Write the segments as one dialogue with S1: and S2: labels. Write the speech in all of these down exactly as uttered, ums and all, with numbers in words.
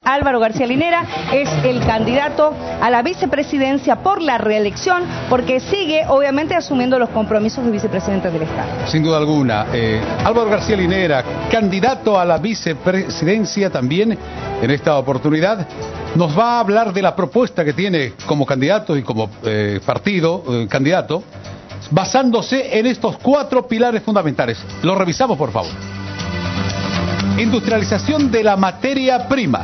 S1: Álvaro García Linera es el candidato a la vicepresidencia por la reelección, porque sigue obviamente asumiendo los compromisos de vicepresidente del Estado.
S2: Sin duda alguna. Eh, Álvaro García Linera, candidato a la vicepresidencia también en esta oportunidad, nos va a hablar de la propuesta que tiene como candidato y como eh, partido eh, candidato, basándose en estos cuatro pilares fundamentales. Lo revisamos, por favor. Industrialización de la materia prima.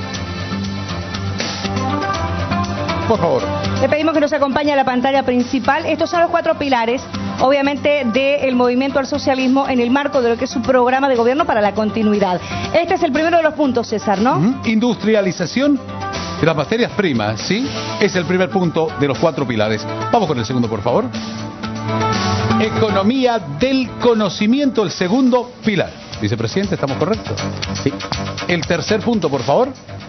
S2: Por favor.
S1: Le pedimos que nos acompañe a la pantalla principal. Estos son los cuatro pilares, obviamente, del movimiento al socialismo en el marco de lo que es su programa de gobierno para la continuidad. Este es el primero de los puntos, César, ¿no?
S2: Uh-huh. Industrialización de las materias primas, ¿sí? Es el primer punto de los cuatro pilares. Vamos con el segundo, por favor. Economía del conocimiento, el segundo pilar. Vicepresidente, ¿estamos correctos? Sí. El tercer punto, por favor.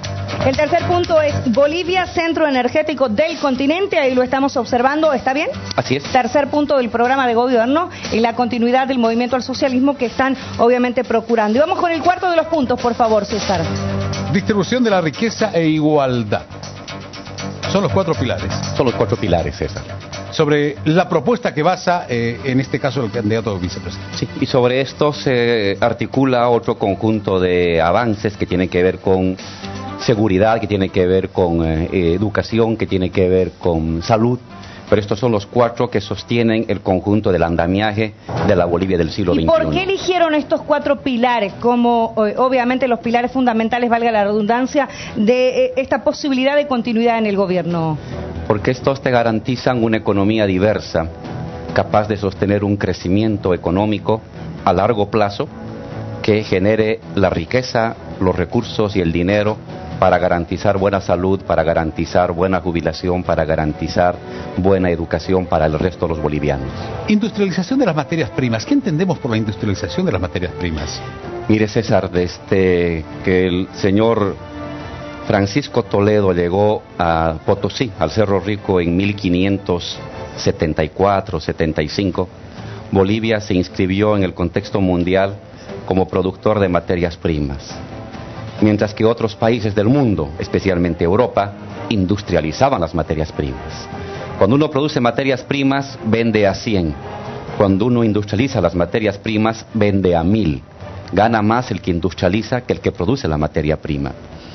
S1: El tercer punto es Bolivia, centro energético del continente. Ahí lo estamos observando, ¿está bien?
S3: Así es.
S1: Tercer punto del programa de gobierno en la continuidad del movimiento al socialismo que están obviamente procurando. Y vamos con el cuarto de los puntos, por favor, César.
S2: Distribución de la riqueza e igualdad. Son los cuatro pilares.
S3: Son los cuatro pilares, César.
S2: Sobre la propuesta que basa, eh, en este caso, el candidato vicepresidente.
S3: Sí, y sobre esto se articula otro conjunto de avances que tienen que ver con seguridad, que tiene que ver con eh, educación, que tiene que ver con salud, pero estos son los cuatro que sostienen el conjunto del andamiaje de la Bolivia del siglo veintiuno.
S1: ¿Y por qué eligieron estos cuatro pilares como, eh, obviamente, los pilares fundamentales, valga la redundancia, de eh, esta posibilidad de continuidad en el gobierno?
S3: Porque estos te garantizan una economía diversa, capaz de sostener un crecimiento económico a largo plazo que genere la riqueza, los recursos y el dinero para garantizar buena salud, para garantizar buena jubilación, para garantizar buena educación para el resto de los bolivianos.
S2: Industrialización de las materias primas. ¿Qué entendemos por la industrialización de las materias primas?
S3: Mire, César, desde que el señor Francisco Toledo llegó a Potosí, al Cerro Rico, en mil quinientos setenta y cuatro, setenta y cinco, Bolivia se inscribió en el contexto mundial como productor de materias primas. Mientras que otros países del mundo, especialmente Europa, industrializaban las materias primas. Cuando uno produce materias primas, vende a cien. Cuando uno industrializa las materias primas, vende a mil. Gana más el que industrializa que el que produce la materia prima.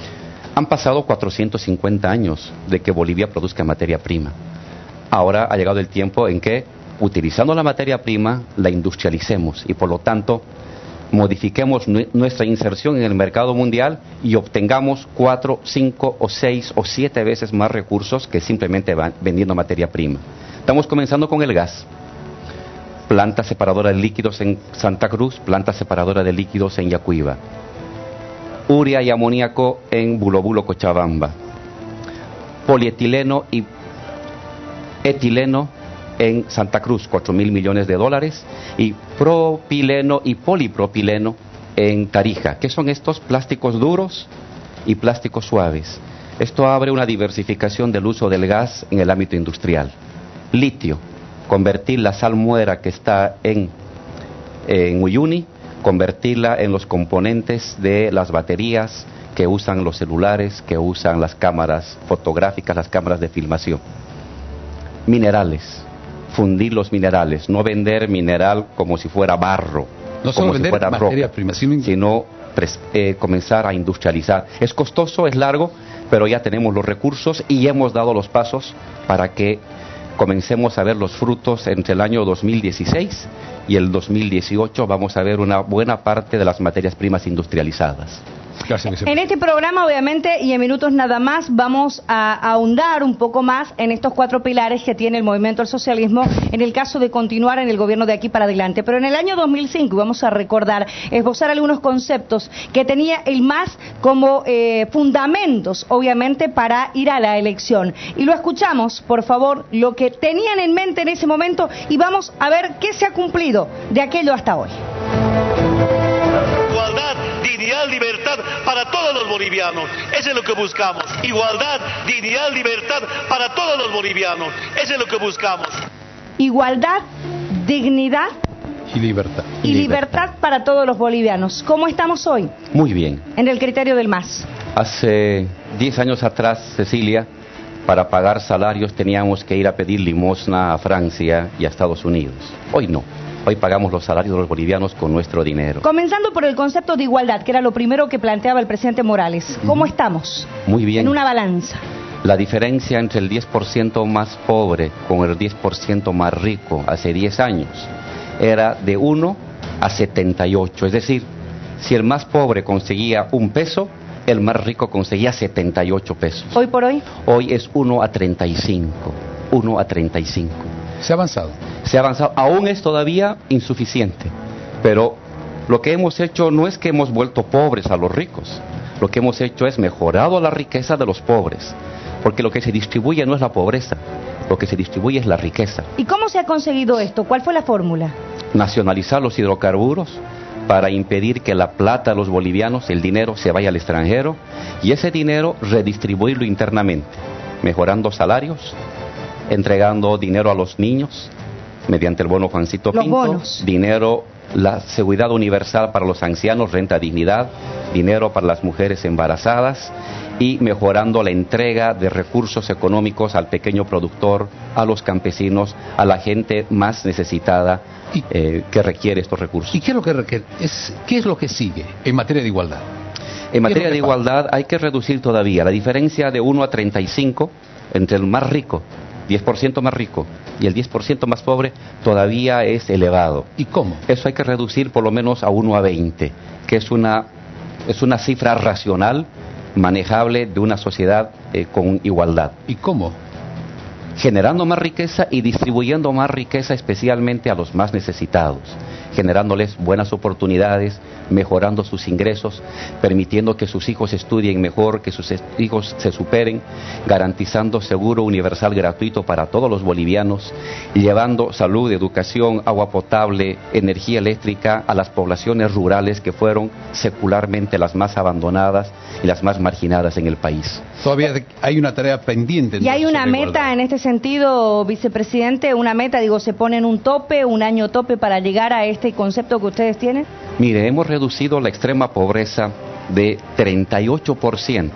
S3: Han pasado cuatrocientos cincuenta años de que Bolivia produzca materia prima. Ahora ha llegado el tiempo en que, utilizando la materia prima, la industrialicemos y por lo tanto modifiquemos nuestra inserción en el mercado mundial y obtengamos cuatro, cinco o seis o siete veces más recursos que simplemente van vendiendo materia prima. Estamos comenzando con el gas. Planta separadora de líquidos en Santa Cruz, planta separadora de líquidos en Yacuiba. Urea y amoníaco en Bulobulo, Cochabamba. Polietileno y etileno en Santa Cruz, cuatro mil millones de dólares, y propileno y polipropileno en Tarija. ¿Qué son estos? Plásticos duros y plásticos suaves. Esto abre una diversificación del uso del gas en el ámbito industrial. Litio, convertir la salmuera que está en, en Uyuni, convertirla en los componentes de las baterías que usan los celulares, que usan las cámaras fotográficas, las cámaras de filmación. Minerales, fundir los minerales, no vender mineral como si fuera barro,
S2: no
S3: como
S2: solo vender
S3: si fuera
S2: materia
S3: roca,
S2: prima, sino,
S3: sino eh, comenzar a industrializar. Es costoso, es largo, pero ya tenemos los recursos y hemos dado los pasos para que comencemos a ver los frutos entre el año dos mil dieciséis y el dos mil dieciocho. Vamos a ver una buena parte de las materias primas industrializadas.
S2: Gracias,
S1: en este programa, obviamente, y en minutos nada más, vamos a ahondar un poco más en estos cuatro pilares que tiene el movimiento al socialismo en el caso de continuar en el gobierno de aquí para adelante. Pero en el año dos mil cinco, vamos a recordar, esbozar algunos conceptos que tenía el M A S como eh, fundamentos, obviamente, para ir a la elección. Y lo escuchamos, por favor, lo que tenían en mente en ese momento y vamos a ver qué se ha cumplido de aquello hasta hoy.
S4: Igualdad, dignidad, libertad para todos los bolivianos. Eso es lo que buscamos. Igualdad, dignidad, libertad para todos los bolivianos. Eso es lo que buscamos.
S1: Igualdad, dignidad
S2: y libertad.
S1: Y libertad para todos los bolivianos. ¿Cómo estamos hoy?
S3: Muy bien.
S1: En el criterio del M A S.
S3: Hace diez años atrás, Cecilia, para pagar salarios teníamos que ir a pedir limosna a Francia y a Estados Unidos. Hoy no. Hoy pagamos los salarios de los bolivianos con nuestro dinero.
S1: Comenzando por el concepto de igualdad, que era lo primero que planteaba el presidente Morales. ¿Cómo uh-huh. estamos?
S3: Muy bien.
S1: En una balanza.
S3: La diferencia entre el diez por ciento más pobre con el diez por ciento más rico hace diez años era de uno a setenta y ocho. Es decir, si el más pobre conseguía un peso, el más rico conseguía setenta y ocho pesos.
S1: ¿Hoy por hoy?
S3: Hoy es uno a treinta y cinco. uno a treinta y cinco.
S2: Se ha avanzado.
S3: Se ha avanzado. Aún es todavía insuficiente. Pero lo que hemos hecho no es que hemos vuelto pobres a los ricos. Lo que hemos hecho es mejorado la riqueza de los pobres. Porque lo que se distribuye no es la pobreza. Lo que se distribuye es la riqueza.
S1: ¿Y cómo se ha conseguido esto? ¿Cuál fue la fórmula?
S3: Nacionalizar los hidrocarburos para impedir que la plata de los bolivianos, el dinero, se vaya al extranjero. Y ese dinero redistribuirlo internamente. Mejorando salarios, entregando dinero a los niños mediante el bono Juancito
S1: los
S3: Pinto,
S1: bonos.
S3: dinero, la seguridad universal para los ancianos, renta dignidad, dinero para las mujeres embarazadas y mejorando la entrega de recursos económicos al pequeño productor, a los campesinos, a la gente más necesitada eh, que requiere estos recursos.
S2: ¿Y qué es lo que requiere? Es, ¿Qué es lo que sigue en materia de igualdad?
S3: En materia de igualdad hay que reducir todavía la diferencia de uno a treinta y cinco entre el más rico, diez por ciento más rico, y el diez por ciento más pobre, todavía es elevado.
S2: ¿Y cómo?
S3: Eso hay que reducir por lo menos a uno a veinte, que es una, es una cifra racional, manejable de una sociedad eh, con igualdad.
S2: ¿Y cómo?
S3: Generando más riqueza y distribuyendo más riqueza especialmente a los más necesitados, generándoles buenas oportunidades, mejorando sus ingresos, permitiendo que sus hijos estudien mejor, que sus hijos se superen, garantizando seguro universal gratuito para todos los bolivianos, llevando salud, educación, agua potable, energía eléctrica a las poblaciones rurales que fueron secularmente las más abandonadas y las más marginadas en el país.
S2: Todavía hay una tarea pendiente.
S1: ¿Y hay una meta en este sentido, vicepresidente? ¿Una meta, digo, se ponen un tope, un año tope para llegar a este concepto que ustedes tienen?
S3: Mire, hemos reducido la extrema pobreza de treinta y ocho por ciento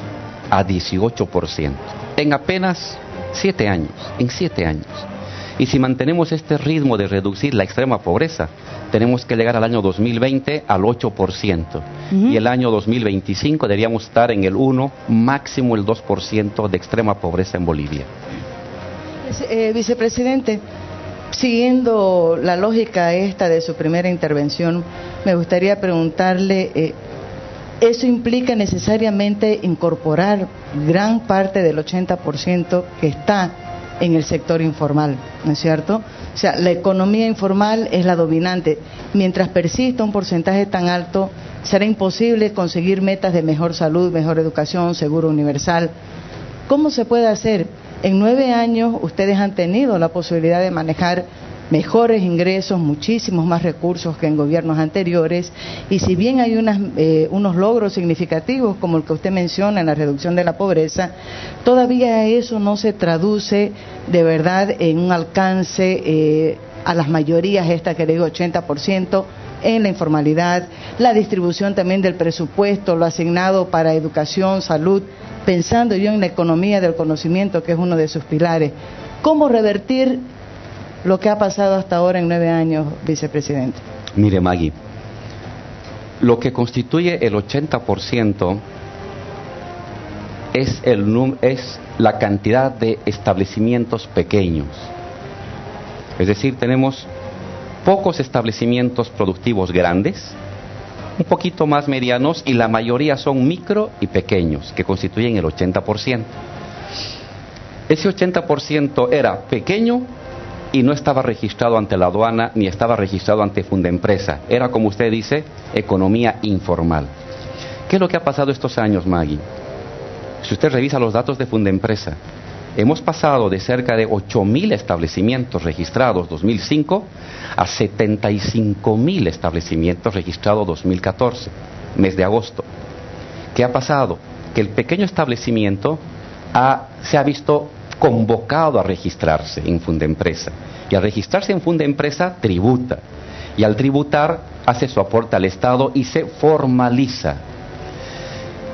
S3: a dieciocho por ciento en apenas siete años, en siete años. Y si mantenemos este ritmo de reducir la extrema pobreza, tenemos que llegar al año dos mil veinte al ocho por ciento. Uh-huh. Y el año dos mil veinticinco deberíamos estar en el uno, máximo el dos por ciento de extrema pobreza en Bolivia.
S5: Eh, vicepresidente, siguiendo la lógica esta de su primera intervención, me gustaría preguntarle, eh, ¿eso implica necesariamente incorporar gran parte del ochenta por ciento que está en el sector informal, ¿no es cierto? O sea, la economía informal es la dominante. Mientras persista un porcentaje tan alto, será imposible conseguir metas de mejor salud, mejor educación, seguro universal. ¿Cómo se puede hacer? En nueve años ustedes han tenido la posibilidad de manejar mejores ingresos, muchísimos más recursos que en gobiernos anteriores, y si bien hay unas, eh, unos logros significativos como el que usted menciona en la reducción de la pobreza, todavía eso no se traduce de verdad en un alcance eh, a las mayorías, esta que le digo ochenta por ciento, en la informalidad, la distribución también del presupuesto, lo asignado para educación, salud, pensando yo en la economía del conocimiento, que es uno de sus pilares. ¿Cómo revertir lo que ha pasado hasta ahora en nueve años, vicepresidente?
S3: Mire, Maggie, lo que constituye el ochenta por ciento es, el, es la cantidad de establecimientos pequeños. Es decir, tenemos pocos establecimientos productivos grandes, un poquito más medianos, y la mayoría son micro y pequeños, que constituyen el ochenta por ciento. Ese ochenta por ciento era pequeño y no estaba registrado ante la aduana ni estaba registrado ante Fundempresa. Era, como usted dice, economía informal. ¿Qué es lo que ha pasado estos años, Maggie? Si usted revisa los datos de Fundempresa, hemos pasado de cerca de ocho mil establecimientos registrados dos mil cinco a setenta y cinco mil establecimientos registrados dos mil catorce, mes de agosto. ¿Qué ha pasado? Que el pequeño establecimiento ha, se ha visto convocado a registrarse en Fundempresa, y al registrarse en Fundempresa tributa, y al tributar hace su aporte al Estado y se formaliza.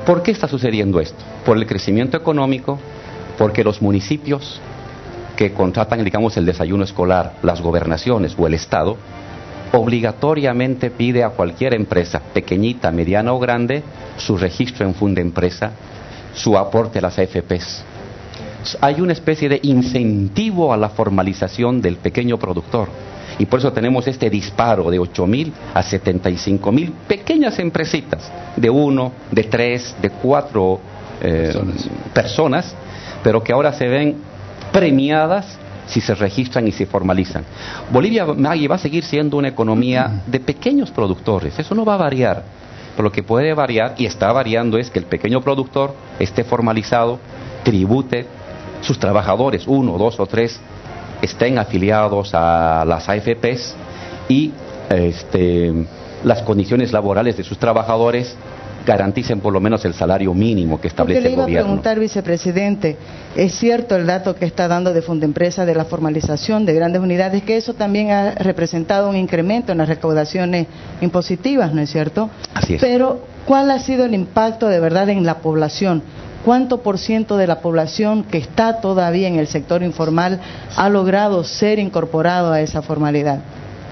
S3: ¿Por qué está sucediendo esto? Por el crecimiento económico, porque los municipios que contratan, digamos, el desayuno escolar, las gobernaciones o el Estado, obligatoriamente pide a cualquier empresa, pequeñita, mediana o grande, su registro en Fundempresa, su aporte a las A F Pes. Hay una especie de incentivo a la formalización del pequeño productor. Y por eso tenemos este disparo de ocho mil a setenta y cinco mil pequeñas empresitas, de uno, de tres, de cuatro eh, personas. personas, pero que ahora se ven premiadas si se registran y se formalizan. Bolivia, Maggie, va a seguir siendo una economía de pequeños productores, eso no va a variar. Pero lo que puede variar, y está variando, es que el pequeño productor esté formalizado, tribute, sus trabajadores, uno, dos o tres, estén afiliados a las A F Pes y este, las condiciones laborales de sus trabajadores garanticen por lo menos el salario mínimo que establece el gobierno.
S5: Le iba a preguntar, vicepresidente, es cierto el dato que está dando de Fundempresa de la formalización de grandes unidades, que eso también ha representado un incremento en las recaudaciones impositivas, ¿no es cierto?
S3: Así es.
S5: Pero, ¿cuál ha sido el impacto de verdad en la población? ¿Cuánto por ciento de la población que está todavía en el sector informal ha logrado ser incorporado a esa formalidad?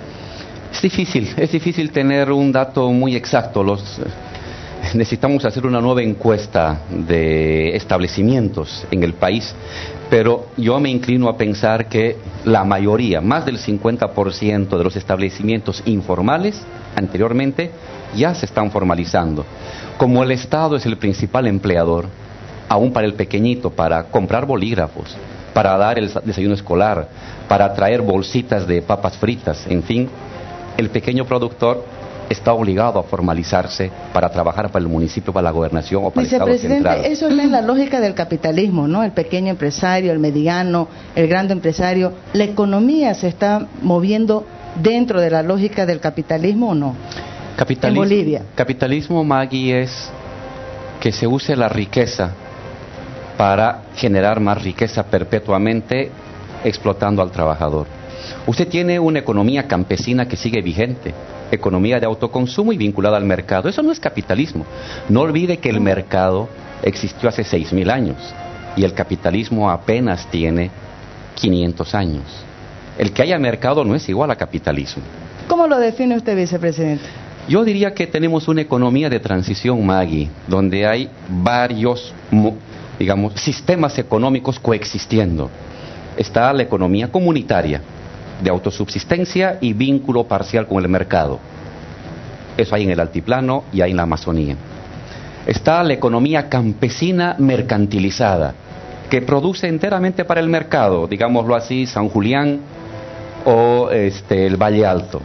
S3: Es difícil, es difícil tener un dato muy exacto. Los, necesitamos hacer una nueva encuesta de establecimientos en el país, pero yo me inclino a pensar que la mayoría, más del cincuenta por ciento de los establecimientos informales anteriormente ya se están formalizando. Como el Estado es el principal empleador, aún para el pequeñito, para comprar bolígrafos, para dar el desayuno escolar, para traer bolsitas de papas fritas, en fin, el pequeño productor está obligado a formalizarse para trabajar para el municipio, para la gobernación o para el Estado central.
S5: Eso es la lógica del capitalismo, ¿no? El pequeño empresario, el mediano, el grande empresario. ¿La economía se está moviendo dentro de la lógica del capitalismo o no?
S3: Capitalismo,
S5: en Bolivia.
S3: Capitalismo, Maggie, es que se use la riqueza para generar más riqueza perpetuamente, explotando al trabajador. Usted tiene una economía campesina que sigue vigente, economía de autoconsumo y vinculada al mercado. Eso no es capitalismo. No olvide que el mercado existió hace seis mil años y el capitalismo apenas tiene quinientos años. El que haya mercado no es igual a capitalismo.
S5: ¿Cómo lo define usted, vicepresidente?
S3: Yo diría que tenemos una economía de transición, Maggie, donde hay varios, digamos, sistemas económicos coexistiendo. Está la economía comunitaria, de autosubsistencia y vínculo parcial con el mercado. Eso hay en el altiplano y hay en la Amazonía. Está la economía campesina mercantilizada, que produce enteramente para el mercado, digámoslo así, San Julián o este, el Valle Alto.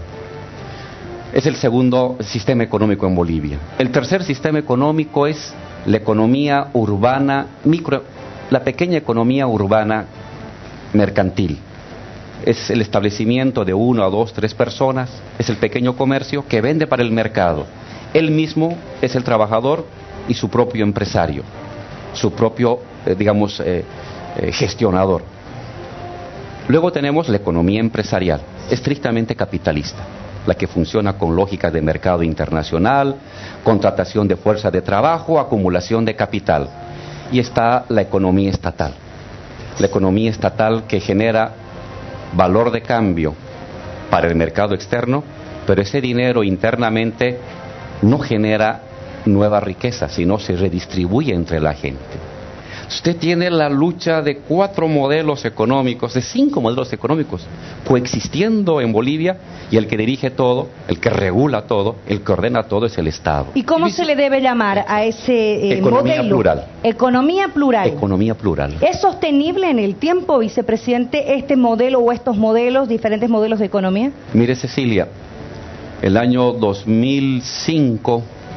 S3: Es el segundo sistema económico en Bolivia. El tercer sistema económico es la economía urbana, micro, la pequeña economía urbana mercantil. Es el establecimiento de una, dos, tres personas, es el pequeño comercio que vende para el mercado. Él mismo es el trabajador y su propio empresario, su propio, eh, digamos, eh, eh, gestionador. Luego tenemos la economía empresarial, estrictamente capitalista, la que funciona con lógicas de mercado internacional, contratación de fuerza de trabajo, acumulación de capital. Y está la economía estatal, la economía estatal que genera valor de cambio para el mercado externo, pero ese dinero internamente no genera nueva riqueza, sino se redistribuye entre la gente. Usted tiene la lucha de cuatro modelos económicos, de cinco modelos económicos, coexistiendo en Bolivia, y el que dirige todo, el que regula todo, el que ordena todo es el Estado.
S1: ¿Y cómo se le debe llamar a ese eh,
S3: Economía
S1: modelo?
S3: plural.
S1: Economía plural.
S3: Economía plural.
S1: ¿Es sostenible en el tiempo, vicepresidente, este modelo o estos modelos, diferentes modelos de economía?
S3: Mire, Cecilia, el año dos mil cinco,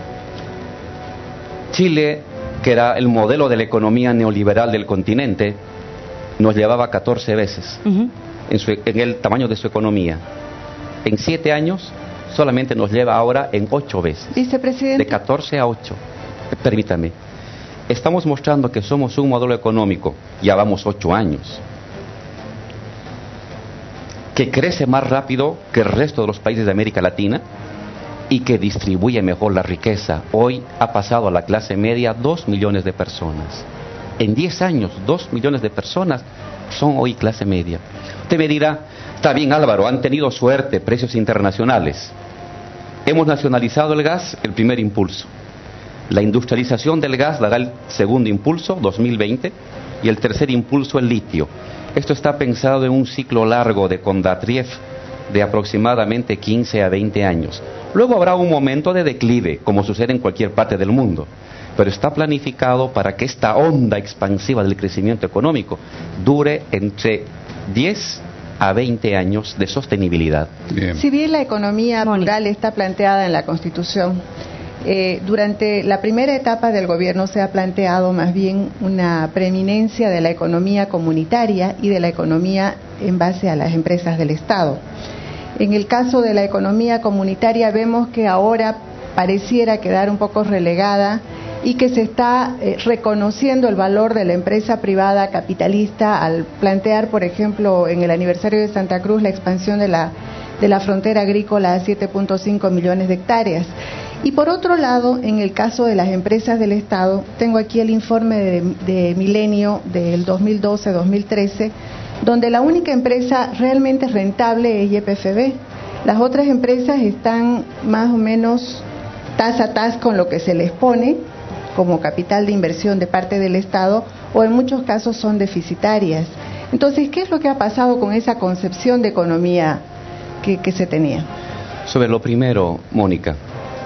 S3: Chile, que era el modelo de la economía neoliberal del continente, nos llevaba catorce veces uh-huh. en, su, en el tamaño de su economía. En siete años solamente nos lleva ahora en ocho veces.
S5: Vicepresidente.
S3: De catorce a ocho. Permítame. Estamos mostrando que somos un modelo económico, ya vamos ocho años, que crece más rápido que el resto de los países de América Latina, y que distribuye mejor la riqueza. Hoy ha pasado a la clase media dos millones de personas. En diez años, dos millones de personas son hoy clase media. Usted me dirá, está bien Álvaro, han tenido suerte, precios internacionales. Hemos nacionalizado el gas, el primer impulso. La industrialización del gas dará el segundo impulso, dos mil veinte, y el tercer impulso, el litio. Esto está pensado en un ciclo largo de Kondratyevsky de aproximadamente quince a veinte años. Luego habrá un momento de declive, como sucede en cualquier parte del mundo, pero está planificado para que esta onda expansiva del crecimiento económico dure entre diez a veinte años de sostenibilidad.
S2: Bien.
S6: Si bien la economía plural está planteada en la Constitución, eh, durante la primera etapa del gobierno se ha planteado más bien una preeminencia de la economía comunitaria y de la economía en base a las empresas del Estado. En el caso de la economía comunitaria vemos que ahora pareciera quedar un poco relegada y que se está eh, reconociendo el valor de la empresa privada capitalista al plantear, por ejemplo, en el aniversario de Santa Cruz, la expansión de la, de la frontera agrícola a siete punto cinco millones de hectáreas. Y por otro lado, en el caso de las empresas del Estado, tengo aquí el informe de, de Milenio del dos mil doce dos mil trece, donde la única empresa realmente rentable es Y P F B. Las otras empresas están más o menos tas a tas con lo que se les pone como capital de inversión de parte del Estado, o en muchos casos son deficitarias. Entonces, ¿qué es lo que ha pasado con esa concepción de economía que, que se tenía?
S3: Sobre lo primero, Mónica,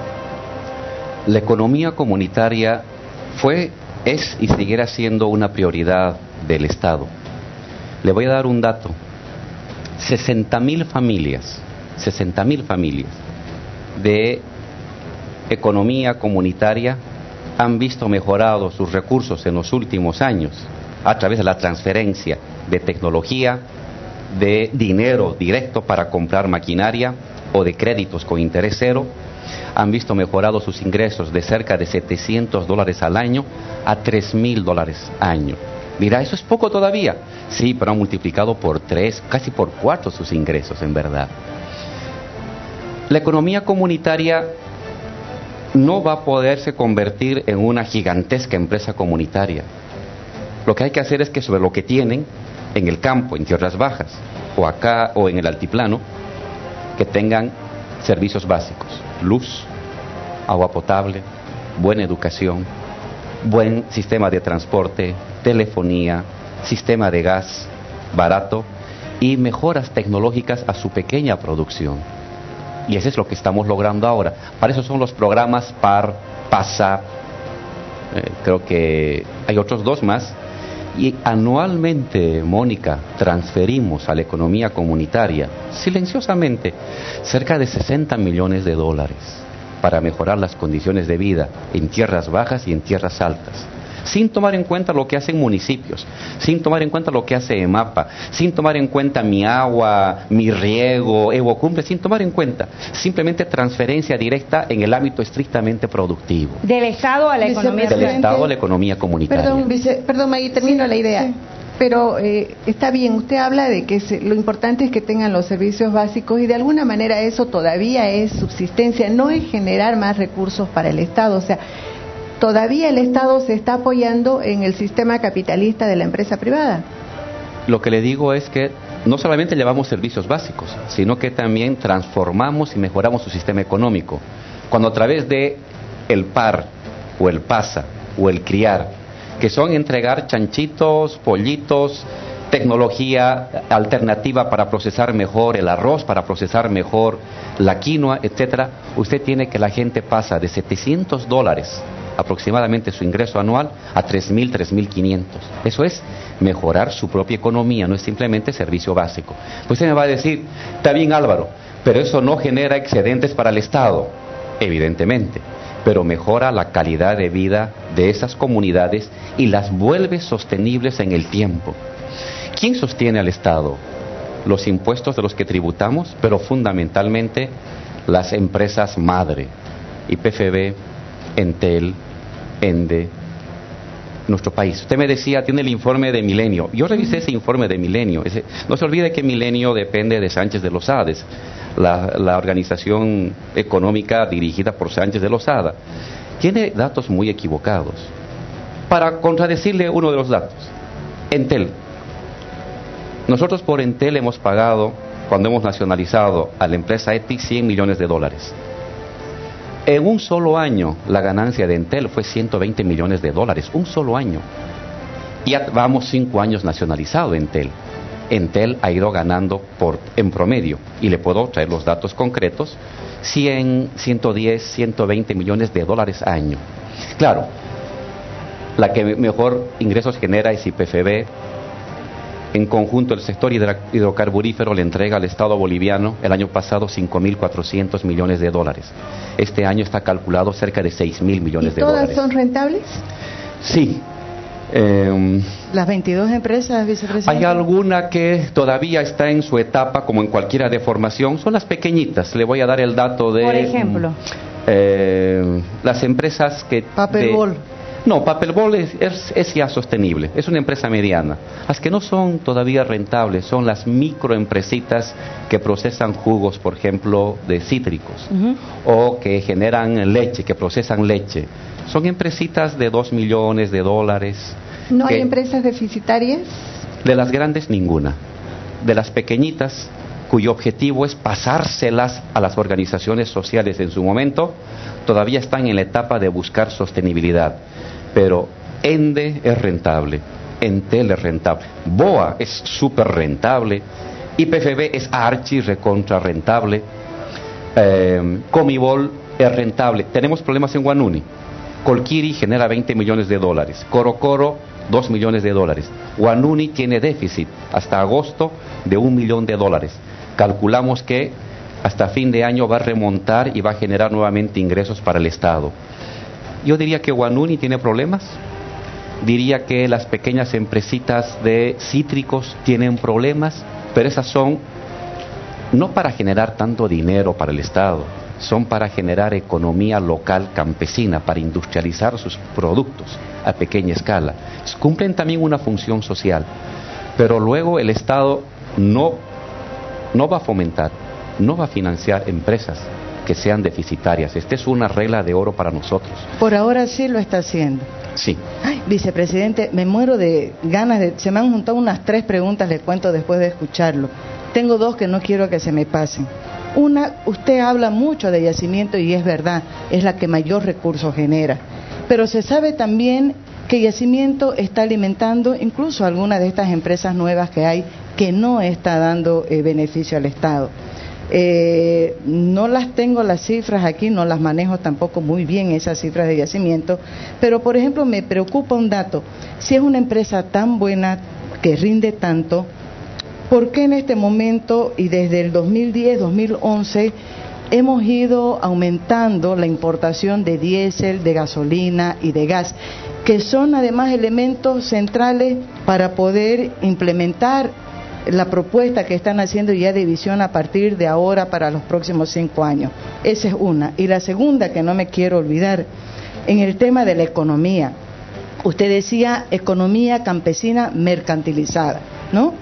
S3: la economía comunitaria fue, es y seguirá siendo una prioridad del Estado. Le voy a dar un dato. sesenta mil familias, sesenta mil familias de economía comunitaria han visto mejorados sus recursos en los últimos años a través de la transferencia de tecnología, de dinero directo para comprar maquinaria o de créditos con interés cero. Han visto mejorados sus ingresos de cerca de setecientos dólares al año a tres mil dólares al año. Mira, eso es poco todavía. Sí, pero han multiplicado por tres, casi por cuatro sus ingresos, en verdad. La economía comunitaria no va a poderse convertir en una gigantesca empresa comunitaria. Lo que hay que hacer es que sobre lo que tienen en el campo, en tierras bajas, o acá o en el altiplano, que tengan servicios básicos: luz, agua potable, buena educación, buen sistema de transporte, telefonía, sistema de gas barato y mejoras tecnológicas a su pequeña producción. Y eso es lo que estamos logrando ahora. Para eso son los programas P A R, PASA, eh, creo que hay otros dos más. Y anualmente, Mónica, transferimos a la economía comunitaria, silenciosamente, cerca de sesenta millones de dólares para mejorar las condiciones de vida en tierras bajas y en tierras altas, sin tomar en cuenta lo que hacen municipios, sin tomar en cuenta lo que hace EMAPA, sin tomar en cuenta mi agua, mi riego, Evo Cumple, sin tomar en cuenta, simplemente transferencia directa en el ámbito estrictamente productivo.
S1: Del Estado a la economía
S3: Del Estado a la economía comunitaria.
S6: Perdón, vice, perdón, ahí termino sí, la idea. Sí. Pero eh, está bien, usted habla de que se, lo importante es que tengan los servicios básicos y de alguna manera eso todavía es subsistencia, no es generar más recursos para el Estado, o sea, todavía el Estado se está apoyando en el sistema capitalista de la empresa privada.
S3: Lo que le digo es que no solamente llevamos servicios básicos, sino que también transformamos y mejoramos su sistema económico. Cuando a través de el P A R o el PASA o el CRIAR, que son entregar chanchitos, pollitos, tecnología alternativa para procesar mejor el arroz, para procesar mejor la quinoa, etcétera, usted tiene que la gente pasa de setecientos dólares aproximadamente su ingreso anual a tres mil, tres mil quinientos. Eso es mejorar su propia economía, no es simplemente servicio básico. Pues usted me va a decir, está bien Álvaro, pero eso no genera excedentes para el Estado, evidentemente, pero mejora la calidad de vida de esas comunidades y las vuelve sostenibles en el tiempo. ¿Quién sostiene al Estado? Los impuestos de los que tributamos, pero fundamentalmente las empresas madre, Y P F B, Entel, Ende, nuestro país. Usted me decía, tiene el informe de Milenio. Yo revisé ese informe de Milenio. Ese, no se olvide que Milenio depende de Sánchez de Lozades, la, la organización económica dirigida por Sánchez de Lozada. Tiene datos muy equivocados. Para contradecirle uno de los datos, Entel. Nosotros por Entel hemos pagado, cuando hemos nacionalizado a la empresa E T I, cien millones de dólares. En un solo año, la ganancia de Entel fue ciento veinte millones de dólares. Un solo año. Y ya vamos cinco años nacionalizado Entel. Entel ha ido ganando por, en promedio, y le puedo traer los datos concretos, cien, ciento diez, ciento veinte millones de dólares a año. Claro, la que mejor ingresos genera es Y P F B. En conjunto, el sector hidrocarburífero le entrega al Estado boliviano el año pasado cinco mil cuatrocientos millones de dólares. Este año está calculado cerca de seis mil millones de dólares.
S6: ¿Y todas son rentables?
S3: Sí. Eh,
S5: ¿Las veintidós empresas, vicepresidente?
S3: Hay alguna que todavía está en su etapa, como en cualquiera de formación. Son las pequeñitas. Le voy a dar el dato de...
S1: Por ejemplo.
S3: Eh, las empresas que...
S5: Paperbol.
S3: No, Paperbol es, es, es ya sostenible, es una empresa mediana. Las que no son todavía rentables son las microempresitas que procesan jugos, por ejemplo, de cítricos, uh-huh. o que generan leche, que procesan leche. Son empresitas de dos millones de dólares.
S6: ¿No
S3: que,
S6: hay empresas deficitarias?
S3: De las grandes, ninguna. De las pequeñitas, cuyo objetivo es pasárselas a las organizaciones sociales en su momento, todavía están en la etapa de buscar sostenibilidad. Pero Ende es rentable, Entel es rentable, BOA es súper rentable, Y P F B es archi recontra rentable, eh, Comibol es rentable. Tenemos problemas en Guanuni. Colquiri genera veinte millones de dólares, Coro Coro dos millones de dólares. Guanuni tiene déficit hasta agosto de un millón de dólares. Calculamos que hasta fin de año va a remontar y va a generar nuevamente ingresos para el Estado. Yo diría que Guanuni tiene problemas. Diría que las pequeñas empresitas de cítricos tienen problemas, pero esas son no para generar tanto dinero para el Estado, son para generar economía local campesina, para industrializar sus productos a pequeña escala. Cumplen también una función social, pero luego el Estado no, no va a fomentar, no va a financiar empresas que sean deficitarias. Esta es una regla de oro para nosotros.
S5: Por ahora sí lo está haciendo.
S3: Sí.
S5: Ay, vicepresidente, me muero de ganas de... Se me han juntado unas tres preguntas, les cuento después de escucharlo. Tengo dos que no quiero que se me pasen. Una, usted habla mucho de yacimiento y es verdad, es la que mayor recursos genera. Pero se sabe también que yacimiento está alimentando incluso algunas de estas empresas nuevas que hay que no está dando eh, beneficio al Estado. Eh, no las tengo las cifras aquí, no las manejo tampoco muy bien esas cifras de yacimiento, pero por ejemplo me preocupa un dato. Si es una empresa tan buena que rinde tanto, ¿por qué en este momento y desde el dos mil diez, dos mil once hemos ido aumentando la importación de diésel, de gasolina y de gas, que son además elementos centrales para poder implementar la propuesta que están haciendo ya de visión a partir de ahora para los próximos cinco años? Esa es una. Y la segunda, que no me quiero olvidar, en el tema de la economía. Usted decía economía campesina mercantilizada, ¿no?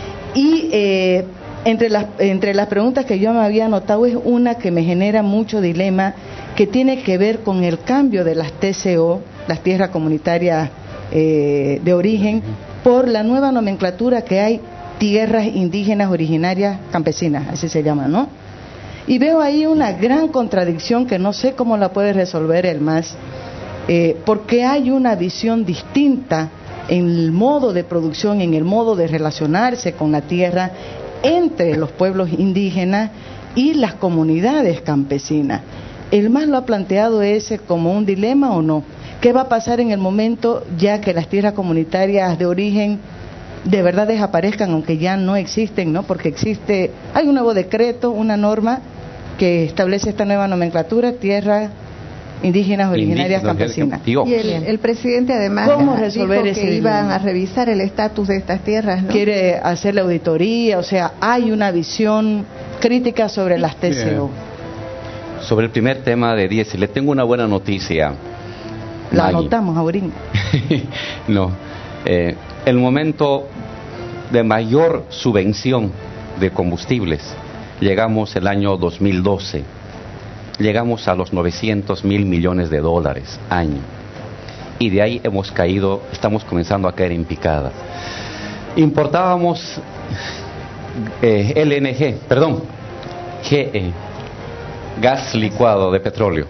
S5: Y eh, entre las, entre las preguntas que yo me había anotado es una que me genera mucho dilema, que tiene que ver con el cambio de las T C O, las tierras comunitarias eh, de origen, por la nueva nomenclatura que hay, tierras indígenas originarias campesinas, así se llama, ¿no? Y veo ahí una gran contradicción que no sé cómo la puede resolver el M A S, eh, porque hay una visión distinta en el modo de producción, en el modo de relacionarse con la tierra entre los pueblos indígenas y las comunidades campesinas. ¿El M A S lo ha planteado ese como un dilema o no? ¿Qué va a pasar en el momento ya que las tierras comunitarias de origen de verdad desaparezcan, aunque ya no existen, ¿no? Porque existe, hay un nuevo decreto, una norma que establece esta nueva nomenclatura, tierras indígenas originarias campesinas.
S6: Y el, el presidente además
S5: ¿Cómo resolver
S6: dijo
S5: ese
S6: que iban
S5: dilema?
S6: a revisar el estatus de estas tierras, ¿no?
S5: Quiere hacer la auditoría, o sea, hay una visión crítica sobre las T C O.
S3: Bien. Sobre el primer tema de diésel, le tengo una buena noticia.
S5: La
S3: Maggie.
S5: anotamos ahorita.
S3: No, eh, el momento de mayor subvención de combustibles, llegamos el año dos mil doce, llegamos a los novecientos mil millones de dólares año, y de ahí hemos caído, estamos comenzando a caer en picada. Importábamos eh, L N G, perdón, G E, gas licuado de petróleo,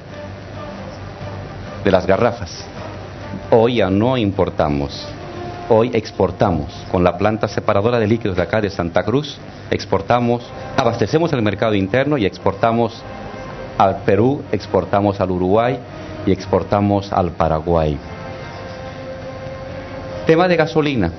S3: de las garrafas. Hoy ya no importamos, hoy exportamos. Con la planta separadora de líquidos de acá de Santa Cruz, exportamos, abastecemos el mercado interno y exportamos al Perú, exportamos al Uruguay y exportamos al Paraguay. Tema de gasolina.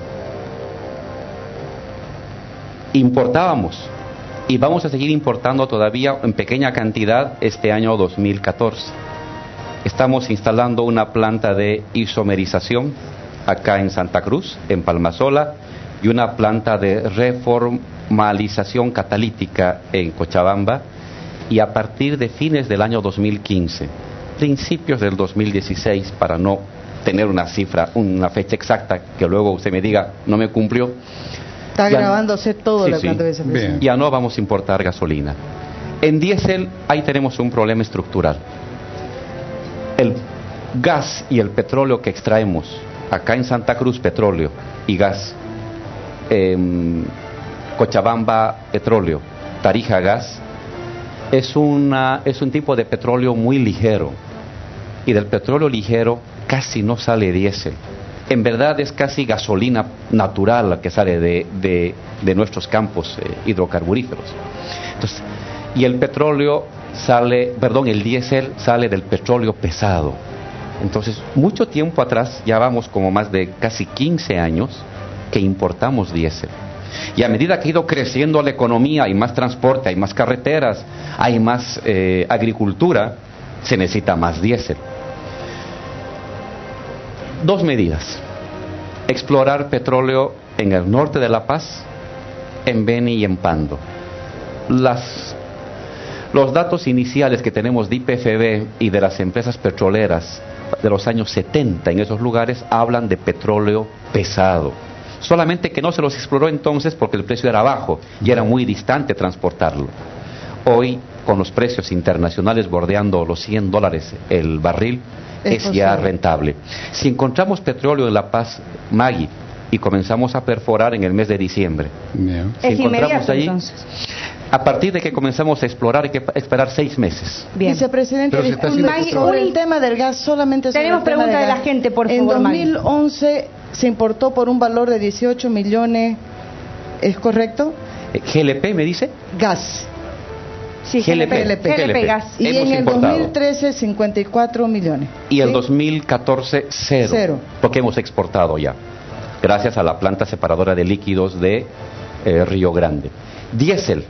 S3: Importábamos y vamos a seguir importando todavía en pequeña cantidad este año dos mil catorce. Estamos instalando una planta de isomerización acá en Santa Cruz, en Palmasola, y una planta de reformalización catalítica en Cochabamba, y a partir de fines del año dos mil quince, principios del dos mil dieciséis, para no tener una cifra, una fecha exacta que luego usted me diga no me cumplió.
S5: Está
S3: ya,
S5: grabándose todo
S3: sí,
S5: la
S3: sí,
S5: planta de vicepresidente.
S3: Ya no vamos a importar gasolina. En diésel ahí tenemos un problema estructural. El gas y el petróleo que extraemos acá en Santa Cruz, petróleo y gas, eh, Cochabamba, petróleo, Tarija, gas, es, una, es un tipo de petróleo muy ligero, y del petróleo ligero casi no sale diésel. En verdad es casi gasolina natural la que sale de, de, de nuestros campos eh, hidrocarburíferos. Entonces, y el petróleo sale, perdón, el diésel sale del petróleo pesado. Entonces, mucho tiempo atrás, ya vamos como más de casi quince años que importamos diésel. Y a medida que ha ido creciendo la economía, hay más transporte, hay más carreteras, hay más eh, agricultura, se necesita más diésel. Dos medidas: explorar petróleo en el norte de La Paz, en Beni y en Pando. Las, los datos iniciales que tenemos de I P F B y de las empresas petroleras de los años setenta en esos lugares hablan de petróleo pesado. Solamente que no se los exploró entonces porque el precio era bajo y era muy distante transportarlo. Hoy, con los precios internacionales bordeando los cien dólares el barril, es, es ya rentable. Si encontramos petróleo en La Paz, Maggie, y comenzamos a perforar en el mes de diciembre,
S2: yeah.
S3: si
S1: es
S3: encontramos
S1: inmediato,
S3: allí,
S1: entonces.
S3: A partir de que comenzamos a explorar hay que esperar seis meses.
S1: Bien.
S5: Vicepresidente,
S2: Pero se está haciendo
S5: Maggie,
S2: otro-
S5: sobre el tema del gas, solamente sobre
S1: Tenemos
S5: el tema
S1: pregunta
S5: del
S1: de la
S5: gas.
S1: gente, por
S5: En
S1: favor, Maggie.
S5: dos mil once se importó por un valor de dieciocho millones, ¿es correcto?
S3: Eh, G L P me dice.
S5: Gas.
S1: Sí,
S3: G L P,
S1: G L P, G L P gas.
S5: Y
S3: Hemos
S5: en el
S3: importado.
S5: dos mil trece, cincuenta y cuatro millones.
S3: Y el
S5: ¿sí?
S3: dos mil catorce, cero,
S5: Cero.
S3: porque hemos exportado ya, gracias a la planta separadora de líquidos de eh, Río Grande. Diésel.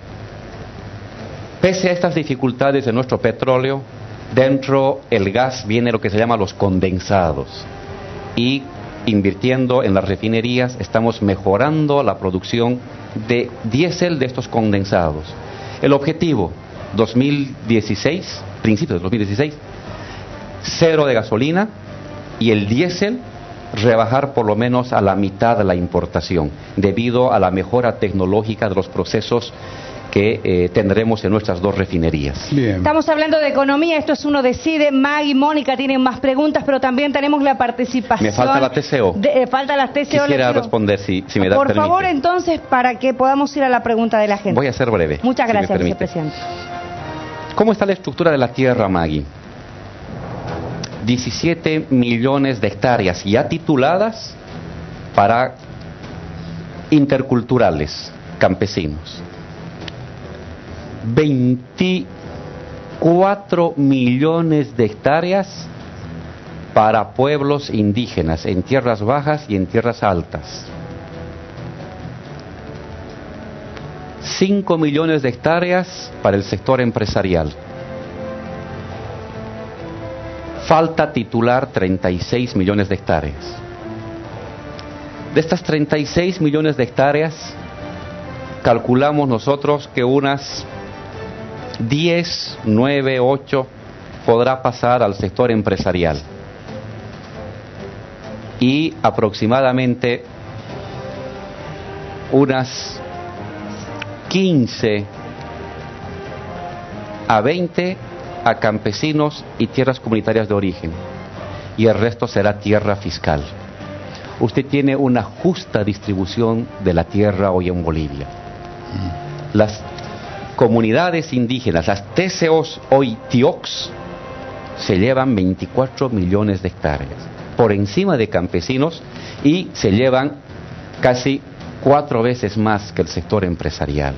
S3: Pese a estas dificultades de nuestro petróleo, dentro el gas viene lo que se llama los condensados. Y invirtiendo en las refinerías estamos mejorando la producción de diésel de estos condensados. El objetivo, dos mil dieciséis, principios de dos mil dieciséis, cero de gasolina, y el diésel rebajar por lo menos a la mitad de la importación, debido a la mejora tecnológica de los procesos que eh, tendremos en nuestras dos refinerías.
S2: Bien.
S1: Estamos hablando de economía, esto es Uno Decide. Maggie y Mónica tienen más preguntas, pero también tenemos la participación.
S3: Me falta la T C O.
S1: De, eh, falta la T C O.
S3: Quisiera
S1: le quiero-
S3: responder si, si me da
S1: Por
S3: permite.
S1: favor, entonces, para que podamos ir a la pregunta de la gente.
S3: Voy a ser breve.
S1: Muchas
S3: si me
S1: gracias,
S3: permite.
S1: vicepresidente.
S3: ¿Cómo está la estructura de la tierra, Maggie? diecisiete millones de hectáreas ya tituladas para interculturales campesinos. veinticuatro millones de hectáreas para pueblos indígenas en tierras bajas y en tierras altas. cinco millones de hectáreas para el sector empresarial. Falta titular treinta y seis millones de hectáreas. De estas treinta y seis millones de hectáreas, calculamos nosotros que unas diez, nueve, ocho podrá pasar al sector empresarial. y aproximadamente unas quince a veinte a campesinos y tierras comunitarias de origen, y el resto será tierra fiscal. Usted tiene una justa distribución de la tierra hoy en Bolivia. Las comunidades indígenas, las T C Os hoy T I O Cs, se llevan veinticuatro millones de hectáreas, por encima de campesinos, y se llevan casi cuatro veces más que el sector empresarial.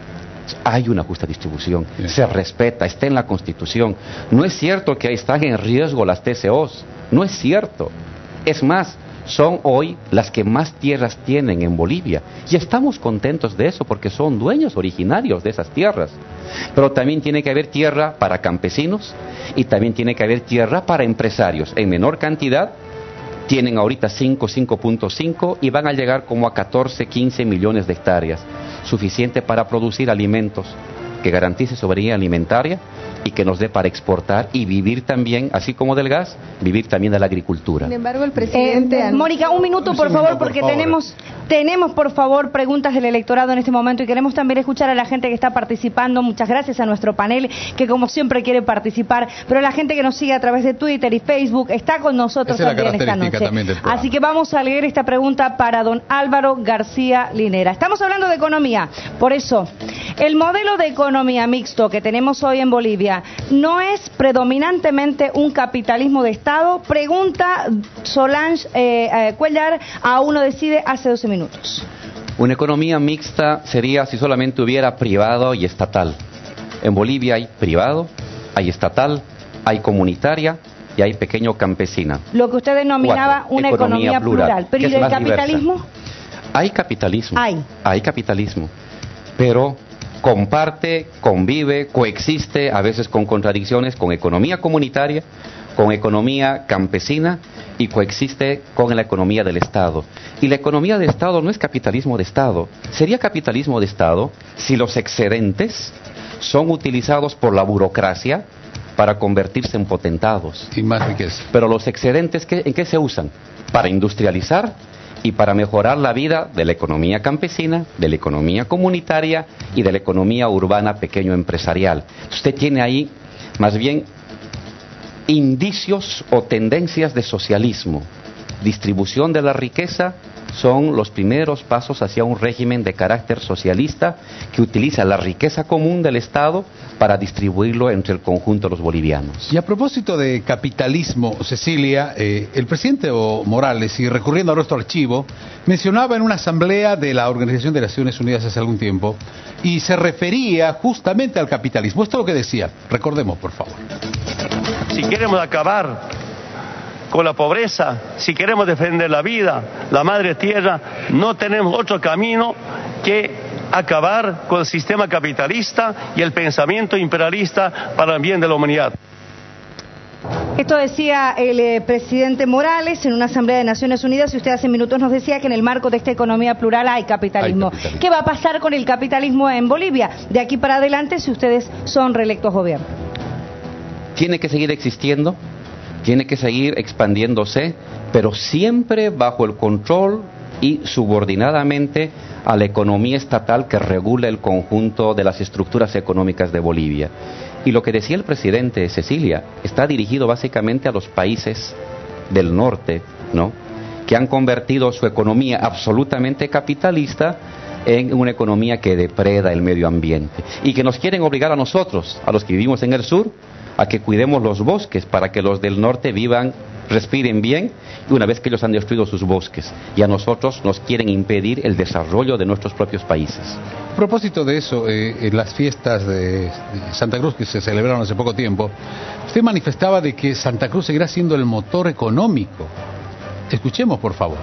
S3: Hay una justa distribución, sí. Se respeta, está en la Constitución. No es cierto que están en riesgo las T C Os, no es cierto. Es más, son hoy las que más tierras tienen en Bolivia, y estamos contentos de eso porque son dueños originarios de esas tierras. Pero también tiene que haber tierra para campesinos y también tiene que haber tierra para empresarios, en menor cantidad. Tienen ahorita cinco, cinco punto cinco y van a llegar como a catorce, quince millones de hectáreas, suficiente para producir alimentos que garantice soberanía alimentaria y que nos dé para exportar y vivir también, así como del gas, vivir también de la agricultura.
S6: Sin embargo, el presidente...
S1: Eh, Mónica, un minuto, por favor, porque
S2: por favor.
S1: tenemos, tenemos, por favor, preguntas del electorado en este momento, y queremos también escuchar a la gente que está participando. Muchas gracias a nuestro panel, que como siempre quiere participar, pero la gente que nos sigue a través de Twitter y Facebook está con nosotros
S2: Esa es la
S1: también esta noche.
S2: también del programa.
S1: Así que vamos a leer esta pregunta para don Álvaro García Linera. Estamos hablando de economía, por eso, el modelo de economía mixto que tenemos hoy en Bolivia no es predominantemente un capitalismo de Estado. Pregunta Solange eh, eh, Cuellar a Uno Decide hace doce minutos.
S3: Una economía mixta sería si solamente hubiera privado y estatal. En Bolivia hay privado, hay estatal, hay comunitaria y hay pequeño campesina.
S1: Lo que usted denominaba
S3: Cuatro,
S1: una economía, economía plural. plural. ¿Pero y el capitalismo?
S3: Diversa. Hay capitalismo.
S1: Hay.
S3: Hay capitalismo. Pero comparte, convive, coexiste, a veces con contradicciones, con economía comunitaria, con economía campesina, y coexiste con la economía del Estado. Y la economía del Estado no es capitalismo de Estado. Sería capitalismo de Estado si los excedentes son utilizados por la burocracia para convertirse en potentados.
S2: Y más riqueza.
S3: Pero los excedentes, ¿qué, ¿en qué se usan? Para industrializar y para mejorar la vida de la economía campesina, de la economía comunitaria y de la economía urbana pequeño empresarial. Usted tiene ahí más bien indicios o tendencias de socialismo. Distribución de la riqueza son los primeros pasos hacia un régimen de carácter socialista que utiliza la riqueza común del Estado para distribuirlo entre el conjunto de los bolivianos.
S2: Y a propósito de capitalismo, Cecilia, eh, el presidente Evo Morales, y recurriendo a nuestro archivo, mencionaba en una asamblea de la Organización de Naciones Unidas hace algún tiempo, y se refería justamente al capitalismo. Esto es lo que decía. Recordemos, por favor.
S4: Si queremos acabar con la pobreza, si queremos defender la vida, la madre tierra, no tenemos otro camino que acabar con el sistema capitalista y el pensamiento imperialista para el bien de la humanidad.
S1: Esto decía el eh, presidente Morales en una asamblea de Naciones Unidas, y usted hace minutos nos decía que en el marco de esta economía plural hay capitalismo. Hay capitalismo. ¿Qué va a pasar con el capitalismo en Bolivia de aquí para adelante si ustedes son reelectos gobierno?
S3: Tiene que seguir existiendo, tiene que seguir expandiéndose, pero siempre bajo el control y subordinadamente a la economía estatal que regula el conjunto de las estructuras económicas de Bolivia. Y lo que decía el presidente Cecilia está dirigido básicamente a los países del norte, ¿no?, que han convertido su economía absolutamente capitalista en una economía que depreda el medio ambiente y que nos quieren obligar a nosotros, a los que vivimos en el sur, a que cuidemos los bosques para que los del norte vivan, respiren bien, y una vez que ellos han destruido sus bosques, y a nosotros nos quieren impedir el desarrollo de nuestros propios países.
S2: A propósito de eso, eh, en las fiestas de, de Santa Cruz que se celebraron hace poco tiempo, usted manifestaba de que Santa Cruz seguirá siendo el motor económico. Escuchemos, por favor.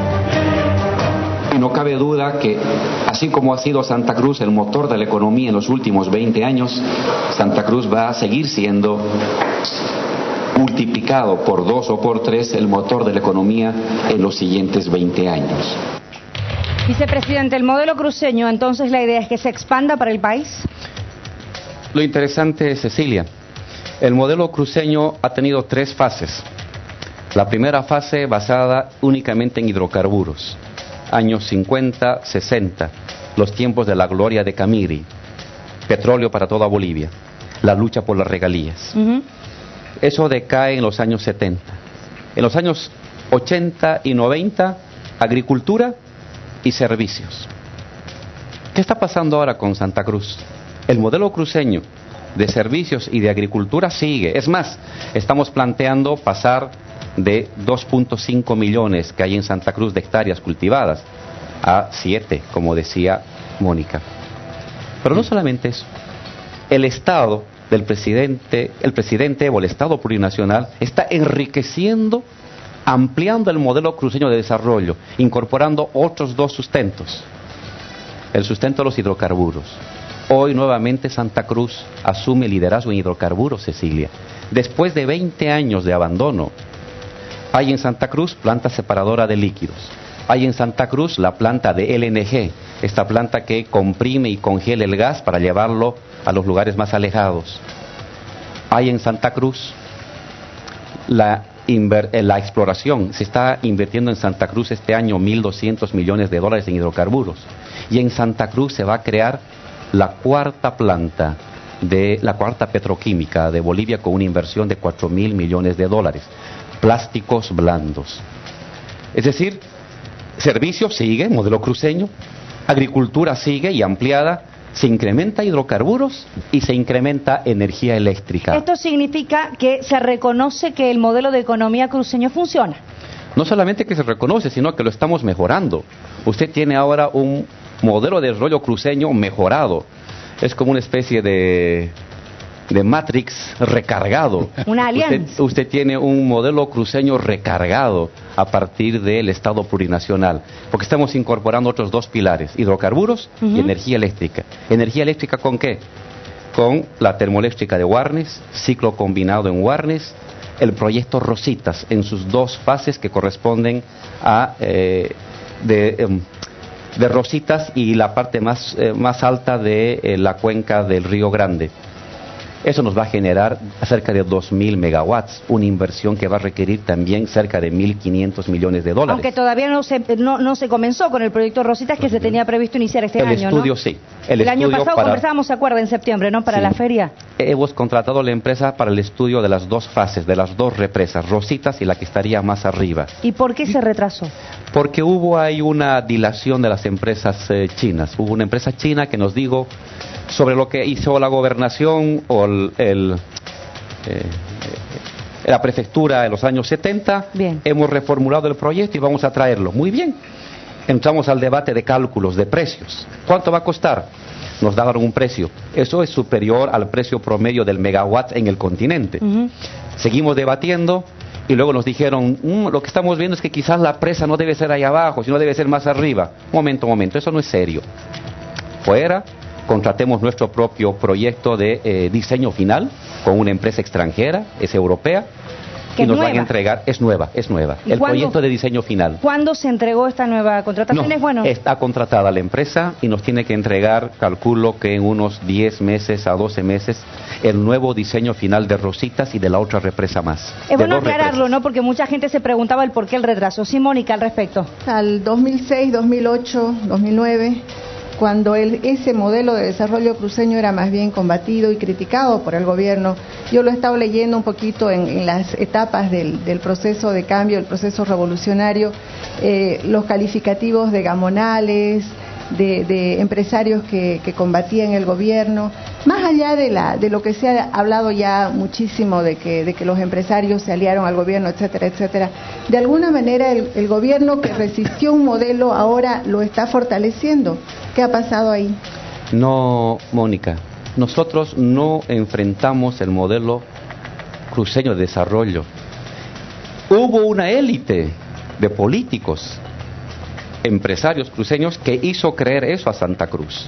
S3: Y no cabe duda que, así como ha sido Santa Cruz el motor de la economía en los últimos veinte años, Santa Cruz va a seguir siendo multiplicado por dos o por tres el motor de la economía en los siguientes veinte años.
S1: Vicepresidente, el modelo cruceño, entonces la idea es que se expanda para el país.
S3: Lo interesante, Cecilia, el modelo cruceño ha tenido tres fases. La primera fase basada únicamente en hidrocarburos, años cincuenta, sesenta, los tiempos de la gloria de Camiri, petróleo para toda Bolivia, la lucha por las regalías. Uh-huh. Eso decae en los años setenta. En los años ochenta y noventa, agricultura y servicios. ¿Qué está pasando ahora con Santa Cruz? El modelo cruceño de servicios y de agricultura sigue. Es más, estamos planteando pasar de dos punto cinco millones que hay en Santa Cruz de hectáreas cultivadas a siete, como decía Mónica. Pero no solamente eso. El Estado del presidente, el presidente o el Estado plurinacional está enriqueciendo, ampliando el modelo cruceño de desarrollo, incorporando otros dos sustentos. El sustento de los hidrocarburos. Hoy nuevamente Santa Cruz asume liderazgo en hidrocarburos, Cecilia. Después de veinte años de abandono, hay en Santa Cruz planta separadora de líquidos. Hay en Santa Cruz la planta de L N G, esta planta que comprime y congela el gas para llevarlo a los lugares más alejados. Hay en Santa Cruz la, inver, la exploración. Se está invirtiendo en Santa Cruz este año mil doscientos millones de dólares en hidrocarburos. Y en Santa Cruz se va a crear la cuarta planta, de la cuarta petroquímica de Bolivia con una inversión de cuatro mil millones de dólares. Plásticos blandos. Es decir, servicios sigue, modelo cruceño, agricultura sigue y ampliada, se incrementa hidrocarburos y se incrementa energía eléctrica.
S1: Esto significa que se reconoce que el modelo de economía cruceño funciona.
S3: No solamente que se reconoce, sino que lo estamos mejorando. Usted tiene ahora un modelo de desarrollo cruceño mejorado. Es como una especie de... de Matrix recargado.
S1: Una alianza.
S3: Usted, usted tiene un modelo cruceño recargado a partir del Estado plurinacional, porque estamos incorporando otros dos pilares, hidrocarburos uh-huh. y energía eléctrica. ¿Energía eléctrica con qué? Con la termoeléctrica de Warnes, ciclo combinado en Warnes, el proyecto Rositas en sus dos fases que corresponden a eh, de, eh, de Rositas y la parte más, eh, más alta de eh, la cuenca del Río Grande. Eso nos va a generar cerca de dos mil megawatts, una inversión que va a requerir también cerca de mil quinientos millones de dólares.
S1: Aunque todavía no se, no, no se comenzó con el proyecto Rositas que se tenía previsto iniciar este
S3: el
S1: año,
S3: estudio,
S1: ¿no?
S3: Sí.
S1: El, el año pasado
S3: para...
S1: conversábamos, ¿se acuerda? En septiembre, ¿no? Para sí. la feria.
S3: Hemos contratado a la empresa para el estudio de las dos fases, de las dos represas, Rositas y la que estaría más arriba.
S1: ¿Y por qué se retrasó?
S3: Porque hubo ahí una dilación de las empresas eh, chinas. Hubo una empresa china que nos dijo sobre lo que hizo la gobernación o el, el eh, la prefectura en los años setenta.
S1: Bien.
S3: Hemos reformulado el proyecto y vamos a traerlo. Muy bien. Entramos al debate de cálculos, de precios. ¿Cuánto va a costar? Nos daban un precio. Eso es superior al precio promedio del megawatt en el continente. Uh-huh. Seguimos debatiendo y luego nos dijeron, mmm, lo que estamos viendo es que quizás la presa no debe ser ahí abajo, sino debe ser más arriba. Momento, momento, eso no es serio. Fuera. Contratemos nuestro propio proyecto de eh, diseño final con una empresa extranjera, es europea, y nos nueva? van a entregar, es nueva, es nueva, el
S1: cuándo,
S3: proyecto de diseño final.
S1: ¿Cuándo se entregó esta nueva contratación?
S3: No,
S1: ¿Es bueno?
S3: Está contratada la empresa y nos tiene que entregar, calculo que en unos diez meses a doce meses, el nuevo diseño final de Rositas y de la otra represa más.
S1: Es bueno aclararlo, represas. ¿no? Porque mucha gente se preguntaba el por qué el retraso. Sí, Mónica, al respecto.
S6: Al dos mil seis, dos mil ocho, dos mil nueve... cuando el, ese modelo de desarrollo cruceño era más bien combatido y criticado por el gobierno. Yo lo he estado leyendo un poquito en, en las etapas del, del proceso de cambio, el proceso revolucionario, eh, los calificativos de gamonales, de, de empresarios que, que combatían el gobierno, más allá de, la, de lo que se ha hablado ya muchísimo de que, de que los empresarios se aliaron al gobierno, etcétera, etcétera. De alguna manera el, el gobierno que resistió un modelo ahora lo está fortaleciendo. ¿Qué ha pasado ahí?
S3: No, Mónica, nosotros no enfrentamos el modelo cruceño de desarrollo. Hubo una élite de políticos, empresarios cruceños que hizo creer eso a Santa Cruz.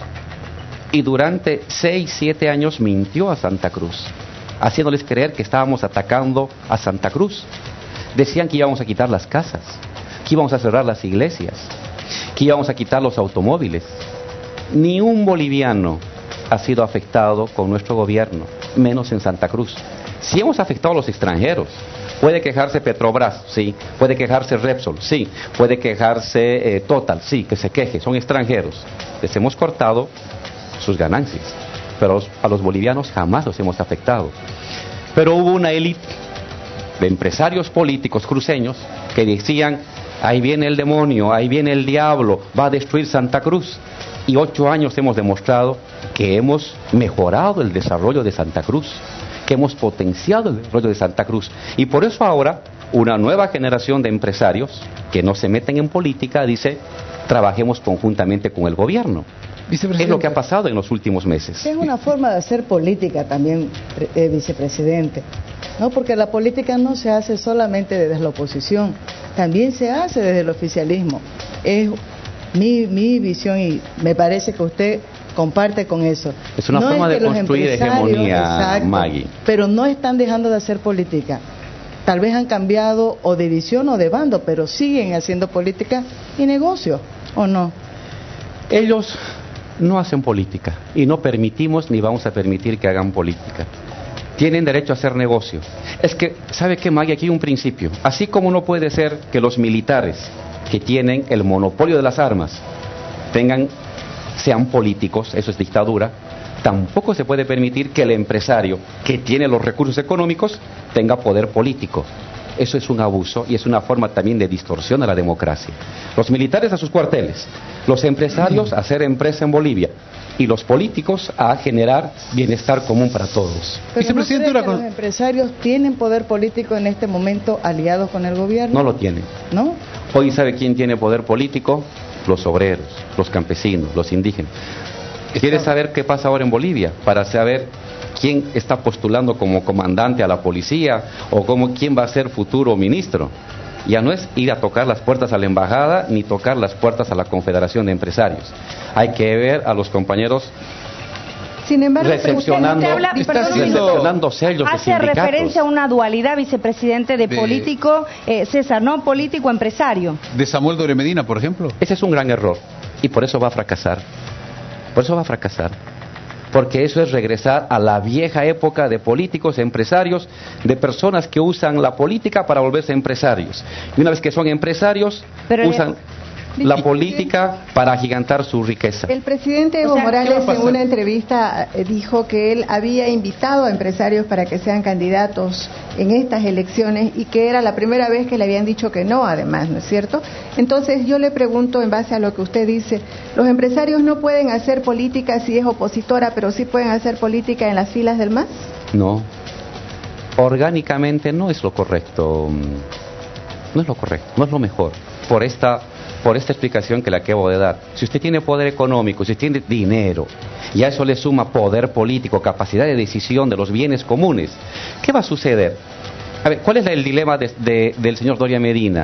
S3: Y durante seis, siete años mintió a Santa Cruz, haciéndoles creer que estábamos atacando a Santa Cruz. Decían que íbamos a quitar las casas, que íbamos a cerrar las iglesias, que íbamos a quitar los automóviles. Ni un boliviano ha sido afectado con nuestro gobierno, menos en Santa Cruz. Sí hemos afectado a los extranjeros, Puede quejarse Petrobras, sí. Puede quejarse Repsol, sí. Puede quejarse eh, Total, sí, que se queje, son extranjeros. Les hemos cortado sus ganancias, pero a los, a los bolivianos jamás los hemos afectado. Pero hubo una élite de empresarios políticos cruceños que decían: ahí viene el demonio, ahí viene el diablo, va a destruir Santa Cruz. Y ocho años hemos demostrado que hemos mejorado el desarrollo de Santa Cruz, que hemos potenciado el desarrollo de Santa Cruz. Y por eso ahora una nueva generación de empresarios que no se meten en política dice: trabajemos conjuntamente con el gobierno. Es lo que ha pasado en los últimos meses.
S5: Es una forma de hacer política también, eh, vicepresidente, ¿no? Porque la política no se hace solamente desde la oposición, también se hace desde el oficialismo. Es mi, mi visión y me parece que usted comparte con eso.
S3: Es una
S5: no
S3: forma
S5: es
S3: de construir hegemonía,
S5: exacto,
S3: Maggie.
S5: Pero no están dejando de hacer política. Tal vez han cambiado o de visión o de bando, pero siguen haciendo política y negocio, ¿o no?
S3: Ellos no hacen política y no permitimos ni vamos a permitir que hagan política. Tienen derecho a hacer negocio. Es que, ¿sabe qué, Maggie? Aquí hay un principio. Así como no puede ser que los militares que tienen el monopolio de las armas tengan, sean políticos, eso es dictadura, tampoco se puede permitir que el empresario que tiene los recursos económicos tenga poder político. Eso es un abuso y es una forma también de distorsión a la democracia. Los militares a sus cuarteles, los empresarios a hacer empresa en Bolivia y los políticos a generar bienestar común para todos.
S5: Pero ¿Vicepresidente, ¿no cree que los empresarios tienen poder político en este momento aliados con el gobierno?
S3: No lo tienen.
S5: ¿No?
S3: Hoy, ¿sabe quién tiene poder político? Los obreros, los campesinos, los indígenas. ¿Quieres saber qué pasa ahora en Bolivia? Para saber quién está postulando como comandante a la policía o como quién va a ser futuro ministro. Ya no es ir a tocar las puertas a la embajada ni tocar las puertas a la Confederación de Empresarios. Hay que ver a los compañeros
S1: Sin embargo,
S3: recepcionando,
S1: usted habla,
S3: está
S1: perdón,
S3: recepcionando sellos de
S1: hace
S3: sindicatos.
S1: referencia a una dualidad, vicepresidente, de,
S2: De-
S1: político, eh, César, ¿no? Político-empresario.
S2: De Samuel Doria Medina, por ejemplo.
S3: Ese es un gran error y por eso va a fracasar. Por eso va a fracasar. Porque eso es regresar a la vieja época de políticos, empresarios, de personas que usan la política para volverse empresarios. Y una vez que son empresarios,
S1: Pero
S3: usan
S6: le-
S3: la política para agigantar su riqueza.
S6: El presidente Evo
S1: O sea,
S2: ¿qué va a
S6: Morales en
S2: pasar?
S6: una entrevista eh, dijo que él había invitado a empresarios para que sean candidatos en estas elecciones y que era la primera vez que le habían dicho que no, además, ¿no es cierto? Entonces yo le pregunto, en base a lo que usted dice, ¿los empresarios no pueden hacer política si es opositora, pero sí pueden hacer política en las filas del M A S?
S3: No. Orgánicamente no es lo correcto. No es lo correcto, no es lo mejor. Por esta por esta explicación que le acabo de dar. Si usted tiene poder económico, si usted tiene dinero, y a eso le suma poder político, capacidad de decisión de los bienes comunes, ¿qué va a suceder? A ver, ¿cuál es el dilema de, de, del señor Doria Medina?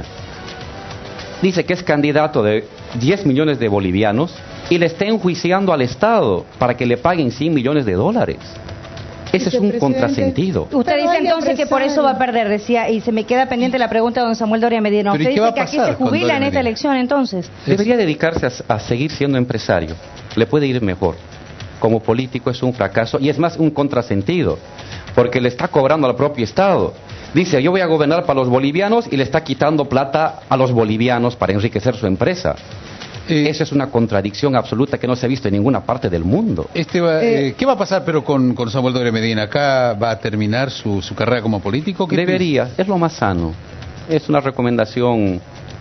S3: Dice que es candidato de diez millones de bolivianos y le está enjuiciando al Estado para que le paguen cien millones de dólares. Ese es un contrasentido.
S1: Usted
S5: Pero
S1: dice
S5: hay
S1: entonces que por eso va a perder, decía, y se me queda pendiente la pregunta de don Samuel Doria Medina.
S2: Pero ¿y
S1: Usted
S2: qué va
S1: dice
S2: a
S1: que aquí
S2: pasar
S1: se
S2: con
S1: jubila
S2: Doria
S1: en esta
S2: Medina?
S1: elección, entonces.
S3: Debería dedicarse a, a seguir siendo empresario. Le puede ir mejor. Como político es un fracaso y es más un contrasentido, porque le está cobrando al propio Estado. Dice, yo voy a gobernar para los bolivianos y le está quitando plata a los bolivianos para enriquecer su empresa.
S2: Eh,
S3: Esa es una contradicción absoluta que no se ha visto en ninguna parte del mundo.
S2: Este va- eh, ¿Qué va a pasar pero con, con Samuel Doria Medina? ¿Acá va a terminar su, su carrera como político? ¿Qué
S3: Debería, es lo más sano. Es una recomendación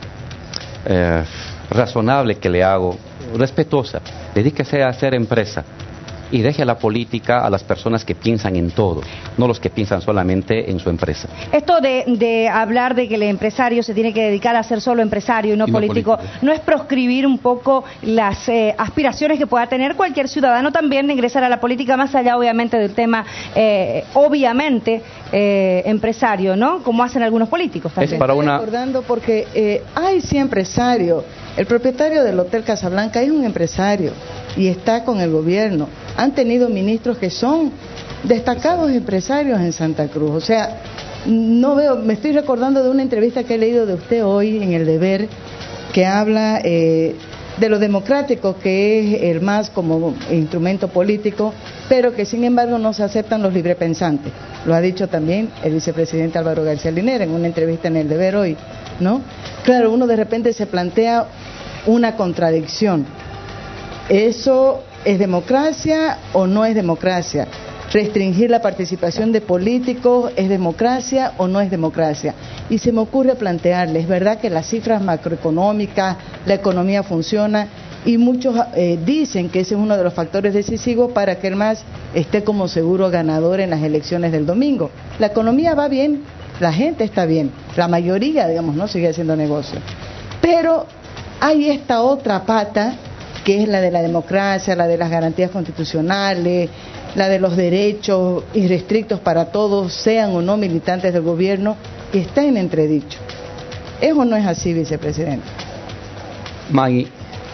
S3: eh, razonable que le hago, respetuosa. Dedíquese a hacer empresa y deje la política a las personas que piensan en todo, no los que piensan solamente en su empresa.
S1: Esto de, de hablar de que el empresario se tiene que dedicar a ser solo empresario y no,
S2: Y no
S1: político,
S2: político.
S1: ¿no es proscribir un poco las eh, aspiraciones que pueda tener cualquier ciudadano también de ingresar a la política, más allá obviamente del tema, eh, obviamente, eh, empresario, ¿no? Como hacen algunos políticos también.
S3: Es para
S5: Estoy
S3: una-
S5: recordando porque eh, hay sí empresario. El propietario del Hotel Casablanca es un empresario y está con el gobierno. Han tenido ministros que son destacados empresarios en Santa Cruz. O sea, no veo, me estoy recordando de una entrevista que he leído de usted hoy en El Deber, que habla eh, de lo democrático que es el M A S como instrumento político, pero que sin embargo no se aceptan los librepensantes. Lo ha dicho también el vicepresidente Álvaro García Linera en una entrevista en El Deber hoy, ¿no? Claro, uno de repente se plantea una contradicción. ¿Eso es democracia o no es democracia? ¿Restringir la participación de políticos es democracia o no es democracia? Y se me ocurre plantearles, es verdad que las cifras macroeconómicas, la economía funciona, y muchos eh, dicen que ese es uno de los factores decisivos para que el M A S esté como seguro ganador en las elecciones del domingo. La economía va bien, la gente está bien, la mayoría, digamos, no sigue haciendo negocio. Pero hay esta otra pata, que es la de la democracia, la de las garantías constitucionales, la de los derechos irrestrictos para todos, sean o no militantes del gobierno, que está en entredicho. ¿Es o no es así, vicepresidente?
S3: Maggie,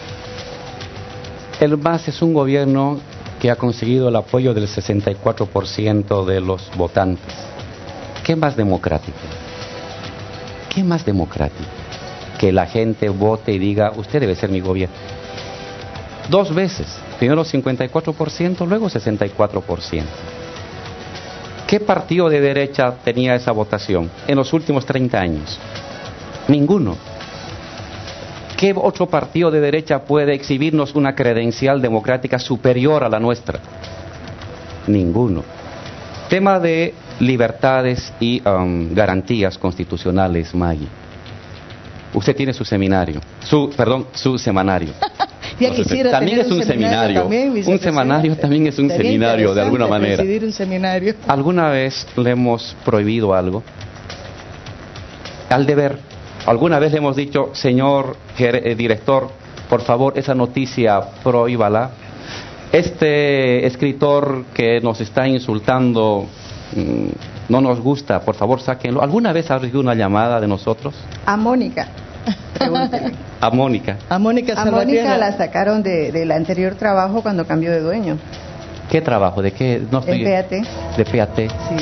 S3: el M A S es un gobierno que ha conseguido el apoyo del sesenta y cuatro por ciento de los votantes. ¿Qué más democrático? ¿Qué más democrático? Que la gente vote y diga, usted debe ser mi gobierno. Dos veces, primero cincuenta y cuatro por ciento, luego sesenta y cuatro por ciento. ¿Qué partido de derecha tenía esa votación en los últimos treinta años? Ninguno. ¿Qué otro partido de derecha puede exhibirnos una credencial democrática superior a la nuestra? Ninguno. Tema de libertades y um, garantías constitucionales, Maggie. Usted tiene su seminario, su, perdón, su semanario.
S5: Ya quisiera
S3: también es un, un seminario, seminario. También, un seminario también es un Sería seminario de alguna manera.
S5: Presidir un seminario.
S3: ¿Alguna vez le hemos prohibido algo? Al deber, alguna vez le hemos dicho, señor eh, director, por favor esa noticia prohíbala. Este escritor que nos está insultando mmm, no nos gusta, por favor sáquenlo. ¿Alguna vez ha recibido una llamada de nosotros?
S6: A Mónica.
S3: A Mónica.
S5: A Mónica,
S6: a Mónica la sacaron de, del anterior trabajo cuando cambió de dueño.
S3: ¿Qué trabajo? ¿De qué? No estoy...
S6: De P A T.
S3: De P A T.
S6: Sí.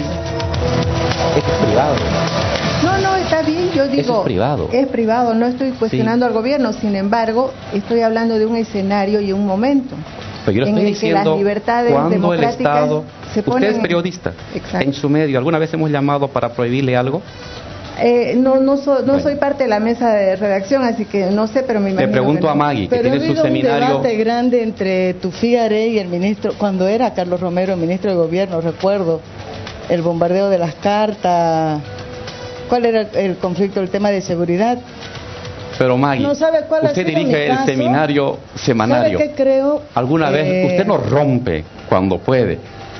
S3: Es privado.
S6: No, no, está bien, yo digo...
S3: Eso es privado.
S6: Es privado, no estoy cuestionando sí. al gobierno, sin embargo, estoy hablando de un escenario y un momento.
S3: Pero yo le estoy
S6: en el
S3: diciendo,
S6: que las libertades
S3: cuando el Estado...
S6: se ponen
S3: usted es periodista.
S6: Exacto.
S3: En su medio, ¿alguna vez hemos llamado para prohibirle algo?
S6: Eh, no no, so, no bueno. soy parte de la mesa de redacción, así que no sé, pero me imagino.
S3: Le pregunto
S6: que no.
S3: a Maggie, que
S5: pero
S3: tiene su seminario.
S5: Pero un debate grande entre Tufiare y el ministro, cuando era Carlos Romero, ministro de Gobierno, recuerdo, el bombardeo de las cartas. ¿Cuál era el conflicto, el tema de seguridad?
S3: Pero Maggie,
S5: no sabe cuál
S3: usted dirige el seminario semanario.
S5: ¿Sabe qué creo?
S3: ¿Alguna eh... vez usted nos rompe cuando puede?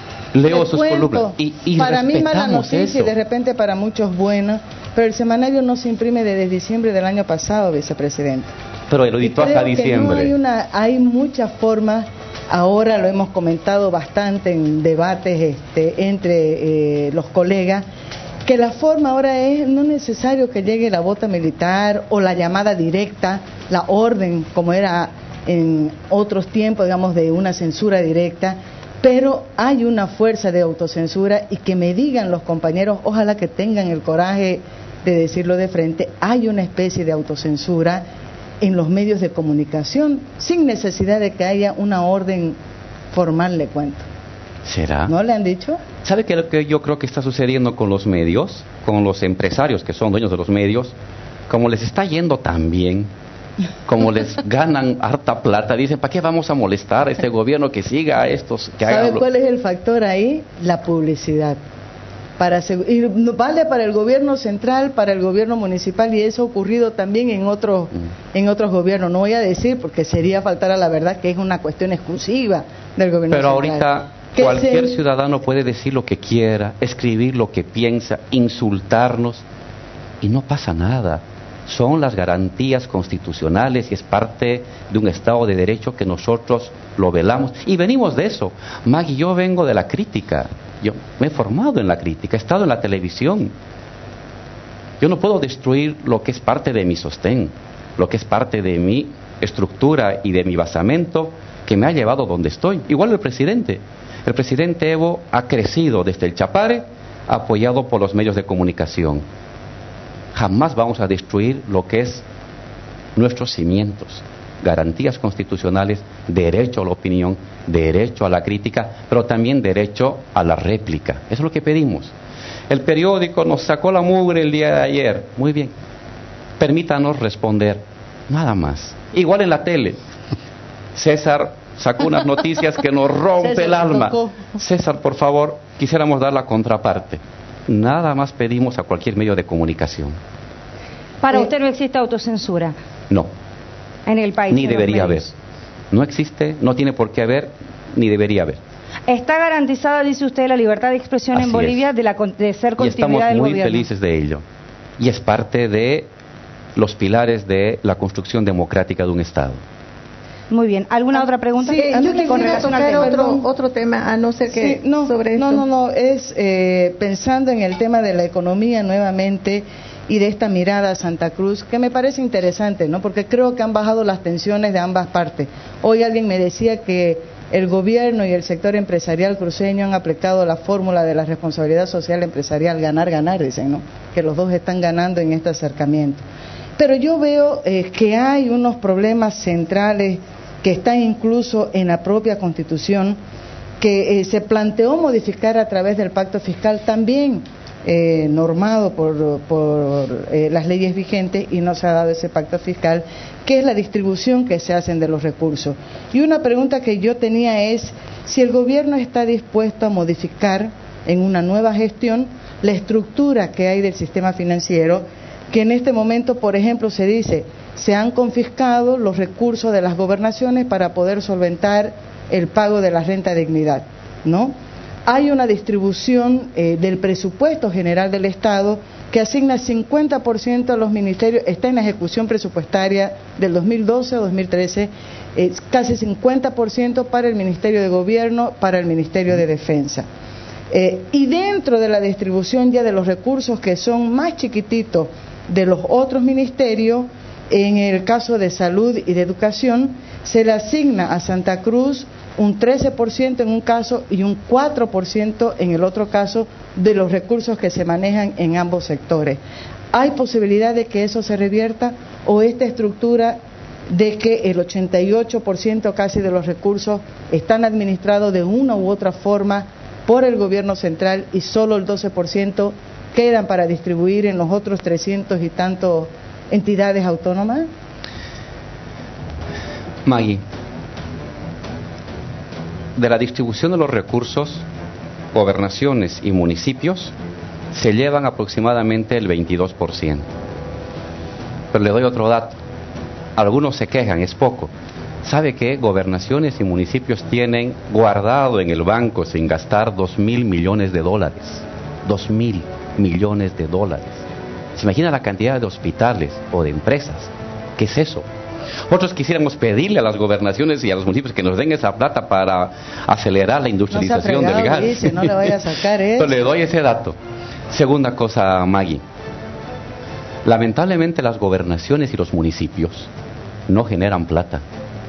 S3: Leo sus
S5: cuento,
S3: columnas y, y
S5: para mí mala noticia
S3: eso.
S5: Y de repente para muchos buena, pero el semanario no se imprime desde diciembre del año pasado, vicepresidente.
S3: Pero lo editó hasta diciembre.
S5: No hay, una, hay muchas formas, ahora lo hemos comentado bastante en debates este, entre eh, los colegas, que la forma ahora es no necesario que llegue la bota militar o la llamada directa, la orden, como era en otros tiempos, digamos, de una censura directa. Pero hay una fuerza de autocensura y que me digan los compañeros, ojalá que tengan el coraje de decirlo de frente, hay una especie de autocensura en los medios de comunicación sin necesidad de que haya una orden formal, le cuento.
S3: ¿Será?
S5: ¿No le han dicho?
S3: ¿Sabe qué es lo que yo creo que está sucediendo con los medios, con los empresarios que son dueños de los medios? Como les está yendo tan bien, como les ganan harta plata, dicen, ¿para qué vamos a molestar a este gobierno que siga a estos? Que
S5: ¿Sabe
S3: hagan lo...
S5: cuál es el factor ahí? La publicidad. Para, y vale para el gobierno central, para el gobierno municipal, y eso ha ocurrido también en otros, mm. en otros gobiernos. No voy a decir, porque sería faltar a la verdad, que es una cuestión exclusiva del gobierno
S3: Pero
S5: central.
S3: Pero ahorita cualquier se... ciudadano puede decir lo que quiera, escribir lo que piensa, insultarnos, y no pasa nada. Son las garantías constitucionales y es parte de un Estado de Derecho que nosotros lo velamos. Y venimos de eso. Maggie, yo vengo de la crítica. Yo me he formado en la crítica, he estado en la televisión. Yo no puedo destruir lo que es parte de mi sostén, lo que es parte de mi estructura y de mi basamento que me ha llevado donde estoy. Igual el presidente. El presidente Evo ha crecido desde el Chapare, apoyado por los medios de comunicación. Jamás vamos a destruir lo que es nuestros cimientos. garantías constitucionales, derecho a la opinión, derecho a la crítica, pero también derecho a la réplica. Eso es lo que pedimos. El periódico nos sacó la mugre el día de ayer. Muy bien. Permítanos responder. Nada más. Igual en la tele. César sacó unas noticias que nos rompe César el alma. Tocó. César, por favor, quisiéramos dar la contraparte. Nada más pedimos a cualquier medio de comunicación.
S1: Para eh, usted no existe autocensura.
S3: No.
S1: En el país.
S3: Ni debería haber. No existe, no tiene por qué haber, ni debería haber.
S1: ¿Está garantizada, dice usted, la libertad de expresión
S3: Así
S1: en Bolivia de, la, de ser continuidad del gobierno?
S3: Y estamos muy felices de ello. Y es parte de los pilares de la construcción democrática de un Estado.
S1: Muy bien. ¿Alguna ah, otra pregunta?
S6: Sí, eh, yo quisiera tocar otro, otro tema, a no ser que
S5: sí, no,
S6: sobre
S5: no,
S6: esto.
S5: No, no, no, es eh, pensando en el tema de la economía nuevamente y de esta mirada a Santa Cruz, que me parece interesante, ¿no? Porque creo que han bajado las tensiones de ambas partes. Hoy alguien me decía que el gobierno y el sector empresarial cruceño han aplicado la fórmula de la responsabilidad social empresarial, ganar, ganar, dicen, ¿no? Que los dos están ganando en este acercamiento. Pero yo veo eh, que hay unos problemas centrales que están incluso en la propia Constitución, que eh, se planteó modificar a través del pacto fiscal también eh, normado por, por eh, las leyes vigentes, y no se ha dado ese pacto fiscal, que es la distribución que se hacen de los recursos. Y una pregunta que yo tenía es si el gobierno está dispuesto a modificar en una nueva gestión la estructura que hay del sistema financiero, que en este momento, por ejemplo, se dice se han confiscado los recursos de las gobernaciones para poder solventar el pago de la renta dignidad, ¿no? Hay una distribución eh, del presupuesto general del Estado que asigna cincuenta por ciento a los ministerios, está en la ejecución presupuestaria del dos mil doce a dos mil trece, eh, casi cincuenta por ciento para el Ministerio de Gobierno, para el Ministerio de Defensa. Eh, y dentro de la distribución ya de los recursos que son más chiquititos de los otros ministerios, en el caso de salud y de educación, se le asigna a Santa Cruz un trece por ciento en un caso y un cuatro por ciento en el otro caso de los recursos que se manejan en ambos sectores. ¿Hay posibilidad de que eso se revierta o esta estructura de que el ochenta y ocho por ciento casi de los recursos están administrados de una u otra forma por el gobierno central y solo el doce por ciento quedan para distribuir en los otros trescientos y tantos entidades autónomas?
S3: Maggie, de la distribución de los recursos, gobernaciones y municipios se llevan aproximadamente el veintidós por ciento. Pero le doy otro dato. Algunos se quejan, es poco. ¿Sabe qué? Gobernaciones y municipios tienen guardado en el banco sin gastar dos mil millones de dólares. Dos mil millones de dólares. ¿Se imagina la cantidad de hospitales o de empresas? ¿Qué es eso? Nosotros quisiéramos pedirle a las gobernaciones y a los municipios que nos den esa plata para acelerar la industrialización
S5: no
S3: del gas.
S5: Dice, no le vaya a sacar eso.
S3: Le doy ese dato. Segunda cosa, Maggie. Lamentablemente las gobernaciones y los municipios no generan plata.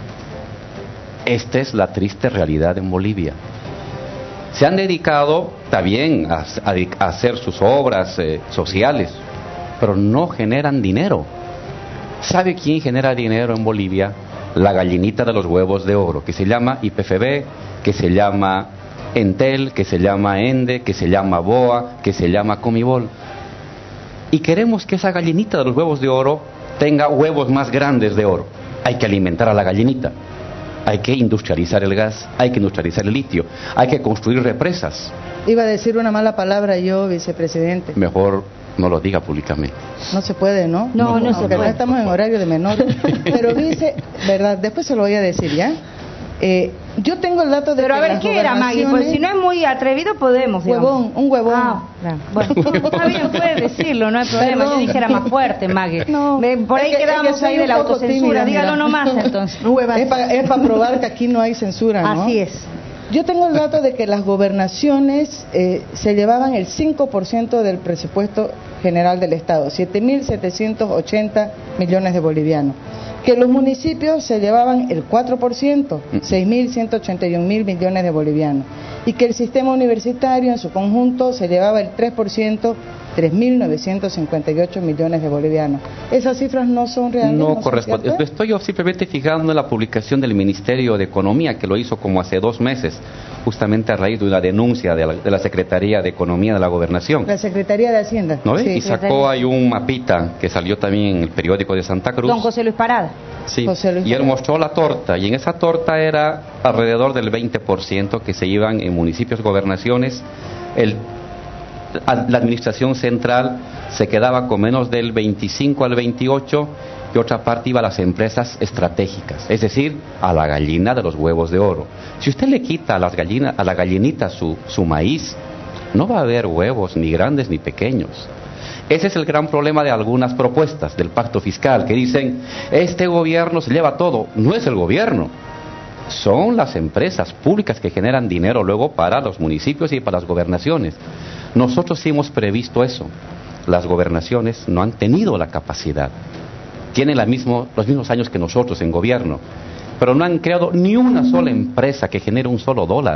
S3: Esta es la triste realidad en Bolivia. Se han dedicado también a, a, a hacer sus obras eh, sociales, pero no generan dinero. ¿Sabe quién genera dinero en Bolivia? La gallinita de los huevos de oro, que se llama I P F B, que se llama Entel, que se llama Ende, que se llama BOA, que se llama Comibol. Y queremos que esa gallinita de los huevos de oro tenga huevos más grandes de oro. Hay que alimentar a la gallinita. Hay que industrializar el gas, hay que industrializar el litio, hay que construir represas.
S5: Iba a decir una mala palabra yo, vicepresidente.
S3: Mejor no lo diga públicamente.
S5: No se puede, ¿no?
S1: No, no, no se puede.
S5: No estamos en horario de menores. Pero dice, verdad, después se lo voy a decir, ¿ya? Eh, yo tengo el dato de
S1: Pero
S5: que
S1: a ver, ¿qué era, Maggie? Pues si no es muy atrevido, podemos, digamos.
S5: Huevón, un huevón.
S1: Ah, bueno, está bien, puede decirlo, no hay problema. Perdón. Yo dijera más fuerte, Maggie. No, por ahí es que, quedamos es que ahí de la autocensura. Tímida, dígalo nomás, entonces.
S5: Es para pa probar que aquí no hay censura, ¿no?
S1: Así es.
S5: Yo tengo el dato de que las gobernaciones eh, se llevaban el cinco por ciento del presupuesto general del Estado, siete mil setecientos ochenta millones de bolivianos. Que los municipios se llevaban el cuatro por ciento, seis mil ciento ochenta y un mil millones de bolivianos. Y que el sistema universitario en su conjunto se llevaba el tres por ciento, tres mil novecientos cincuenta y ocho millones de bolivianos. ¿Esas cifras no son reales?
S3: No,
S5: ¿No
S3: corresponde.
S5: son
S3: Estoy yo simplemente fijando en la publicación del Ministerio de Economía, que lo hizo como hace dos meses, justamente a raíz de una denuncia de la, de la Secretaría de Economía de la Gobernación.
S5: La Secretaría de Hacienda.
S3: ¿No ve?
S5: Sí,
S3: y sacó ahí un mapita que salió también en el periódico de Santa Cruz.
S1: Don José Luis Parada.
S3: Sí,
S5: José Luis
S3: y él
S5: Parada.
S3: mostró la torta, y en esa torta era alrededor del veinte por ciento que se iban en municipios, gobernaciones. El, la administración central se quedaba con menos del veinticinco al veintiocho, y otra parte iba a las empresas estratégicas, es decir, a la gallina de los huevos de oro. Si usted le quita a, las gallinas, a la gallinita su, su maíz, no va a haber huevos ni grandes ni pequeños. Ese es el gran problema de algunas propuestas del pacto fiscal, que dicen, este gobierno se lleva todo. No es el gobierno, son las empresas públicas que generan dinero luego para los municipios y para las gobernaciones. Nosotros sí hemos previsto eso. Las gobernaciones no han tenido la capacidad. Tienen la mismo, los mismos años que nosotros en gobierno, pero no han creado ni una sola empresa que genere un solo dólar.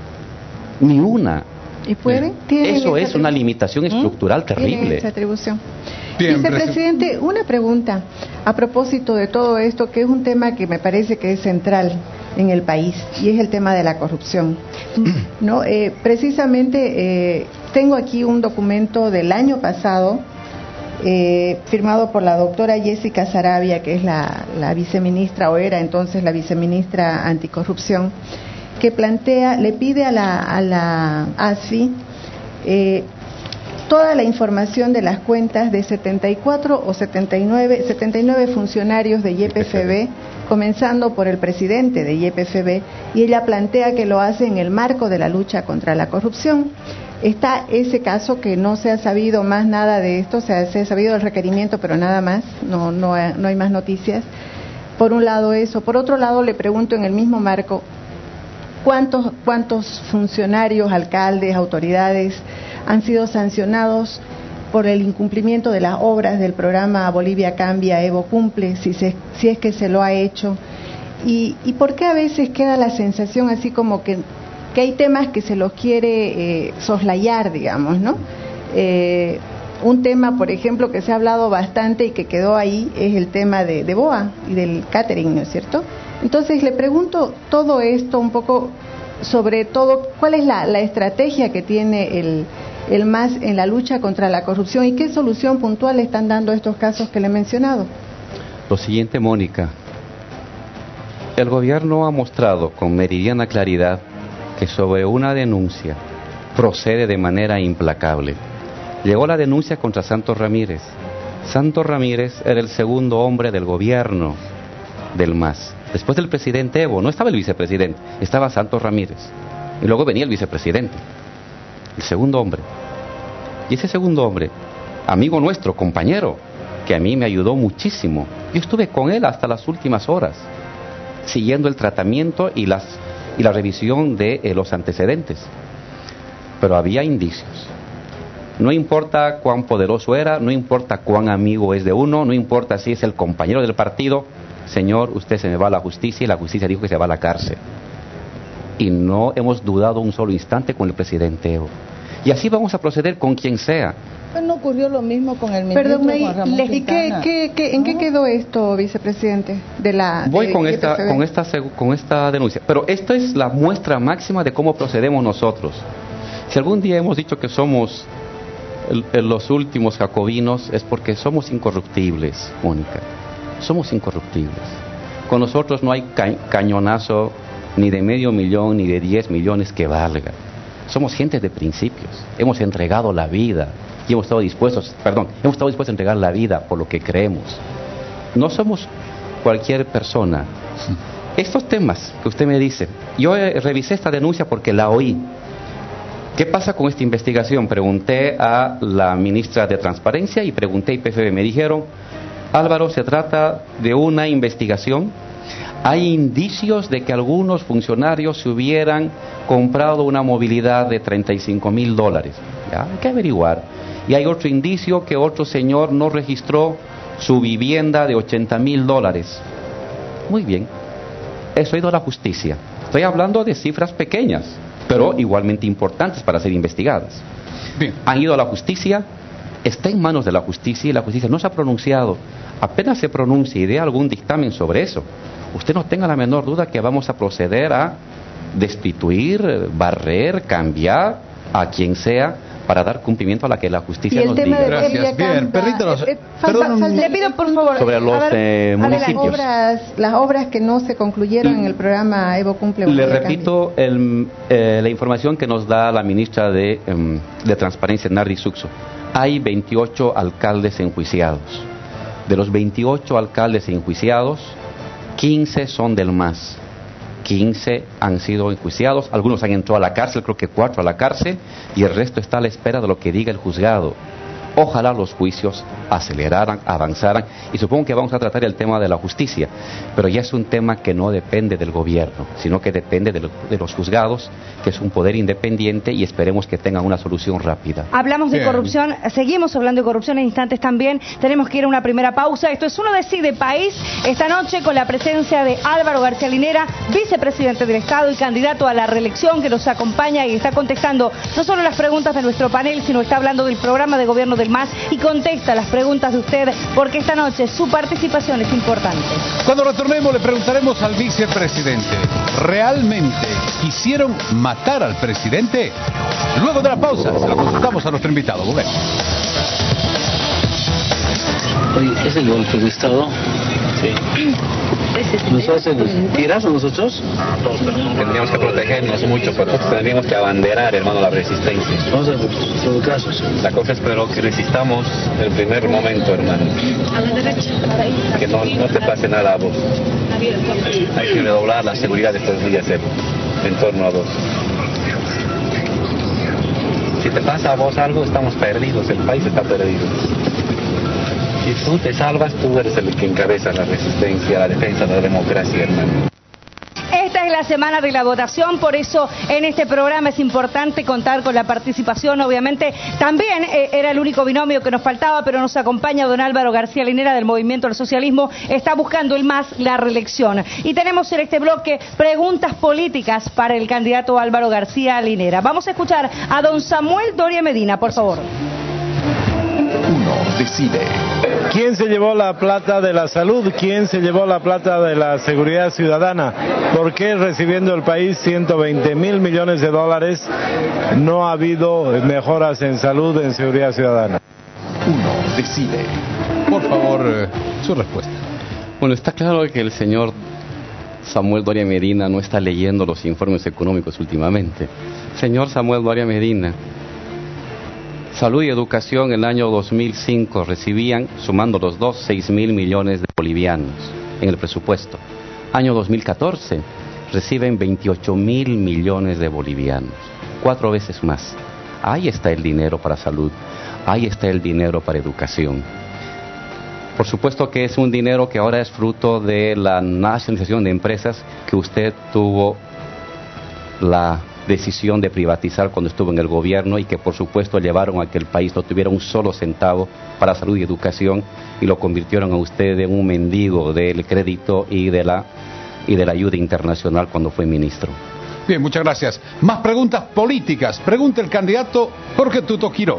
S3: Ni una.
S6: ¿Y pueden?
S3: Eso es una limitación estructural terrible.
S6: Tienen esa atribución.
S2: Bien,
S6: Vicepresidente, una pregunta a propósito de todo esto, que es un tema que me parece que es central en el país, y es el tema de la corrupción. ¿No? Eh, precisamente eh, tengo aquí un documento del año pasado, eh, firmado por la doctora Jessica Saravia, que es la, la viceministra, o era entonces la viceministra anticorrupción, que plantea, le pide a la, a la ASFI eh, toda la información de las cuentas de setenta y cuatro o setenta y nueve, setenta y nueve funcionarios de Y P F B, comenzando por el presidente de Y P F B, y ella plantea que lo hace en el marco de la lucha contra la corrupción. Está ese caso que no se ha sabido más nada de esto, o sea, se ha sabido el requerimiento, pero nada más, no, no, no hay más noticias. Por un lado eso. Por otro lado, le pregunto en el mismo marco, ¿cuántos, cuántos funcionarios, alcaldes, autoridades han sido sancionados por el incumplimiento de las obras del programa Bolivia Cambia, Evo Cumple, si, se, si es que se lo ha hecho? Y, y por qué a veces queda la sensación así como que, que hay temas que se los quiere eh, soslayar, digamos, ¿no? Eh, un tema, por ejemplo, que se ha hablado bastante y que quedó ahí, es el tema de, de B O A y del catering, ¿no es cierto? Entonces le pregunto todo esto un poco, sobre todo, ¿cuál es la, la estrategia que tiene el, el M A S en la lucha contra la corrupción y qué solución puntual están dando estos casos que le he mencionado?
S3: Lo siguiente, Mónica, el gobierno ha mostrado con meridiana claridad que sobre una denuncia procede de manera implacable. Llegó la denuncia contra Santos Ramírez. Santos Ramírez era el segundo hombre del gobierno del M A S. Después del presidente Evo, no estaba el vicepresidente, estaba Santos Ramírez. Y luego venía el vicepresidente, el segundo hombre. Y ese segundo hombre, amigo nuestro, compañero, que a mí me ayudó muchísimo. Yo estuve con él hasta las últimas horas, siguiendo el tratamiento y, las, y la revisión de eh, los antecedentes. Pero había indicios. No importa cuán poderoso era, no importa cuán amigo es de uno, no importa si es el compañero del partido. Señor, usted se me va a la justicia, y la justicia dijo que se va a la cárcel. Y no hemos dudado un solo instante con el presidente Evo. Y así vamos a proceder con quien sea.
S5: Pues no ocurrió lo mismo con el ministro
S6: Perdón,
S5: Juan Ramón
S6: ¿y qué, qué, qué, en
S5: ¿no?
S6: qué quedó esto, vicepresidente? De la,
S3: Voy
S6: de
S3: con
S6: Y P
S3: esta,
S6: F B?
S3: con, esta, con esta denuncia. Pero esta es la muestra máxima de cómo procedemos nosotros. Si algún día hemos dicho que somos el, el, los últimos jacobinos, es porque somos incorruptibles, Mónica. Somos incorruptibles. Con nosotros no hay ca cañonazo ni de medio millón ni de diez millones que valga. Somos gente de principios. Hemos entregado la vida y hemos estado dispuestos, perdón, hemos estado dispuestos a entregar la vida por lo que creemos. No somos cualquier persona. Estos temas que usted me dice, yo eh, revisé esta denuncia porque la oí. ¿Qué pasa con esta investigación? Pregunté a la ministra de Transparencia y pregunté a I P F B. Me dijeron, Álvaro, se trata de una investigación. Hay indicios de que algunos funcionarios se hubieran comprado una movilidad de treinta y cinco mil dólares. ¿Ya? Hay que averiguar. Y hay otro indicio que otro señor no registró su vivienda de ochenta mil dólares. Muy bien. Eso ha ido a la justicia. Estoy hablando de cifras pequeñas, pero igualmente importantes para ser investigadas.
S2: Bien.
S3: Han ido a la justicia está en manos de la justicia y la justicia no se ha pronunciado. Apenas se pronuncie y dé algún dictamen sobre eso, usted no tenga la menor duda que vamos a proceder a destituir, barrer, cambiar a quien sea para dar cumplimiento a la que la justicia nos diga.
S2: Gracias. Bien, permítanos.
S6: Eh, falta, falta, le pido por favor
S3: sobre los
S6: ver,
S3: eh, municipios.
S6: Las obras, las obras que no se concluyeron en el programa Evo Cumple.
S3: Le repito el, eh, la información que nos da la ministra de, um, de Transparencia, Nardi Suxo. Hay veintiocho alcaldes enjuiciados. De los veintiocho alcaldes enjuiciados, quince son del M A S. quince han sido enjuiciados, algunos han entrado a la cárcel, creo que cuatro a la cárcel, y el resto está a la espera de lo que diga el juzgado. Ojalá los juicios aceleraran, avanzaran, y supongo que vamos a tratar el tema de la justicia, pero ya es un tema que no depende del gobierno, sino que depende de, lo, de los juzgados, que es un poder independiente, y esperemos que tengan una solución rápida.
S1: Hablamos de Bien. corrupción, seguimos hablando de corrupción en instantes también, tenemos que ir a una primera pausa. Esto es Uno Decide País, esta noche con la presencia de Álvaro García Linera, vicepresidente del Estado y candidato a la reelección, que nos acompaña y está contestando no solo las preguntas de nuestro panel, sino está hablando del programa de gobierno del M A S y contesta las preguntas de usted, porque esta noche su participación es importante.
S2: Cuando retornemos le preguntaremos al vicepresidente, ¿realmente quisieron matar al presidente? Luego de la pausa se lo consultamos a nuestro invitado. Volvemos.
S7: Oye, ¿es el golpe de Estado? Sí. ¿Nos hacen tirar a nosotros?
S3: Tendríamos que protegernos mucho, pero nosotros tendríamos que abanderar, hermano, la resistencia.
S7: Vamos a en todo caso.
S3: La cosa es pero que resistamos el primer momento, hermano.
S8: A la derecha.
S3: Que no, no te pase nada a vos. Hay que redoblar la seguridad de estos días, Evo, en torno a vos. Si te pasa a vos algo, estamos perdidos, el país está perdido. Si tú te salvas, tú eres el que encabeza la resistencia, la defensa de la democracia, hermano.
S1: Esta es la semana de la votación, por eso en este programa es importante contar con la participación. Obviamente también eh, era el único binomio que nos faltaba, pero nos acompaña don Álvaro García Linera del Movimiento del Socialismo, está buscando el M A S la reelección. Y tenemos en este bloque preguntas políticas para el candidato Álvaro García Linera. Vamos a escuchar a don Samuel Doria Medina, por favor.
S9: Uno decide.
S10: ¿Quién se llevó la plata de la salud? ¿Quién se llevó la plata de la seguridad ciudadana? ¿Por qué recibiendo el país ciento veinte mil millones de dólares no ha habido mejoras en salud, en seguridad ciudadana?
S9: Uno decide.
S2: Por favor, eh, su respuesta.
S3: Bueno, está claro que el señor Samuel Doria Medina no está leyendo los informes económicos últimamente. Señor Samuel Doria Medina, Salud y Educación en el año dos mil cinco recibían, sumando los dos, seis mil millones de bolivianos en el presupuesto. Año dos mil catorce reciben veintiocho mil millones de bolivianos, cuatro veces más. Ahí está el dinero para salud, ahí está el dinero para educación. Por supuesto que es un dinero que ahora es fruto de la nacionalización de empresas que usted tuvo la decisión de privatizar cuando estuvo en el gobierno y que por supuesto llevaron a que el país no tuviera un solo centavo para salud y educación y lo convirtieron a usted en un mendigo del crédito y de la y de la ayuda internacional cuando fue ministro.
S2: Bien, muchas gracias. Más preguntas políticas. Pregunta el candidato Jorge Tuto Quiró.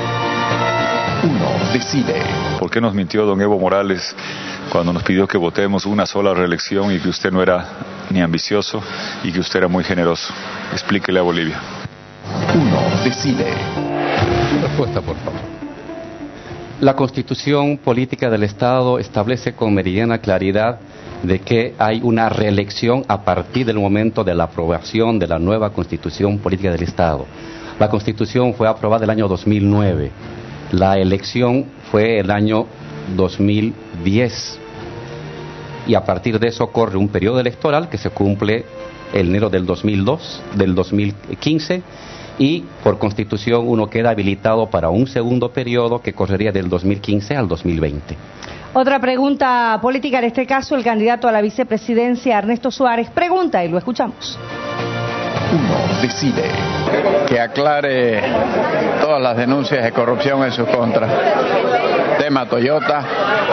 S9: Uno decide.
S11: ¿Por qué nos mintió don Evo Morales cuando nos pidió que votemos una sola reelección y que usted no era ni ambicioso y que usted era muy generoso? Explíquele a Bolivia.
S9: Uno decide.
S2: Respuesta, por favor.
S3: La Constitución Política del Estado establece con meridiana claridad de que hay una reelección a partir del momento de la aprobación de la nueva Constitución Política del Estado. La Constitución fue aprobada el año dos mil nueve. La elección fue el año dos mil diez. Y a partir de eso corre un periodo electoral que se cumple el enero del dos mil dos, del dos mil quince, y por Constitución uno queda habilitado para un segundo periodo que correría del dos mil quince al dos mil veinte.
S1: Otra pregunta política, en este caso el candidato a la vicepresidencia Ernesto Suárez pregunta y lo escuchamos.
S9: Uno decide.
S12: Que aclare todas las denuncias de corrupción en su contra. Tema Toyota,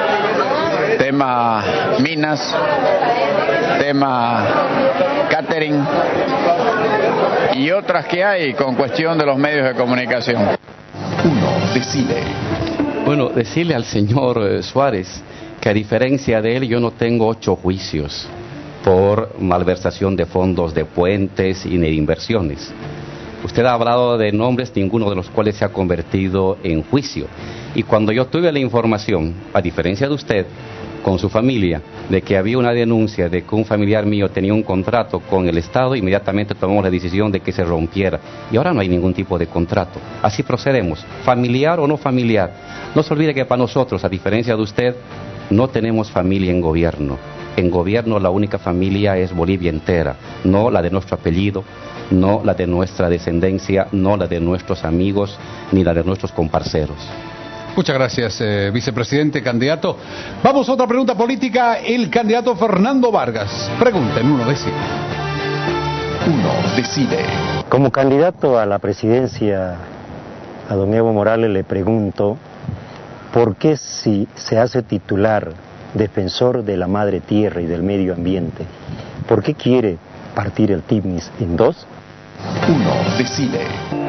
S12: tema minas, tema catering y otras que hay con cuestión de los medios de comunicación.
S9: Uno decide.
S3: Bueno, decirle al señor eh, Suárez que a diferencia de él yo no tengo ocho juicios por malversación de fondos de puentes y de inversiones. Usted ha hablado de nombres, ninguno de los cuales se ha convertido en juicio. Y cuando yo tuve la información, a diferencia de usted, con su familia, de que había una denuncia de que un familiar mío tenía un contrato con el Estado, inmediatamente tomamos la decisión de que se rompiera. Y ahora no hay ningún tipo de contrato. Así procedemos, familiar o no familiar. No se olvide que para nosotros, a diferencia de usted, no tenemos familia en gobierno. En gobierno la única familia es Bolivia entera, no la de nuestro apellido, no la de nuestra descendencia, no la de nuestros amigos, ni la de nuestros comparceros.
S2: Muchas gracias, eh, vicepresidente, candidato. Vamos a otra pregunta política. El candidato Fernando Vargas. Pregunta en uno decide.
S9: Uno decide.
S8: Como candidato a la presidencia, a don Evo Morales le pregunto, ¿por qué si se hace titular defensor de la madre tierra y del medio ambiente, por qué quiere partir el TIPNIS en dos?
S9: Uno decide.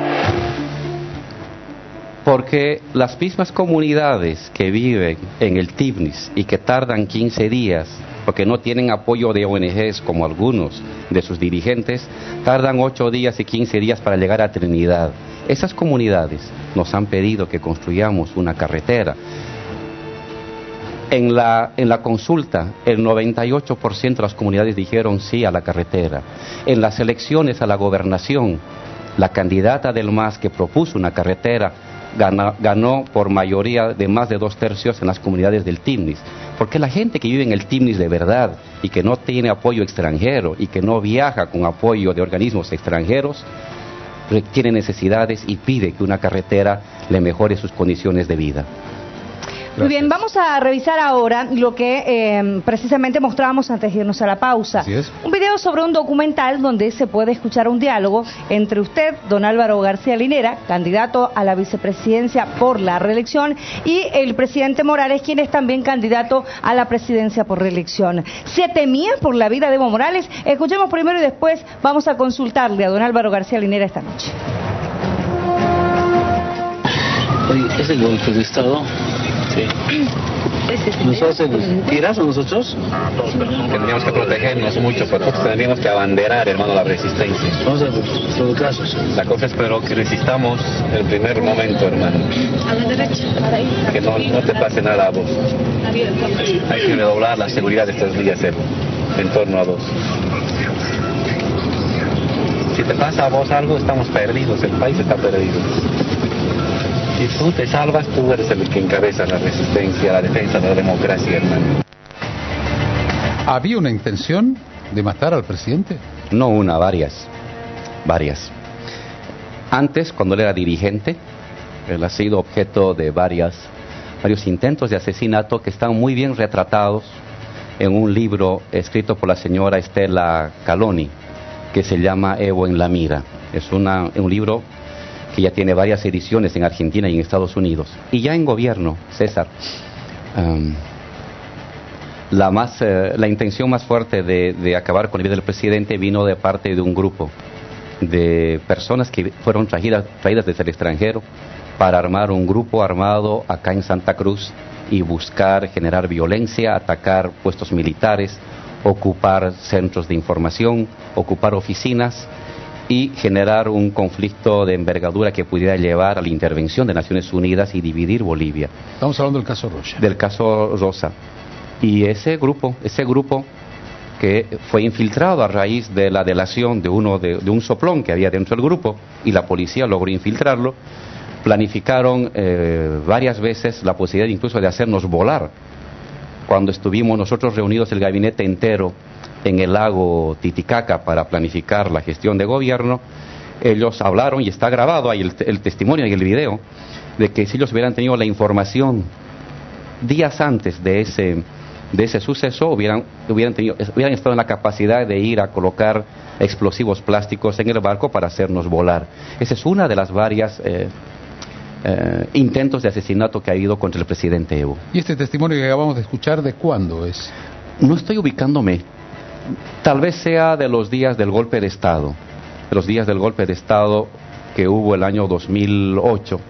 S3: Porque las mismas comunidades que viven en el TIPNIS y que tardan quince días, porque no tienen apoyo de O N Ges como algunos de sus dirigentes, tardan ocho días y quince días para llegar a Trinidad. Esas comunidades nos han pedido que construyamos una carretera. En la, en la consulta, el noventa y ocho por ciento de las comunidades dijeron sí a la carretera. En las elecciones a la gobernación, la candidata del M A S que propuso una carretera Ganó, ganó por mayoría de más de dos tercios en las comunidades del TIPNIS, porque la gente que vive en el TIPNIS de verdad y que no tiene apoyo extranjero y que no viaja con apoyo de organismos extranjeros, tiene necesidades y pide que una carretera le mejore sus condiciones de vida.
S1: Muy bien, vamos a revisar ahora lo que eh, precisamente mostrábamos antes de irnos a la pausa.
S2: Así es.
S1: Un video sobre un documental donde se puede escuchar un diálogo entre usted, don Álvaro García Linera, candidato a la vicepresidencia por la reelección, y el presidente Morales, quien es también candidato a la presidencia por reelección. ¿Se temía por la vida de Evo Morales? Escuchemos primero y después vamos a consultarle a don Álvaro García Linera esta noche.
S7: Oye, ese golpe de Estado... Sí. ¿Nos hacen tirar a nosotros?
S3: Tendríamos que protegernos mucho, pero nosotros tendríamos que abanderar, hermano, la resistencia.
S7: Vamos a ver, todo caso.
S3: La cosa es pero que resistamos el primer momento, hermano.
S13: A la derecha, para ahí.
S3: Que no, no te pase nada a vos. Hay que redoblar la seguridad de estos días, Evo, en torno a vos. Si te pasa a vos algo, estamos perdidos, el país está perdido. Si tú te salvas, tú eres el que encabeza la resistencia, la defensa de la democracia, hermano.
S2: ¿Había una intención de matar al presidente?
S3: No una, varias. Varias. Antes, cuando él era dirigente, él ha sido objeto de varias, varios intentos de asesinato que están muy bien retratados en un libro escrito por la señora Estela Caloni, que se llama Evo en la mira. Es una, un libro que ya tiene varias ediciones en Argentina y en Estados Unidos. Y ya en gobierno, César, um, la, más, eh, la intención más fuerte de, de acabar con la vida del presidente vino de parte de un grupo de personas que fueron traídas, traídas desde el extranjero para armar un grupo armado acá en Santa Cruz y buscar generar violencia, atacar puestos militares, ocupar centros de información, ocupar oficinas y generar un conflicto de envergadura que pudiera llevar a la intervención de Naciones Unidas y dividir Bolivia.
S2: Estamos hablando del caso Rosa.
S3: Del caso Rosa. Y ese grupo, ese grupo que fue infiltrado a raíz de la delación de uno de, de un soplón que había dentro del grupo y la policía logró infiltrarlo, planificaron eh, varias veces la posibilidad incluso de hacernos volar. Cuando estuvimos nosotros reunidos el gabinete entero en el lago Titicaca para planificar la gestión de gobierno, ellos hablaron, y está grabado ahí el, el testimonio y el video, de que si ellos hubieran tenido la información días antes de ese, de ese suceso, hubieran, hubieran, tenido, hubieran estado en la capacidad de ir a colocar explosivos plásticos en el barco para hacernos volar. Esa es una de las varias eh, eh, intentos de asesinato que ha habido contra el presidente Evo.
S2: ¿Y este testimonio que acabamos de escuchar, de cuándo es?
S3: No estoy ubicándome. Tal vez sea de los días del golpe de Estado, de los días del golpe de Estado que hubo el año dos mil ocho,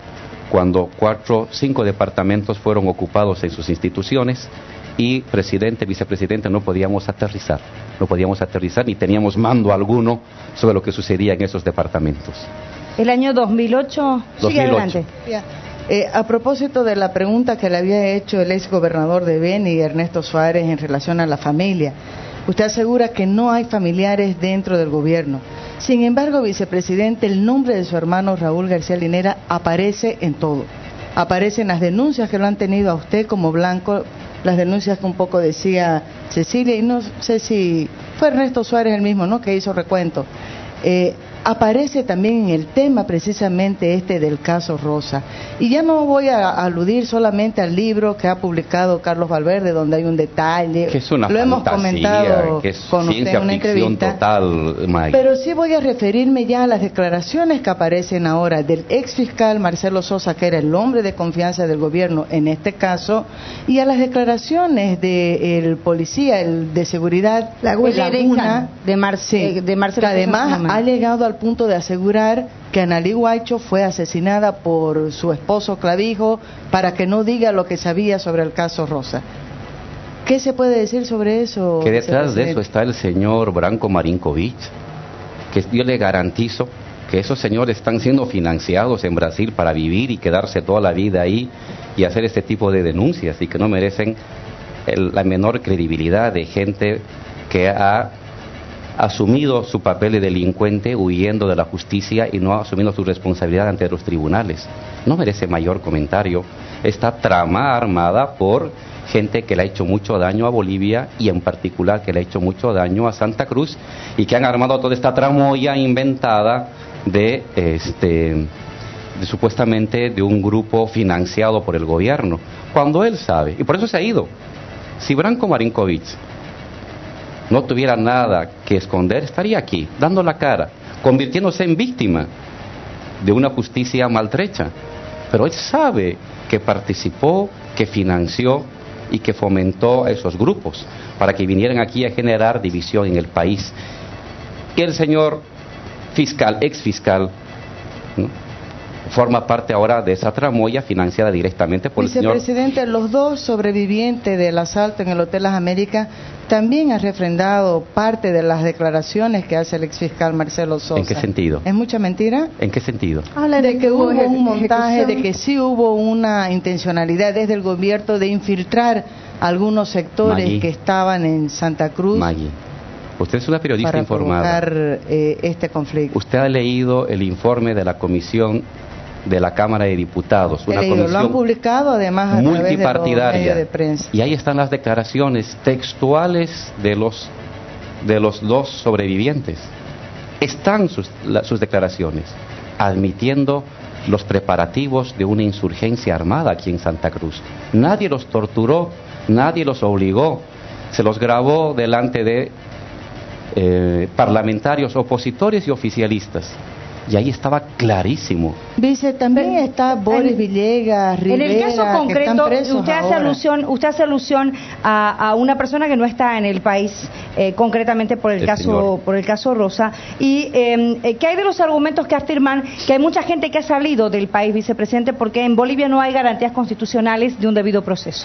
S3: cuando cuatro, cinco departamentos fueron ocupados en sus instituciones y presidente, vicepresidente no podíamos aterrizar, no podíamos aterrizar ni teníamos mando alguno sobre lo que sucedía en esos departamentos.
S1: El año dos mil ocho, sigue adelante.
S5: Eh, a propósito de la pregunta que le había hecho el ex gobernador de Beni, Ernesto Suárez, en relación a la familia, usted asegura que no hay familiares dentro del gobierno. Sin embargo, vicepresidente, el nombre de su hermano Raúl García Linera aparece en todo. Aparecen las denuncias que lo han tenido a usted como blanco, las denuncias que un poco decía Cecilia, y no sé si fue Ernesto Suárez el mismo, ¿no?, que hizo recuento. Eh, aparece también en el tema precisamente este del caso Rosa. Y ya no voy a aludir solamente al libro que ha publicado Carlos Valverde, donde hay un detalle,
S3: que es una
S5: lo hemos comentado
S3: que es
S5: con usted en una entrevista,
S3: total, Mike.
S5: Pero sí voy a referirme ya a las declaraciones que aparecen ahora del ex fiscal Marcelo Sosa, que era el hombre de confianza del gobierno en este caso, y a las declaraciones del policía, el de seguridad,
S1: la
S5: Laguna,
S1: de, Marce, de Marcelo
S5: que además
S1: Sosa,
S5: ha llegado al punto de asegurar que Analí Huaycho fue asesinada por su esposo Clavijo para que no diga lo que sabía sobre el caso Rosa. ¿Qué se puede decir sobre eso?
S3: Que detrás de eso está el señor Branko Marinkovic, que yo le garantizo que esos señores están siendo financiados en Brasil para vivir y quedarse toda la vida ahí y hacer este tipo de denuncias, y que no merecen el, la menor credibilidad de gente que ha asumido su papel de delincuente huyendo de la justicia y no ha asumido su responsabilidad ante los tribunales. No merece mayor comentario esta trama armada por gente que le ha hecho mucho daño a Bolivia, y en particular que le ha hecho mucho daño a Santa Cruz, y que han armado toda esta tramoya inventada de este de, supuestamente de un grupo financiado por el gobierno, cuando él sabe, y por eso se ha ido. Si Branko Marinkovic no tuviera nada que esconder, estaría aquí, dando la cara, convirtiéndose en víctima de una justicia maltrecha. Pero él sabe que participó, que financió y que fomentó a esos grupos para que vinieran aquí a generar división en el país. Y el señor fiscal, ex fiscal, ¿no?, forma parte ahora de esa tramoya financiada directamente por el señor.
S5: Vicepresidente, los dos sobrevivientes del asalto en el Hotel Las Américas también han refrendado parte de las declaraciones que hace el exfiscal Marcelo Sosa.
S3: ¿En qué sentido?
S5: ¿Es mucha mentira?
S3: ¿En qué sentido?
S5: Habla de que hubo un montaje, de que sí hubo una intencionalidad desde el gobierno de infiltrar algunos sectores
S3: Maggie,
S5: que estaban en Santa Cruz.
S3: Maggie, usted es una periodista
S5: para
S3: informada.
S5: provocar eh, este conflicto.
S3: Usted ha leído el informe de la comisión de la Cámara de Diputados, una
S5: leído,
S3: comisión
S5: lo han publicado además a
S3: multipartidaria,
S5: través de los medios de prensa.
S3: Y ahí están las declaraciones textuales de los de los dos sobrevivientes. Están sus, la, sus declaraciones admitiendo los preparativos de una insurgencia armada aquí en Santa Cruz. Nadie los torturó, nadie los obligó, se los grabó delante de eh, parlamentarios opositores y oficialistas. Y ahí estaba clarísimo.
S5: Dice, también está Boris
S1: en,
S5: Villegas, Rivera,
S1: en el caso concreto, usted hace
S5: ahora.
S1: alusión, usted hace alusión a, a una persona que no está en el país, eh, concretamente por el, el caso señor. por el caso Rosa. Y eh, ¿qué hay de los argumentos que afirman que hay mucha gente que ha salido del país, vicepresidente, porque en Bolivia no hay garantías constitucionales de un debido proceso?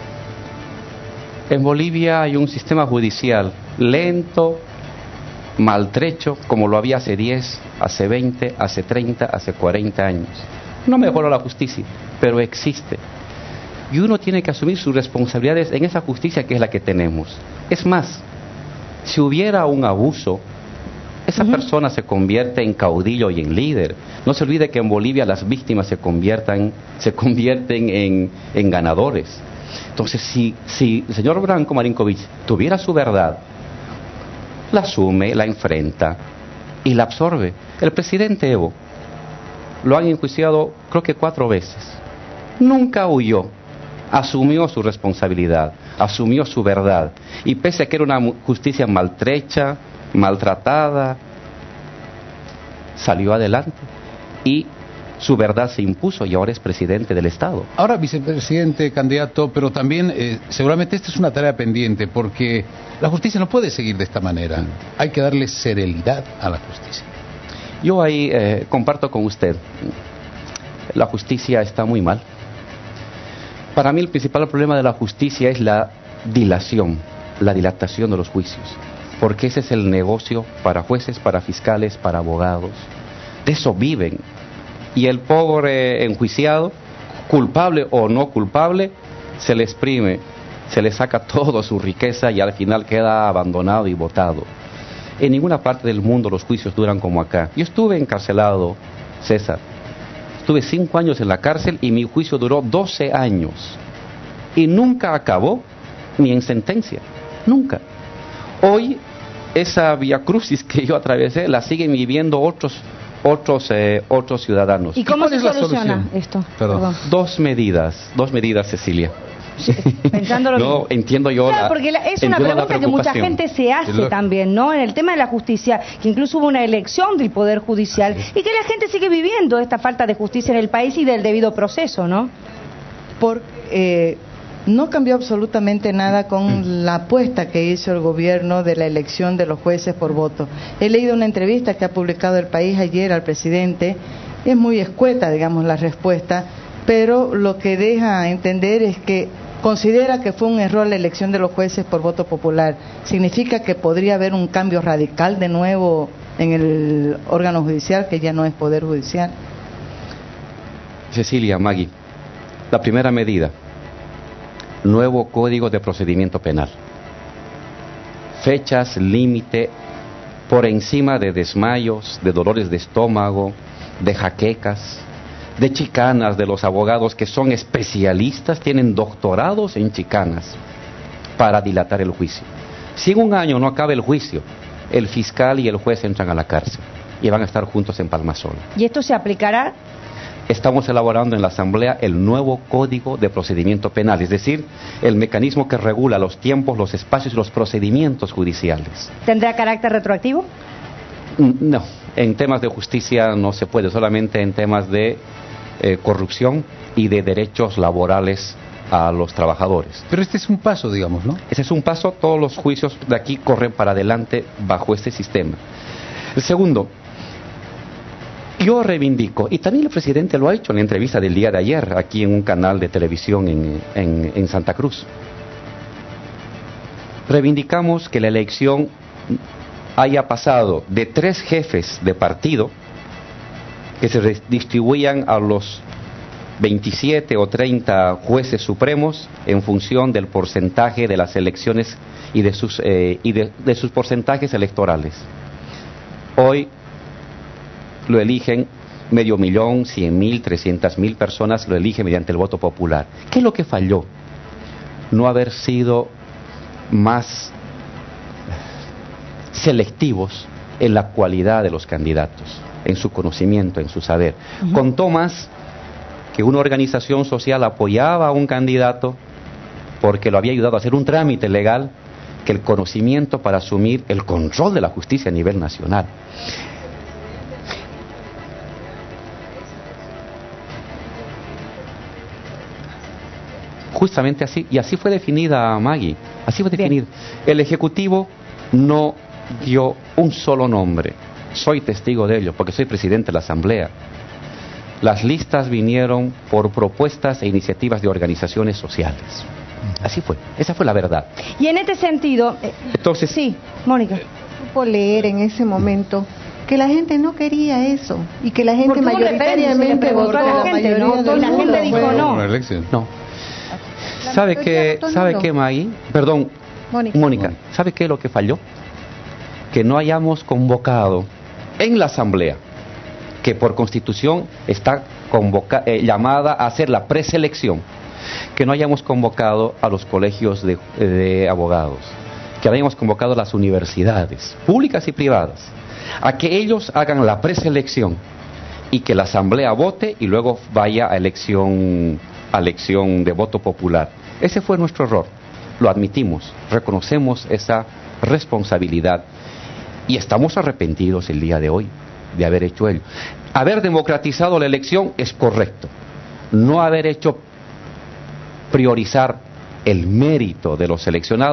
S3: En Bolivia hay un sistema judicial lento, maltrecho, como lo había hace diez, hace veinte, hace treinta, hace cuarenta años. No mejoró la justicia, pero existe. Y uno tiene que asumir sus responsabilidades en esa justicia que es la que tenemos. Es más, si hubiera un abuso, esa uh-huh. persona se convierte en caudillo y en líder. No se olvide que en Bolivia las víctimas se conviertan, se convierten en, en ganadores. Entonces, si, si el señor Branko Marinkovic tuviera su verdad, la asume, la enfrenta y la absorbe. El presidente Evo lo han enjuiciado creo que cuatro veces. Nunca huyó, asumió su responsabilidad, asumió su verdad. Y pese a que era una justicia maltrecha, maltratada, salió adelante y su verdad se impuso y ahora es presidente del Estado.
S2: Ahora vicepresidente, candidato, pero también eh, seguramente esta es una tarea pendiente porque la justicia no puede seguir de esta manera. Hay que darle serenidad a la justicia.
S3: Yo ahí eh, comparto con usted. la justicia está muy mal. Para mí el principal problema de la justicia es la dilación, la dilatación de los juicios, porque ese es el negocio para jueces, para fiscales, para abogados. De eso viven. Y el pobre enjuiciado, culpable o no culpable, se le exprime, se le saca toda su riqueza y al final queda abandonado y botado. En ninguna parte del mundo los juicios duran como acá. Yo estuve encarcelado, César. Estuve cinco años en la cárcel y mi juicio duró doce años. Y nunca acabó ni en sentencia. Nunca. Hoy, esa vía crucis que yo atravesé la siguen viviendo otros otros eh, otros ciudadanos.
S1: ¿Y cómo se soluciona esto?
S3: Perdón. Perdón. Dos medidas, dos medidas, Cecilia.
S1: Sí, pensándolo
S3: no,
S1: bien.
S3: entiendo yo
S1: claro,
S3: la,
S1: porque la, es una pregunta que mucha gente se hace también, ¿no? En el tema de la justicia, que incluso hubo una elección del Poder Judicial y que la gente sigue viviendo esta falta de justicia en el país y del debido proceso, ¿no?
S5: Por, eh, no cambió absolutamente nada con la apuesta que hizo el gobierno de la elección de los jueces por voto. He leído una entrevista que ha publicado El País ayer al presidente, es muy escueta, digamos, la respuesta, pero lo que deja entender es que considera que fue un error la elección de los jueces por voto popular. ¿Significa que podría haber un cambio radical de nuevo en el órgano judicial, que ya no es Poder Judicial?
S3: Cecilia, Maggie, la primera medida, nuevo Código de Procedimiento Penal. Fechas límite por encima de desmayos, de dolores de estómago, de jaquecas, de chicanas de los abogados que son especialistas, tienen doctorados en chicanas para dilatar el juicio. Si en un año no acaba el juicio, el fiscal y el juez entran a la cárcel y van a estar juntos en Palmasola.
S1: ¿Y esto se aplicará?
S3: Estamos elaborando en la Asamblea el nuevo Código de Procedimiento Penal, es decir, el mecanismo que regula los tiempos, los espacios y los procedimientos judiciales.
S1: ¿Tendrá carácter retroactivo?
S3: No, en temas de justicia no se puede, solamente en temas de eh, corrupción y de derechos laborales a los trabajadores.
S2: Pero este es un paso, digamos, ¿no?
S3: Ese es un paso, todos los juicios de aquí corren para adelante bajo este sistema. El segundo, yo reivindico, y también el presidente lo ha hecho en la entrevista del día de ayer, aquí en un canal de televisión en, en, en Santa Cruz. Reivindicamos que la elección haya pasado de tres jefes de partido que se distribuían a los veintisiete o treinta jueces supremos en función del porcentaje de las elecciones y de sus, eh, y de, de sus porcentajes electorales. Hoy lo eligen medio millón, cien mil, trescientas mil personas, lo eligen mediante el voto popular. ¿Qué es lo que falló? No haber sido más selectivos en la cualidad de los candidatos, en su conocimiento, en su saber. Uh-huh. Contó más que una organización social apoyaba a un candidato porque lo había ayudado a hacer un trámite legal, que el conocimiento para asumir el control de la justicia a nivel nacional. Justamente así, y así fue definida, Maggie, así fue definida. El Ejecutivo no dio un solo nombre, soy testigo de ello, porque soy presidente de la Asamblea. Las listas vinieron por propuestas e iniciativas de organizaciones sociales. Así fue, esa fue la verdad.
S1: Y en este sentido, eh,
S3: entonces,
S1: sí, Mónica,
S6: supo leer en ese momento que la gente no quería eso y que la gente mayoritariamente votó
S1: a la gente, ¿no? Toda la gente dijo no.
S3: No. ¿Sabe qué, sabe qué, Maggie? Perdón, Mónica. Mónica, ¿sabe qué es lo que falló? Que no hayamos convocado en la Asamblea, que por Constitución está convoca, eh, llamada a hacer la preselección, que no hayamos convocado a los colegios de, de abogados, que hayamos convocado a las universidades, públicas y privadas, a que ellos hagan la preselección y que la Asamblea vote y luego vaya a elección, a elección de voto popular. Ese fue nuestro error, lo admitimos, reconocemos esa responsabilidad y estamos arrepentidos el día de hoy de haber hecho ello. Haber democratizado la elección es correcto, no haber hecho priorizar el mérito de los seleccionados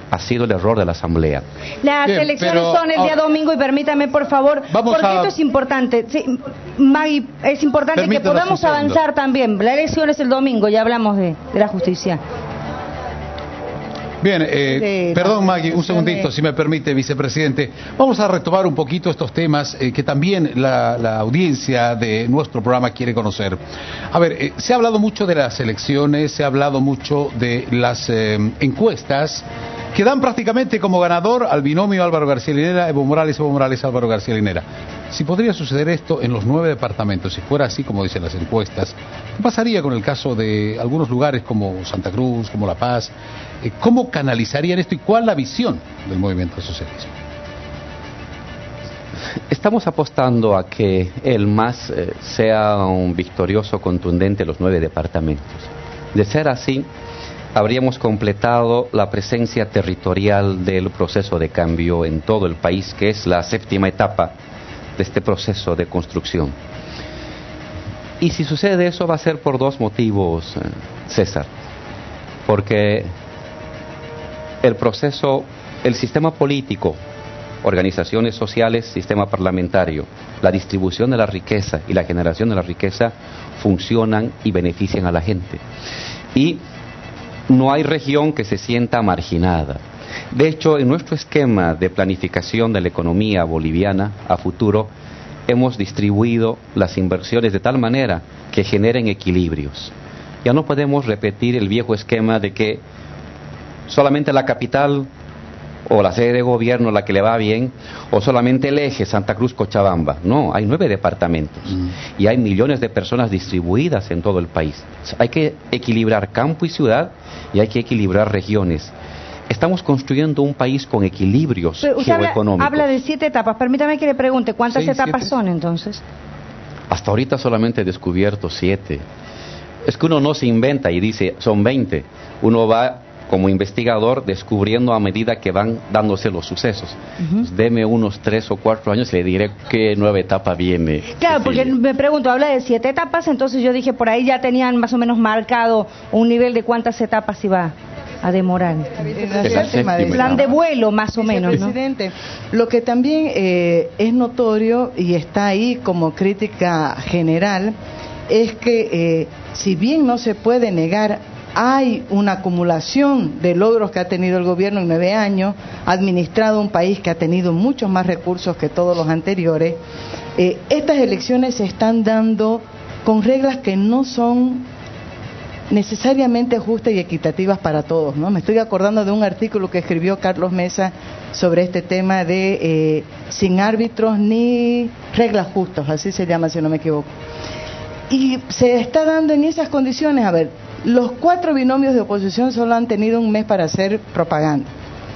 S3: ha sido el error de la Asamblea.
S1: Las
S2: Bien,
S1: elecciones
S2: pero
S1: son el día
S2: ahora-
S1: domingo y permítame, por favor,
S2: Vamos
S1: porque
S2: a-
S1: esto es importante. Sí, Maggie, es importante que
S2: Permítanos
S1: podamos
S2: un segundo.
S1: avanzar también. La elección es el domingo, ya hablamos de, de la justicia.
S2: Bien, eh,
S5: De
S2: perdón
S5: las
S2: Maggie, un
S5: elecciones-
S2: segundito, si me permite, vicepresidente. Vamos a retomar un poquito estos temas eh, que también la, la audiencia de nuestro programa quiere conocer. A ver, eh, se ha hablado mucho de las elecciones, se ha hablado mucho de las eh, encuestas que dan prácticamente como ganador al binomio Álvaro García Linera, Evo Morales, Evo Morales, Álvaro García Linera. Si podría suceder esto en los nueve departamentos, si fuera así como dicen las encuestas, ¿qué pasaría con el caso de algunos lugares como Santa Cruz, como La Paz? Eh, ¿Cómo canalizarían esto y cuál es la visión del movimiento al socialismo?
S3: Estamos apostando a que el M A S eh, sea un victorioso contundente en los nueve departamentos. De ser así, habríamos completado la presencia territorial del proceso de cambio en todo el país, que es la séptima etapa de este proceso de construcción. Y si sucede eso va a ser por dos motivos, eh, César. Porque el proceso, el sistema político, organizaciones sociales, sistema parlamentario, la distribución de la riqueza y la generación de la riqueza funcionan y benefician a la gente. Y no hay región que se sienta marginada. De hecho, en nuestro esquema de planificación de la economía boliviana a futuro, hemos distribuido las inversiones de tal manera que generen equilibrios. Ya no podemos repetir el viejo esquema de que solamente la capital o la sede de gobierno la que le va bien, o solamente el eje Santa Cruz Cochabamba. No, hay nueve departamentos mm. y hay millones de personas distribuidas en todo el país. Hay que equilibrar campo y ciudad y hay que equilibrar regiones. Estamos construyendo un país con equilibrios
S1: Pero usted
S3: geoeconómicos.
S1: Habla, habla de siete etapas. Permítame que le pregunte, ¿cuántas
S3: Seis,
S1: etapas
S3: siete.
S1: son entonces?
S3: Hasta ahorita solamente he descubierto siete. Es que uno no se inventa y dice, son veinte. Uno va como investigador descubriendo a medida que van dándose los sucesos. Uh-huh. Pues deme unos tres o cuatro años y le diré qué nueva etapa viene.
S1: Claro, porque me pregunto, habla de siete etapas, entonces yo dije, por ahí ya tenían más o menos marcado un nivel de cuántas etapas iba a demorar. El plan de vuelo, más o menos, ¿no?
S5: Presidente, lo que también eh, es notorio y está ahí como crítica general es que eh, si bien no se puede negar, hay una acumulación de logros que ha tenido el gobierno en nueve años, ha administrado un país que ha tenido muchos más recursos que todos los anteriores. Eh, estas elecciones se están dando con reglas que no son necesariamente justas y equitativas para todos, ¿no? Me estoy acordando de un artículo que escribió Carlos Mesa sobre este tema de eh, sin árbitros ni reglas justas, así se llama si no me equivoco. Y se está dando en esas condiciones, a ver, los cuatro binomios de oposición solo han tenido un mes para hacer propaganda.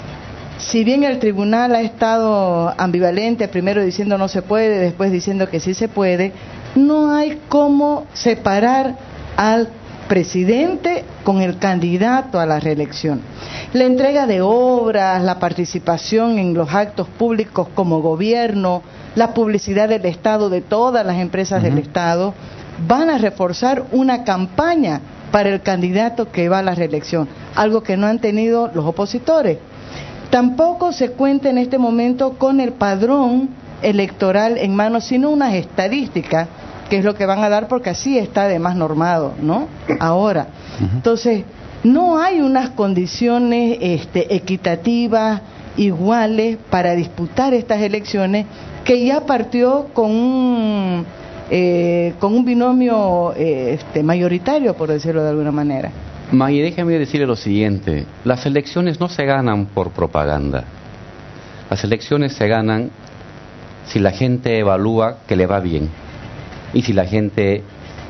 S5: Si bien el tribunal ha estado ambivalente, primero diciendo no se puede, después diciendo que sí se puede, no hay cómo separar al presidente con el candidato a la reelección. La entrega de obras, la participación en los actos públicos como gobierno, la publicidad del Estado, de todas las empresas uh-huh. del Estado, van a reforzar una campaña para el candidato que va a la reelección, algo que no han tenido los opositores. Tampoco se cuenta en este momento con el padrón electoral en mano, sino unas estadísticas, que es lo que van a dar porque así está además normado, ¿no? Ahora, uh-huh. entonces, no hay unas condiciones este, equitativas, iguales, para disputar estas elecciones, que ya partió con un... Eh, con un binomio eh, este, mayoritario, por decirlo de alguna manera.
S3: Maggie, déjeme decirle lo siguiente, las elecciones no se ganan por propaganda, las elecciones se ganan si la gente evalúa que le va bien y si la gente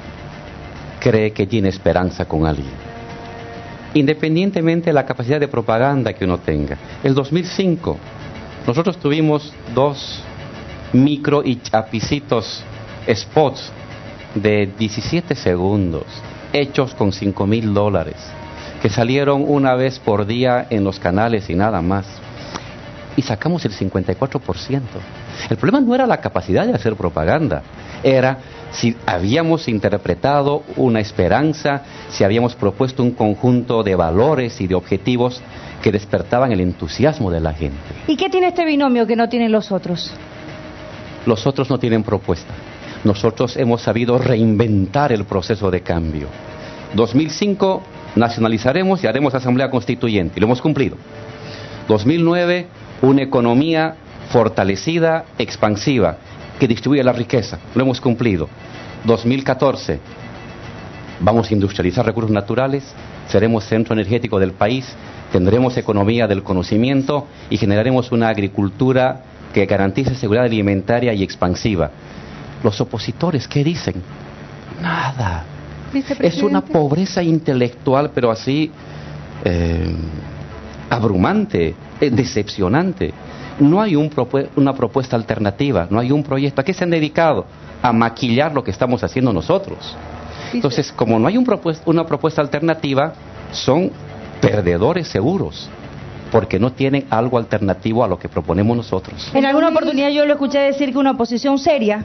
S3: cree que tiene esperanza con alguien, independientemente de la capacidad de propaganda que uno tenga. El dos mil cinco nosotros tuvimos dos micro y chapicitos spots de diecisiete segundos hechos con cinco mil dólares que salieron una vez por día en los canales y nada más, y sacamos el cincuenta y cuatro por ciento. El problema no era la capacidad de hacer propaganda, era si habíamos interpretado una esperanza, si habíamos propuesto un conjunto de valores y de objetivos que despertaban el entusiasmo de la gente.
S1: ¿Y qué tiene este binomio que no tienen los otros?
S3: Los otros no tienen propuesta. Nosotros hemos sabido reinventar el proceso de cambio. dos mil cinco nacionalizaremos y haremos asamblea constituyente, y lo hemos cumplido. dos mil nueve, una economía fortalecida, expansiva, que distribuye la riqueza, lo hemos cumplido. dos mil catorce, vamos a industrializar recursos naturales, seremos centro energético del país, tendremos economía del conocimiento y generaremos una agricultura que garantice seguridad alimentaria y expansiva. Los opositores, ¿qué dicen? Nada. Es una pobreza intelectual, pero así eh, abrumante, eh, decepcionante. No hay un propu- una propuesta alternativa, no hay un proyecto. ¿A qué se han dedicado? A maquillar lo que estamos haciendo nosotros. Entonces, como no hay un propuesta, una propuesta alternativa, son perdedores seguros, porque no tienen algo alternativo a lo que proponemos nosotros.
S1: En alguna oportunidad yo lo escuché decir que una oposición seria,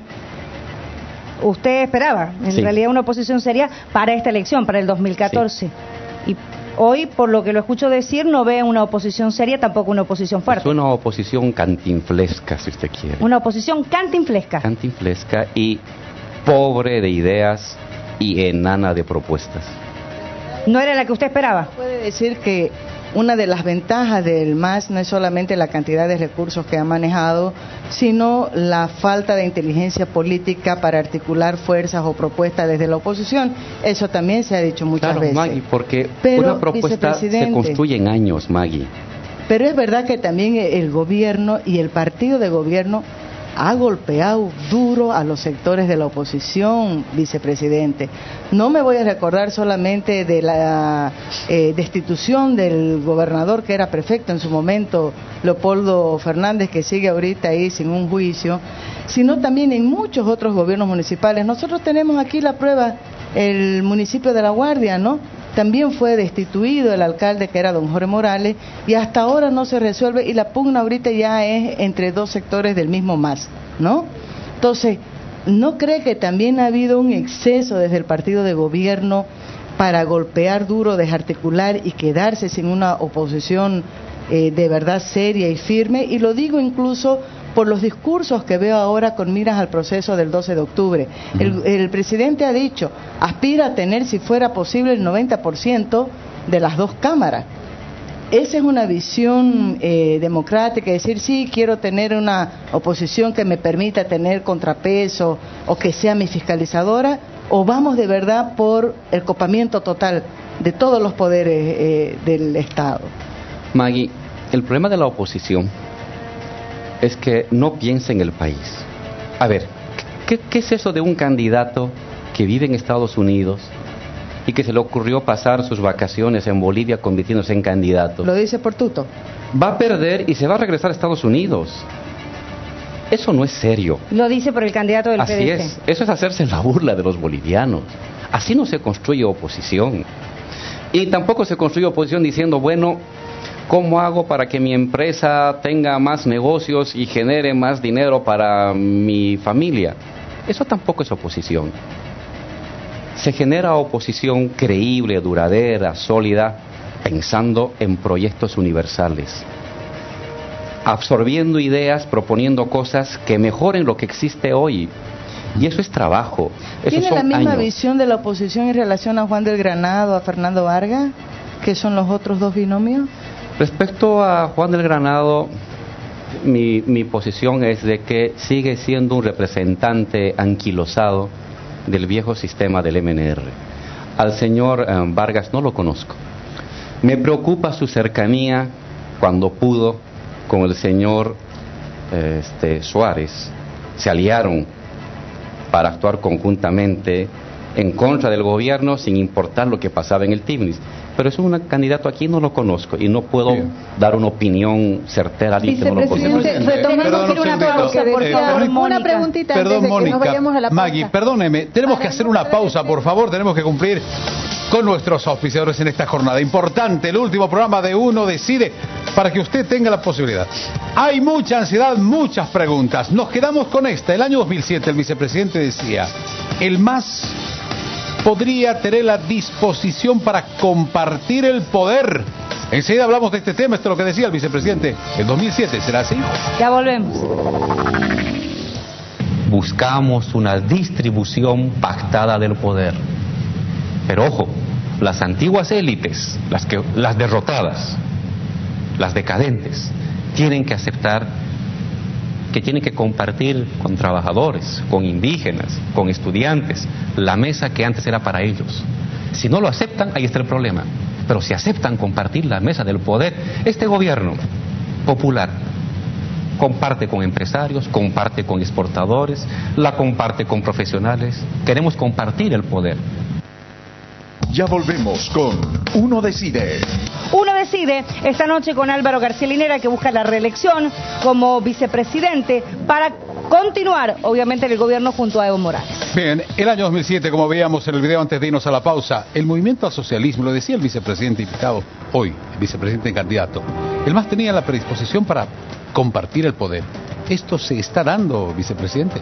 S1: usted esperaba, en
S3: Sí.
S1: realidad una oposición seria para esta elección, para el dos mil catorce. Sí. Y hoy, por lo que lo escucho decir, no ve una oposición seria, tampoco una oposición fuerte.
S3: Es una oposición cantinflesca, si usted quiere.
S1: Una oposición cantinflesca.
S3: Cantinflesca y pobre de ideas y enana de propuestas.
S1: ¿No era la que usted esperaba?
S5: Puede decir que una de las ventajas del M A S no es solamente la cantidad de recursos que ha manejado, sino la falta de inteligencia política para articular fuerzas o propuestas desde la oposición. Eso también se ha dicho muchas
S3: Claro,
S5: veces.
S3: Maggie, porque
S5: Pero,
S3: una propuesta se
S5: vicepresidente,
S3: construye en años, Maggie.
S5: Pero es verdad que también el gobierno y el partido de gobierno ha golpeado duro a los sectores de la oposición, vicepresidente. No me voy a recordar solamente de la eh, destitución del gobernador que era prefecto en su momento, Leopoldo Fernández, que sigue ahorita ahí sin un juicio, sino también en muchos otros gobiernos municipales. Nosotros tenemos aquí la prueba, el municipio de La Guardia, ¿no? También fue destituido el alcalde, que era don Jorge Morales, y hasta ahora no se resuelve, y la pugna ahorita ya es entre dos sectores del mismo M A S, ¿no? Entonces, ¿no cree que también ha habido un exceso desde el partido de gobierno para golpear duro, desarticular y quedarse sin una oposición eh, de verdad seria y firme? Y lo digo incluso por los discursos que veo ahora con miras al proceso del doce de octubre. El, el presidente ha dicho, aspira a tener, si fuera posible, el noventa por ciento de las dos cámaras. Esa es una visión eh, democrática, decir, sí, quiero tener una oposición que me permita tener contrapeso o que sea mi fiscalizadora, o vamos de verdad por el copamiento total de todos los poderes eh, del Estado.
S3: Maggie, el problema de la oposición es que no piensa en el país. A ver, ¿qué, qué es eso de un candidato que vive en Estados Unidos y que se le ocurrió pasar sus vacaciones en Bolivia convirtiéndose en candidato?
S5: Lo dice por tuto.
S3: Va a perder y se va a regresar a Estados Unidos. Eso no es serio.
S1: Lo dice por el candidato del
S3: Así
S1: P D C.
S3: es, eso es hacerse la burla de los bolivianos. Así no se construye oposición. Y tampoco se construye oposición diciendo, bueno, ¿cómo hago para que mi empresa tenga más negocios y genere más dinero para mi familia? Eso tampoco es oposición. Se genera oposición creíble, duradera, sólida, pensando en proyectos universales, absorbiendo ideas, proponiendo cosas que mejoren lo que existe hoy. Y eso es trabajo. Eso
S5: ¿Tiene
S3: son
S5: la misma
S3: años.
S5: visión de la oposición en relación a Juan del Granado, a Fernando Vargas, que son los otros dos binomios?
S3: Respecto a Juan del Granado, mi, mi posición es de que sigue siendo un representante anquilosado del viejo sistema del M N R. Al señor eh, Vargas no lo conozco. Me preocupa su cercanía cuando pudo con el señor eh, este, Suárez. Se aliaron para actuar conjuntamente en contra del gobierno sin importar lo que pasaba en el Tibnis. Pero es un candidato aquí, no lo conozco y no puedo
S2: Bien.
S3: dar una opinión certera al que no lo conozco.
S1: Tenemos que ir a una pausa, por
S2: Eh,
S1: favor,
S2: Mónica.
S1: Mónica.
S6: Una preguntita
S2: Perdón,
S6: antes de que
S2: Mónica,
S6: nos vayamos a la pausa.
S2: Maggie, perdóneme, tenemos que hacer una pausa, por favor, tenemos que cumplir con nuestros auspiciadores en esta jornada. Importante, el último programa de Uno Decide, para que usted tenga la posibilidad. Hay mucha ansiedad, muchas preguntas. Nos quedamos con esta. El año dos mil siete el vicepresidente decía, el M A S podría tener la disposición para compartir el poder. Enseguida hablamos de este tema, esto es lo que decía el vicepresidente en dos mil siete, ¿será así?
S1: Ya volvemos.
S14: Buscamos una distribución pactada del poder. Pero ojo, las antiguas élites, las, que, las derrotadas, las decadentes, tienen que aceptar que tienen que compartir con trabajadores, con indígenas, con estudiantes, la mesa que antes era para ellos. Si no lo aceptan, ahí está el problema. Pero si aceptan compartir la mesa del poder, este gobierno popular comparte con empresarios, comparte con exportadores, la comparte con profesionales. Queremos compartir el poder.
S9: Ya volvemos con Uno Decide.
S1: Uno Decide esta noche con Álvaro García Linera, que busca la reelección como vicepresidente para continuar, obviamente, en el gobierno junto a Evo Morales.
S2: Bien, el año dos mil siete, como veíamos en el video antes de irnos a la pausa, el movimiento al socialismo, lo decía el vicepresidente invitado hoy, el vicepresidente candidato, el M A S tenía la predisposición para compartir el poder. ¿Esto se está dando, vicepresidente?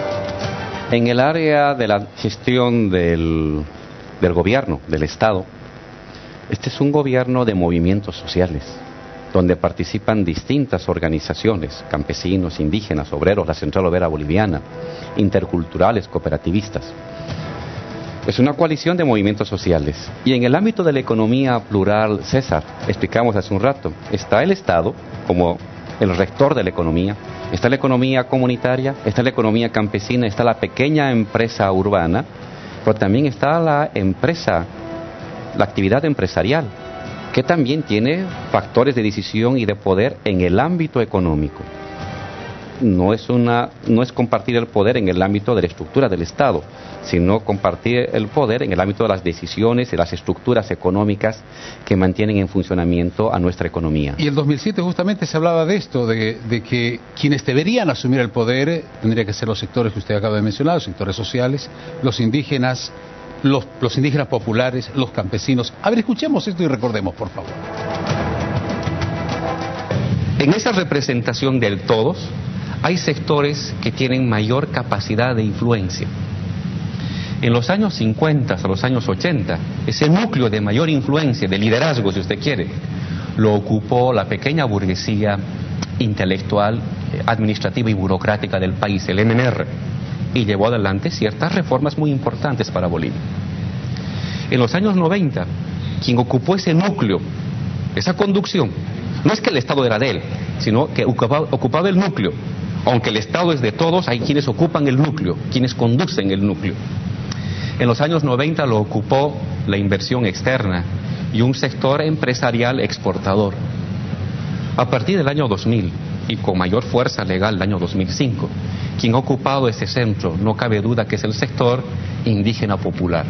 S3: En el área de la gestión del, del gobierno, del Estado, este es un gobierno de movimientos sociales, donde participan distintas organizaciones, campesinos, indígenas, obreros, la Central Obrera Boliviana, interculturales, cooperativistas. Es una coalición de movimientos sociales. Y en el ámbito de la economía plural, César, explicamos hace un rato, está el Estado como el rector de la economía, está la economía comunitaria, está la economía campesina, está la pequeña empresa urbana, pero también está la empresa, la actividad empresarial, que también tiene factores de decisión y de poder en el ámbito económico. No es una, no es compartir el poder en el ámbito de la estructura del Estado, sino compartir el poder en el ámbito de las decisiones y las estructuras económicas que mantienen en funcionamiento a nuestra economía.
S2: Y el dos mil siete justamente se hablaba de esto, de, de que quienes deberían asumir el poder eh, tendrían que ser los sectores que usted acaba de mencionar, los sectores sociales, los indígenas, los, los indígenas populares, los campesinos. A ver, escuchemos esto y recordemos, por favor.
S14: En esa representación del todos, hay sectores que tienen mayor capacidad de influencia. En los años cincuenta a los años ochenta, ese núcleo de mayor influencia, de liderazgo, si usted quiere, lo ocupó la pequeña burguesía intelectual, administrativa y burocrática del país, el M N R, y llevó adelante ciertas reformas muy importantes para Bolivia. En los años noventa, quien ocupó ese núcleo, esa conducción, no es que el Estado era de él, sino que ocupaba, ocupaba el núcleo. Aunque el Estado es de todos, hay quienes ocupan el núcleo, quienes conducen el núcleo. En los años noventa lo ocupó la inversión externa y un sector empresarial exportador. A partir del año dos mil, y con mayor fuerza legal el año dos mil cinco, quien ha ocupado ese centro, no cabe duda que es el sector indígena popular.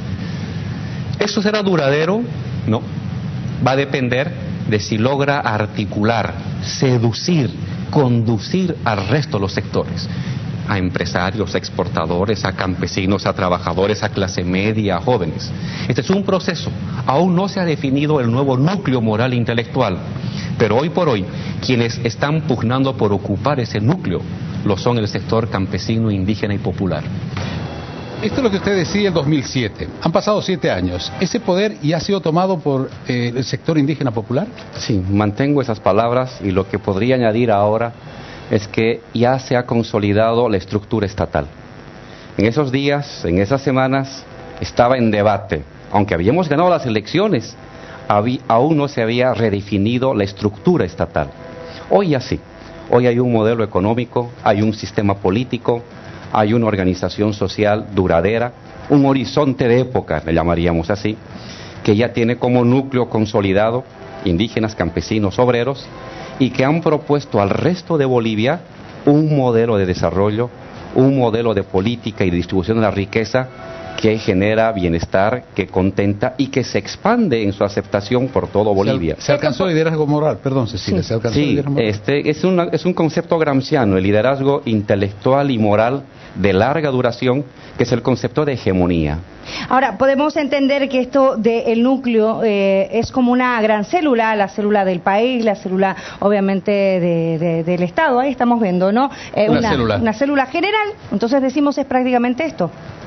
S14: ¿Eso será duradero? No. Va a depender de si logra articular, seducir, conducir al resto de los sectores, a empresarios, a exportadores, a campesinos, a trabajadores, a clase media, a jóvenes. Este es un proceso. Aún no se ha definido el nuevo núcleo moral e intelectual, pero hoy por hoy quienes están pugnando por ocupar ese núcleo lo son el sector campesino, indígena y popular.
S2: Esto es lo que usted decía en dos mil siete. Han pasado siete años. ¿Ese poder ya ha sido tomado por eh, el sector indígena popular?
S3: Sí, mantengo esas palabras y lo que podría añadir ahora es que ya se ha consolidado la estructura estatal. En esos días, en esas semanas, estaba en debate. Aunque habíamos ganado las elecciones, había, aún no se había redefinido la estructura estatal. Hoy ya sí. Hoy hay un modelo económico, hay un sistema político, hay una organización social duradera, un horizonte de época, le llamaríamos así, que ya tiene como núcleo consolidado indígenas, campesinos, obreros, y que han propuesto al resto de Bolivia un modelo de desarrollo, un modelo de política y de distribución de la riqueza que genera bienestar, que contenta y que se expande en su aceptación por todo Bolivia.
S2: Se, al, se alcanzó el liderazgo moral, perdón Cecilia,
S3: sí,
S2: se alcanzó
S3: sí,
S2: el liderazgo moral.
S3: Este, es, una, es un concepto gramsciano, el liderazgo intelectual y moral de larga duración, que es el concepto de hegemonía.
S1: Ahora, podemos entender que esto del núcleo eh, es como una gran célula, la célula del país, la célula obviamente de, de, del Estado, ahí estamos viendo, ¿no? Eh,
S2: una,
S1: una
S2: célula.
S1: Una célula general, entonces decimos es prácticamente esto.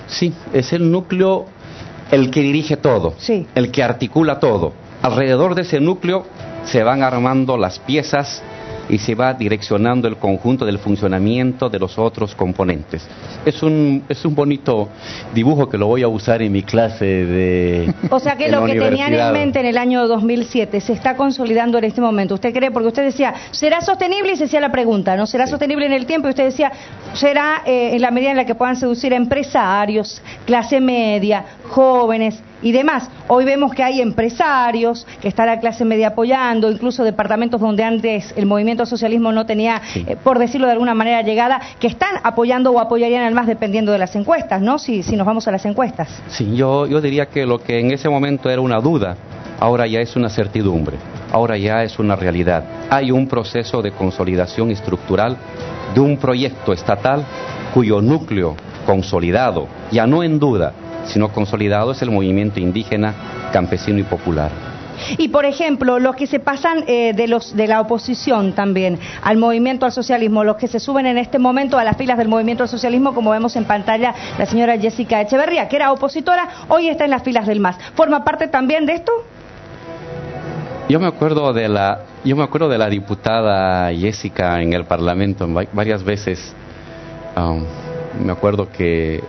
S3: Sí, es el núcleo el que dirige todo,
S1: sí.
S3: el que articula todo. Alrededor de ese núcleo se van armando las piezas y se va direccionando el conjunto del funcionamiento de los otros componentes. Es un, es un bonito dibujo que lo voy a usar en mi clase de
S1: O sea que lo que tenían en mente en el año dos mil siete se está consolidando en este momento. ¿Usted cree? Porque usted decía, ¿será sostenible? Y se hacía la pregunta, ¿no? ¿Será sí. sostenible en el tiempo? Y usted decía, ¿será eh, en la medida en la que puedan seducir a empresarios, clase media, jóvenes y demás? Hoy vemos que hay empresarios, que está la clase media apoyando, incluso departamentos donde antes el movimiento socialismo no tenía, sí. eh, por decirlo de alguna manera, llegada, que están apoyando o apoyarían al MAS dependiendo de las encuestas, ¿no? Si, si nos vamos a las encuestas.
S3: Sí, yo, yo diría que lo que en ese momento era una duda, ahora ya es una certidumbre, ahora ya es una realidad. Hay un proceso de consolidación estructural de un proyecto estatal cuyo núcleo consolidado, ya no en duda, sino consolidado, es el movimiento indígena, campesino y popular.
S1: Y por ejemplo, los que se pasan eh, de los de la oposición también al movimiento al socialismo, los que se suben en este momento a las filas del movimiento al socialismo, como vemos en pantalla la señora Jessica Echeverría, que era opositora, hoy está en las filas del MAS. ¿Forma parte también de esto?
S3: Yo me acuerdo de la yo me acuerdo de la diputada Jessica en el Parlamento varias veces. Um, me acuerdo que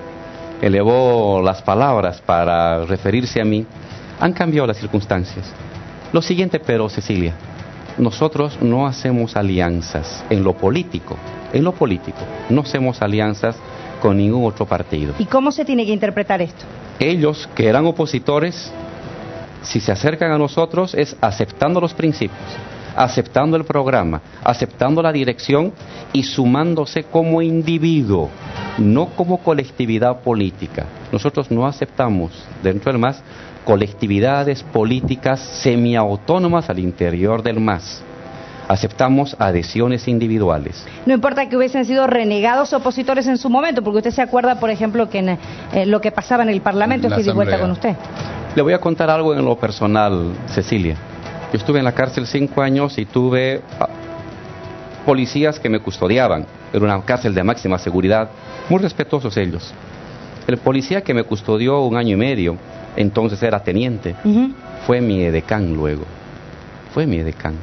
S3: elevó las palabras para referirse a mí. Han cambiado las circunstancias. Lo siguiente, pero, Cecilia, nosotros no hacemos alianzas en lo político. En lo político, no hacemos alianzas con ningún otro partido.
S1: ¿Y cómo se tiene que interpretar esto?
S3: Ellos, que eran opositores, si se acercan a nosotros es aceptando los principios, aceptando el programa, aceptando la dirección y sumándose como individuo, no como colectividad política. Nosotros no aceptamos dentro del MAS colectividades políticas semiautónomas al interior del MAS. Aceptamos adhesiones individuales.
S1: No importa que hubiesen sido renegados opositores en su momento, porque usted se acuerda, por ejemplo, que en eh, lo que pasaba en el Parlamento, estoy de vuelta con usted.
S3: Le voy a contar algo en lo personal, Cecilia. Yo estuve en la cárcel cinco años y tuve policías que me custodiaban. Era una cárcel de máxima seguridad, muy respetuosos ellos. El policía que me custodió un año y medio, entonces era teniente, uh-huh. fue mi edecán luego. Fue mi edecán.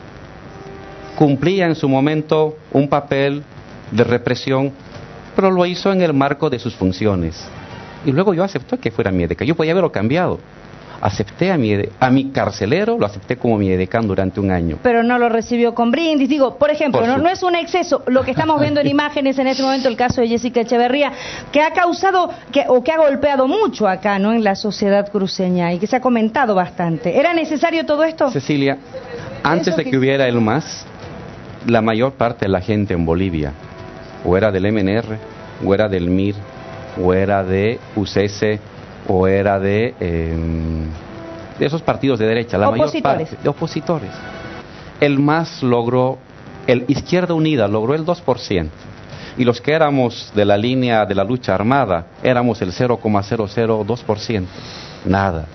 S3: Cumplía en su momento un papel de represión, pero lo hizo en el marco de sus funciones. Y luego yo acepté que fuera mi edecán. Yo podía haberlo cambiado. Acepté a mi, a mi carcelero, lo acepté como mi edecán durante un año.
S1: Pero no lo recibió con brindis. Digo, por ejemplo, por no, no es un exceso. Lo que estamos viendo en imágenes en este momento, el caso de Jessica Echeverría, que ha causado, que, o que ha golpeado mucho acá, ¿no?, en la sociedad cruceña, y que se ha comentado bastante. ¿Era necesario todo esto?
S3: Cecilia, antes de que hubiera el MAS, la mayor parte de la gente en Bolivia, o era del M N R, o era del M I R, o era de U C S, o era de, eh, de esos partidos de derecha, la mayor parte de opositores. El MAS logró, el Izquierda Unida logró el dos por ciento, y los que éramos de la línea de la lucha armada éramos el cero coma cero cero dos por ciento, nada.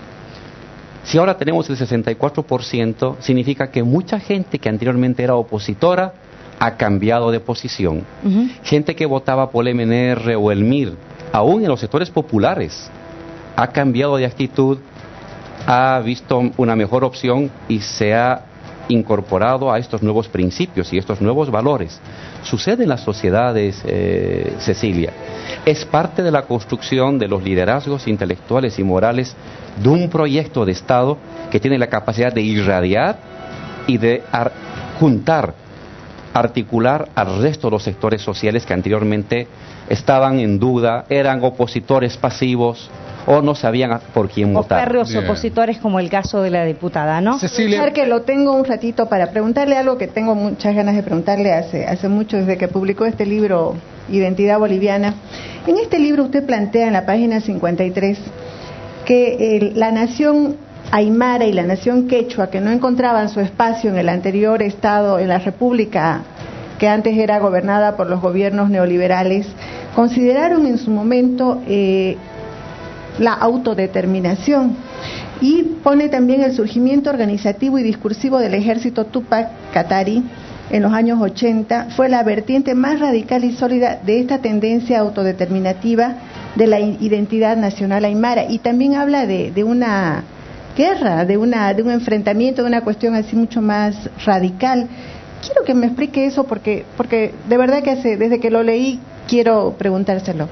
S3: Si ahora tenemos el sesenta y cuatro por ciento, significa que mucha gente que anteriormente era opositora ha cambiado de posición. Uh-huh. Gente que votaba por el M N R o el M I R, aún en los sectores populares, ha cambiado de actitud, ha visto una mejor opción y se ha incorporado a estos nuevos principios y estos nuevos valores. Sucede en las sociedades, eh, Cecilia. Es parte de la construcción de los liderazgos intelectuales y morales de un proyecto de Estado que tiene la capacidad de irradiar y de ar- juntar, articular al resto de los sectores sociales que anteriormente estaban en duda, eran opositores pasivos o no sabían por quién
S1: o
S3: votar.
S1: O férreos yeah. opositores, como el caso de la diputada, ¿no?
S6: Cecilia. Que lo tengo un ratito para preguntarle algo que tengo muchas ganas de preguntarle hace, hace mucho, desde que publicó este libro, Identidad Boliviana. En este libro usted plantea en la página cincuenta y tres que eh, la nación aymara y la nación quechua, que no encontraban su espacio en el anterior Estado, en la República que antes era gobernada por los gobiernos neoliberales, consideraron en su momento eh, la autodeterminación, y pone también el surgimiento organizativo y discursivo del ejército Tupac Katari en los años ochenta fue la vertiente más radical y sólida de esta tendencia autodeterminativa de la identidad nacional aymara, y también habla de, de una guerra, de una de un enfrentamiento, de una cuestión así mucho más radical. Quiero que me explique eso porque porque de verdad que hace, desde que lo leí quiero preguntárselo.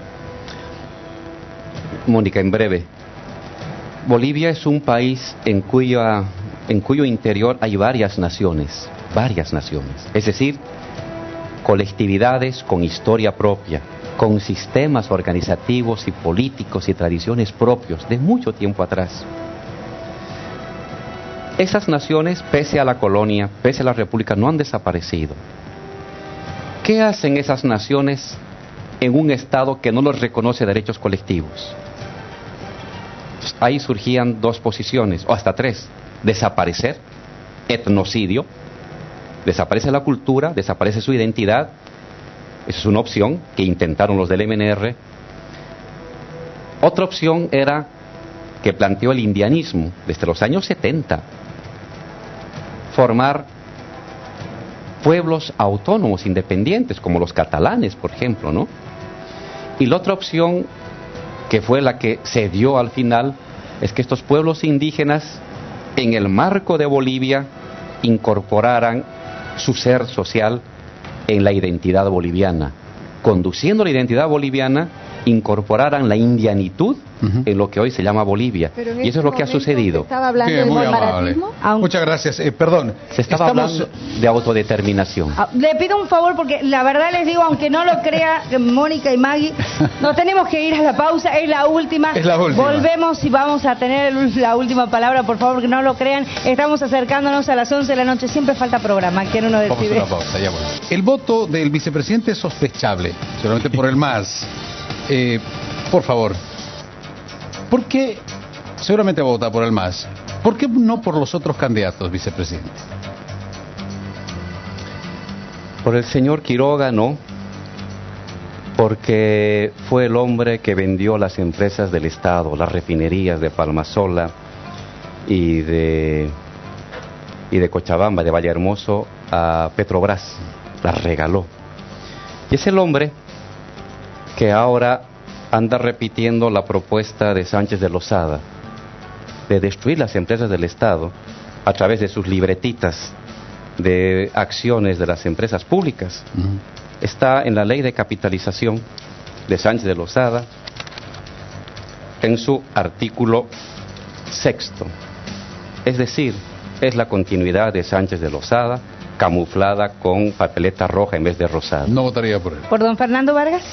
S3: Mónica, en breve. Bolivia es un país en cuya en cuyo interior hay varias naciones, varias naciones, es decir, colectividades con historia propia, con sistemas organizativos y políticos y tradiciones propios de mucho tiempo atrás. Esas naciones, pese a la colonia, pese a la república, no han desaparecido. ¿Qué hacen esas naciones en un Estado que no les reconoce derechos colectivos? Ahí surgían dos posiciones, o hasta tres: desaparecer, etnocidio, desaparece la cultura, desaparece su identidad. Esa es una opción que intentaron los del M N R. Otra opción era, que planteó el indianismo desde los años setenta, formar pueblos autónomos, independientes, como los catalanes, por ejemplo, ¿no? Y la otra opción, que fue la que se dio al final, es que estos pueblos indígenas, en el marco de Bolivia, incorporaran su ser social en la identidad boliviana, conduciendo la identidad boliviana, incorporaran la indianitud uh-huh. en lo que hoy se llama Bolivia. Y eso es lo que ha sucedido.
S6: ¿Estaba hablando de barbaratismo?
S2: Muchas gracias. Eh, perdón.
S3: Se estaba Estamos... hablando de autodeterminación.
S1: Ah, le pido un favor porque la verdad les digo, aunque no lo crea Mónica y Maggie, nos tenemos que ir a la pausa. Es la última.
S2: Es la última.
S1: Volvemos y vamos a tener la última palabra, por favor, que no lo crean. Estamos acercándonos a las once de la noche. Siempre falta programa. ¿Quién uno decide?
S2: Vamos a la pausa, ya voy. El voto del vicepresidente es sospechable, seguramente por el M A S. Eh, por favor, ¿por qué seguramente va a votar por el M A S? ¿Por qué no por los otros candidatos, vicepresidente?
S3: Por el señor Quiroga no, porque fue el hombre que vendió las empresas del Estado, las refinerías de Palmasola y de y de Cochabamba, de Vallehermoso, a Petrobras, las regaló. Y es el hombre que ahora anda repitiendo la propuesta de Sánchez de Lozada de destruir las empresas del Estado a través de sus libretitas de acciones de las empresas públicas. Uh-huh. Está en la ley de capitalización de Sánchez de Lozada, en su artículo sexto. Es decir, es la continuidad de Sánchez de Lozada, camuflada con papeleta roja en vez de rosada.
S2: No votaría por él.
S1: ¿Por don Fernando Vargas?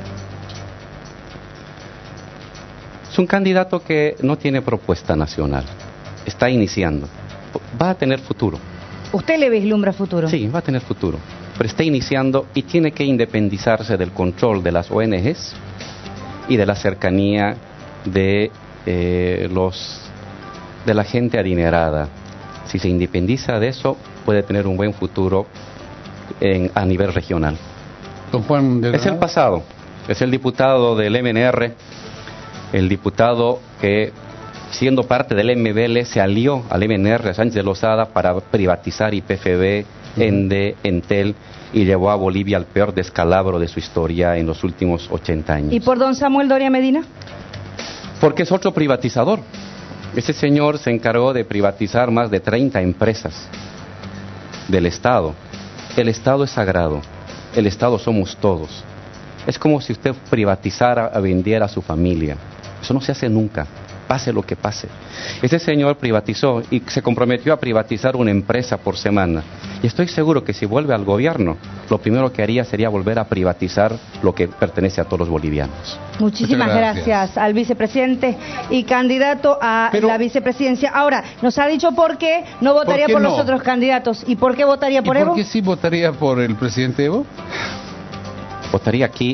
S3: Es un candidato que no tiene propuesta nacional, está iniciando, va a tener futuro.
S1: ¿Usted le vislumbra futuro?
S3: Sí, va a tener futuro, pero está iniciando y tiene que independizarse del control de las O N Ges y de la cercanía de eh, los de la gente adinerada. Si se independiza de eso, puede tener un buen futuro en, a nivel regional.
S2: Don Juan de...
S3: Es el pasado, es el diputado del M N R, el diputado que, siendo parte del M B L, se alió al M N R, a Sánchez de Lozada, para privatizar Y P F B, uh-huh. Ende, Entel, y llevó a Bolivia al peor descalabro de su historia en los últimos ochenta años.
S1: ¿Y por don Samuel Doria Medina?
S3: Porque es otro privatizador. Ese señor se encargó de privatizar más de treinta empresas del Estado. El Estado es sagrado, el Estado somos todos. Es como si usted privatizara, vendiera a su familia. Eso no se hace nunca, pase lo que pase. Ese señor privatizó y se comprometió a privatizar una empresa por semana. Y estoy seguro que si vuelve al gobierno, lo primero que haría sería volver a privatizar lo que pertenece a todos los bolivianos.
S1: Muchísimas gracias. gracias al vicepresidente y candidato a Pero, la vicepresidencia. Ahora, nos ha dicho por qué no votaría por, por no? los otros candidatos. ¿Y por qué votaría por
S2: ¿Y
S1: Evo?
S2: ¿Por qué sí votaría por el presidente Evo?
S3: Votaría aquí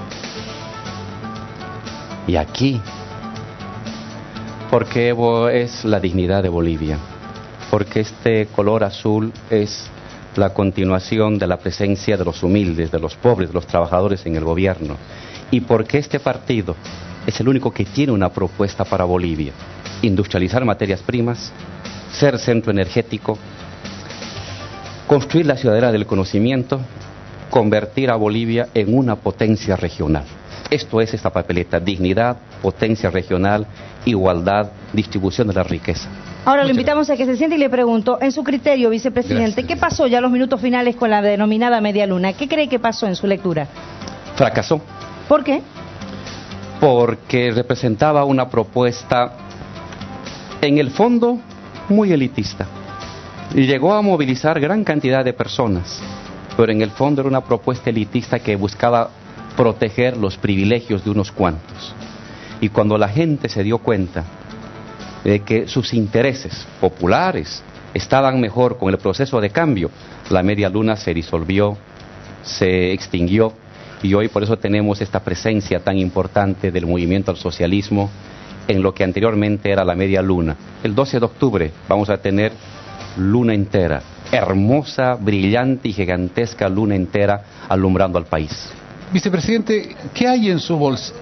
S3: y aquí, porque Evo es la dignidad de Bolivia, porque este color azul es la continuación de la presencia de los humildes, de los pobres, de los trabajadores en el gobierno, y porque este partido es el único que tiene una propuesta para Bolivia: industrializar materias primas, ser centro energético, construir la ciudadela del conocimiento, convertir a Bolivia en una potencia regional. Esto es esta papeleta: dignidad, potencia regional, igualdad, distribución de la riqueza.
S1: Ahora lo invitamos a que se siente y le pregunto, en su criterio, vicepresidente, Gracias. ¿Qué pasó ya los minutos finales con la denominada media luna? ¿Qué cree que pasó en su lectura?
S3: Fracasó.
S1: ¿Por qué?
S3: Porque representaba una propuesta, en el fondo, muy elitista. Y llegó a movilizar gran cantidad de personas, pero en el fondo era una propuesta elitista que buscaba proteger los privilegios de unos cuantos. Y cuando la gente se dio cuenta de que sus intereses populares estaban mejor con el proceso de cambio, la media luna se disolvió, se extinguió, y hoy por eso tenemos esta presencia tan importante del movimiento al socialismo en lo que anteriormente era la media luna. El doce de octubre vamos a tener luna entera, hermosa, brillante y gigantesca luna entera alumbrando al país.
S2: Vicepresidente, ¿qué hay en su bolsa?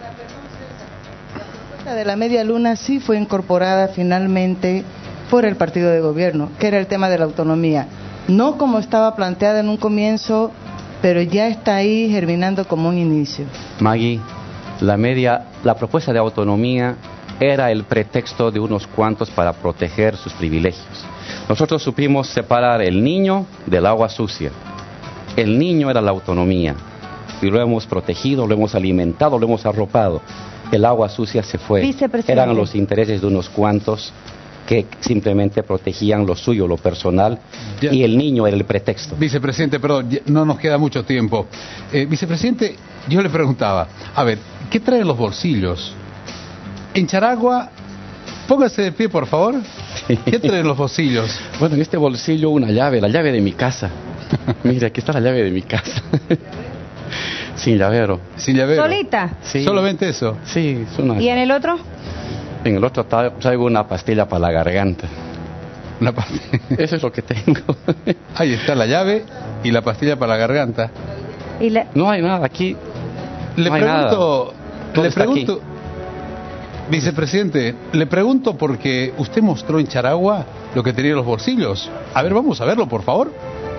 S5: La de la media luna sí fue incorporada finalmente por el partido de gobierno, que era el tema de la autonomía. No como estaba planteada en un comienzo, pero ya está ahí germinando como un inicio.
S3: Maggie, la media, la propuesta de autonomía era el pretexto de unos cuantos para proteger sus privilegios. Nosotros supimos separar el niño del agua sucia. El niño era la autonomía, y lo hemos protegido, lo hemos alimentado, lo hemos arropado. El agua sucia se fue. Eran los intereses de unos cuantos que simplemente protegían lo suyo, lo personal, ya. Y el niño era el pretexto.
S2: Vicepresidente, perdón, no nos queda mucho tiempo. Eh, vicepresidente, yo le preguntaba, a ver, ¿qué traen los bolsillos? En Charagua, póngase de pie, por favor. ¿Qué traen los bolsillos?
S3: Bueno, en este bolsillo una llave, la llave de mi casa. Mira, aquí está la llave de mi casa. Sin llavero.
S2: Sin llavero.
S1: ¿Solita?
S3: Sí.
S2: ¿Solamente eso?
S3: Sí, es una...
S1: ¿Y en el otro?
S3: En el otro traigo una pastilla para la garganta.
S2: Una pastilla.
S3: Eso es lo que tengo.
S2: Ahí está la llave y la pastilla para la garganta.
S1: ¿Y la...
S3: No hay nada aquí.
S2: Le
S3: no
S2: pregunto,
S3: le
S2: pregunto, aquí? Vicepresidente, le pregunto porque usted mostró en Charagua lo que tenía en los bolsillos. A ver, vamos a verlo, por favor.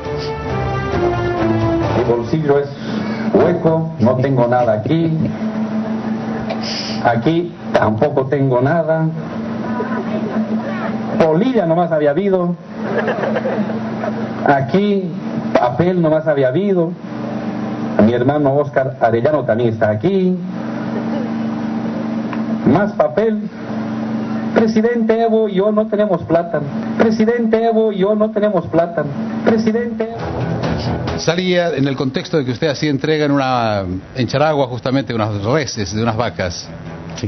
S15: Mi bolsillo es hueco, no tengo nada aquí. Aquí tampoco tengo nada. Polilla nomás había habido. Aquí papel nomás había habido. Mi hermano Oscar Arellano también está aquí. Más papel. Presidente Evo y yo no tenemos plata. Presidente Evo y yo no tenemos plata. Presidente Evo.
S2: Salía en el contexto de que usted hacía entrega en una en Charagua justamente de unas reses, de unas vacas.
S3: Sí.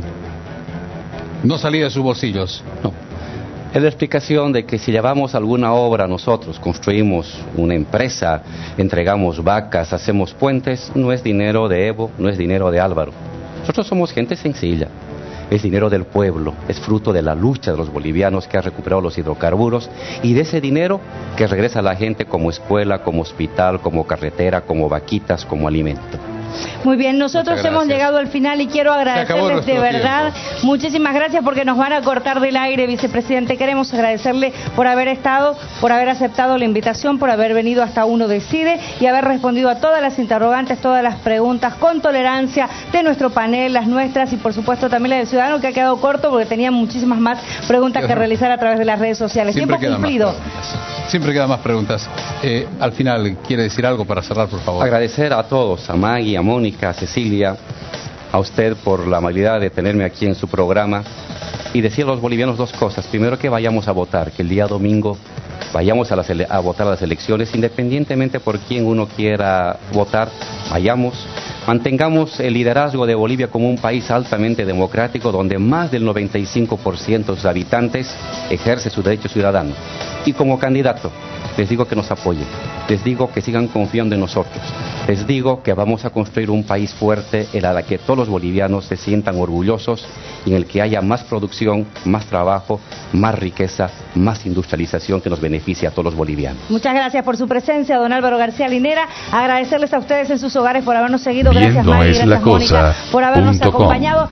S2: No salía de sus bolsillos.
S3: No. Es la explicación de que si llevamos alguna obra nosotros, construimos una empresa, entregamos vacas, hacemos puentes, no es dinero de Evo, no es dinero de Álvaro. Nosotros somos gente sencilla. Es dinero del pueblo, es fruto de la lucha de los bolivianos que han recuperado los hidrocarburos y de ese dinero que regresa a la gente como escuela, como hospital, como carretera, como vaquitas, como alimento.
S1: Muy bien, nosotros hemos llegado al final y quiero agradecerles de verdad, tiempo. Muchísimas gracias porque nos van a cortar del aire, vicepresidente. Queremos agradecerle por haber estado, por haber aceptado la invitación, por haber venido hasta Uno Decide y haber respondido a todas las interrogantes, todas las preguntas con tolerancia de nuestro panel, las nuestras y por supuesto también la del ciudadano, que ha quedado corto porque tenía muchísimas más preguntas que realizar a través de las redes sociales.
S2: Siempre
S1: Tiempo cumplido.
S2: Siempre quedan más preguntas. Eh, al final, ¿quiere decir algo para cerrar, por favor?
S3: Agradecer a todos, a Maggie, a Mónica, a Cecilia, a usted por la amabilidad de tenerme aquí en su programa y decir a los bolivianos dos cosas. Primero, que vayamos a votar, que el día domingo vayamos a, las ele- a votar a las elecciones, independientemente por quién uno quiera votar, vayamos. Mantengamos el liderazgo de Bolivia como un país altamente democrático, donde más del noventa y cinco por ciento de sus habitantes ejerce su derecho ciudadano. Y como candidato, les digo que nos apoyen, les digo que sigan confiando en nosotros, les digo que vamos a construir un país fuerte en el que todos los bolivianos se sientan orgullosos y en el que haya más producción, más trabajo, más riqueza, más industrialización que nos beneficie a todos los bolivianos.
S1: Muchas gracias por su presencia, don Álvaro García Linera. Agradecerles a ustedes en sus hogares por habernos seguido. Gracias,
S16: Bien, no
S1: Maggie,
S16: es
S1: gracias,
S16: la cosa,
S1: Mónica, por habernos
S16: punto com.
S1: acompañado.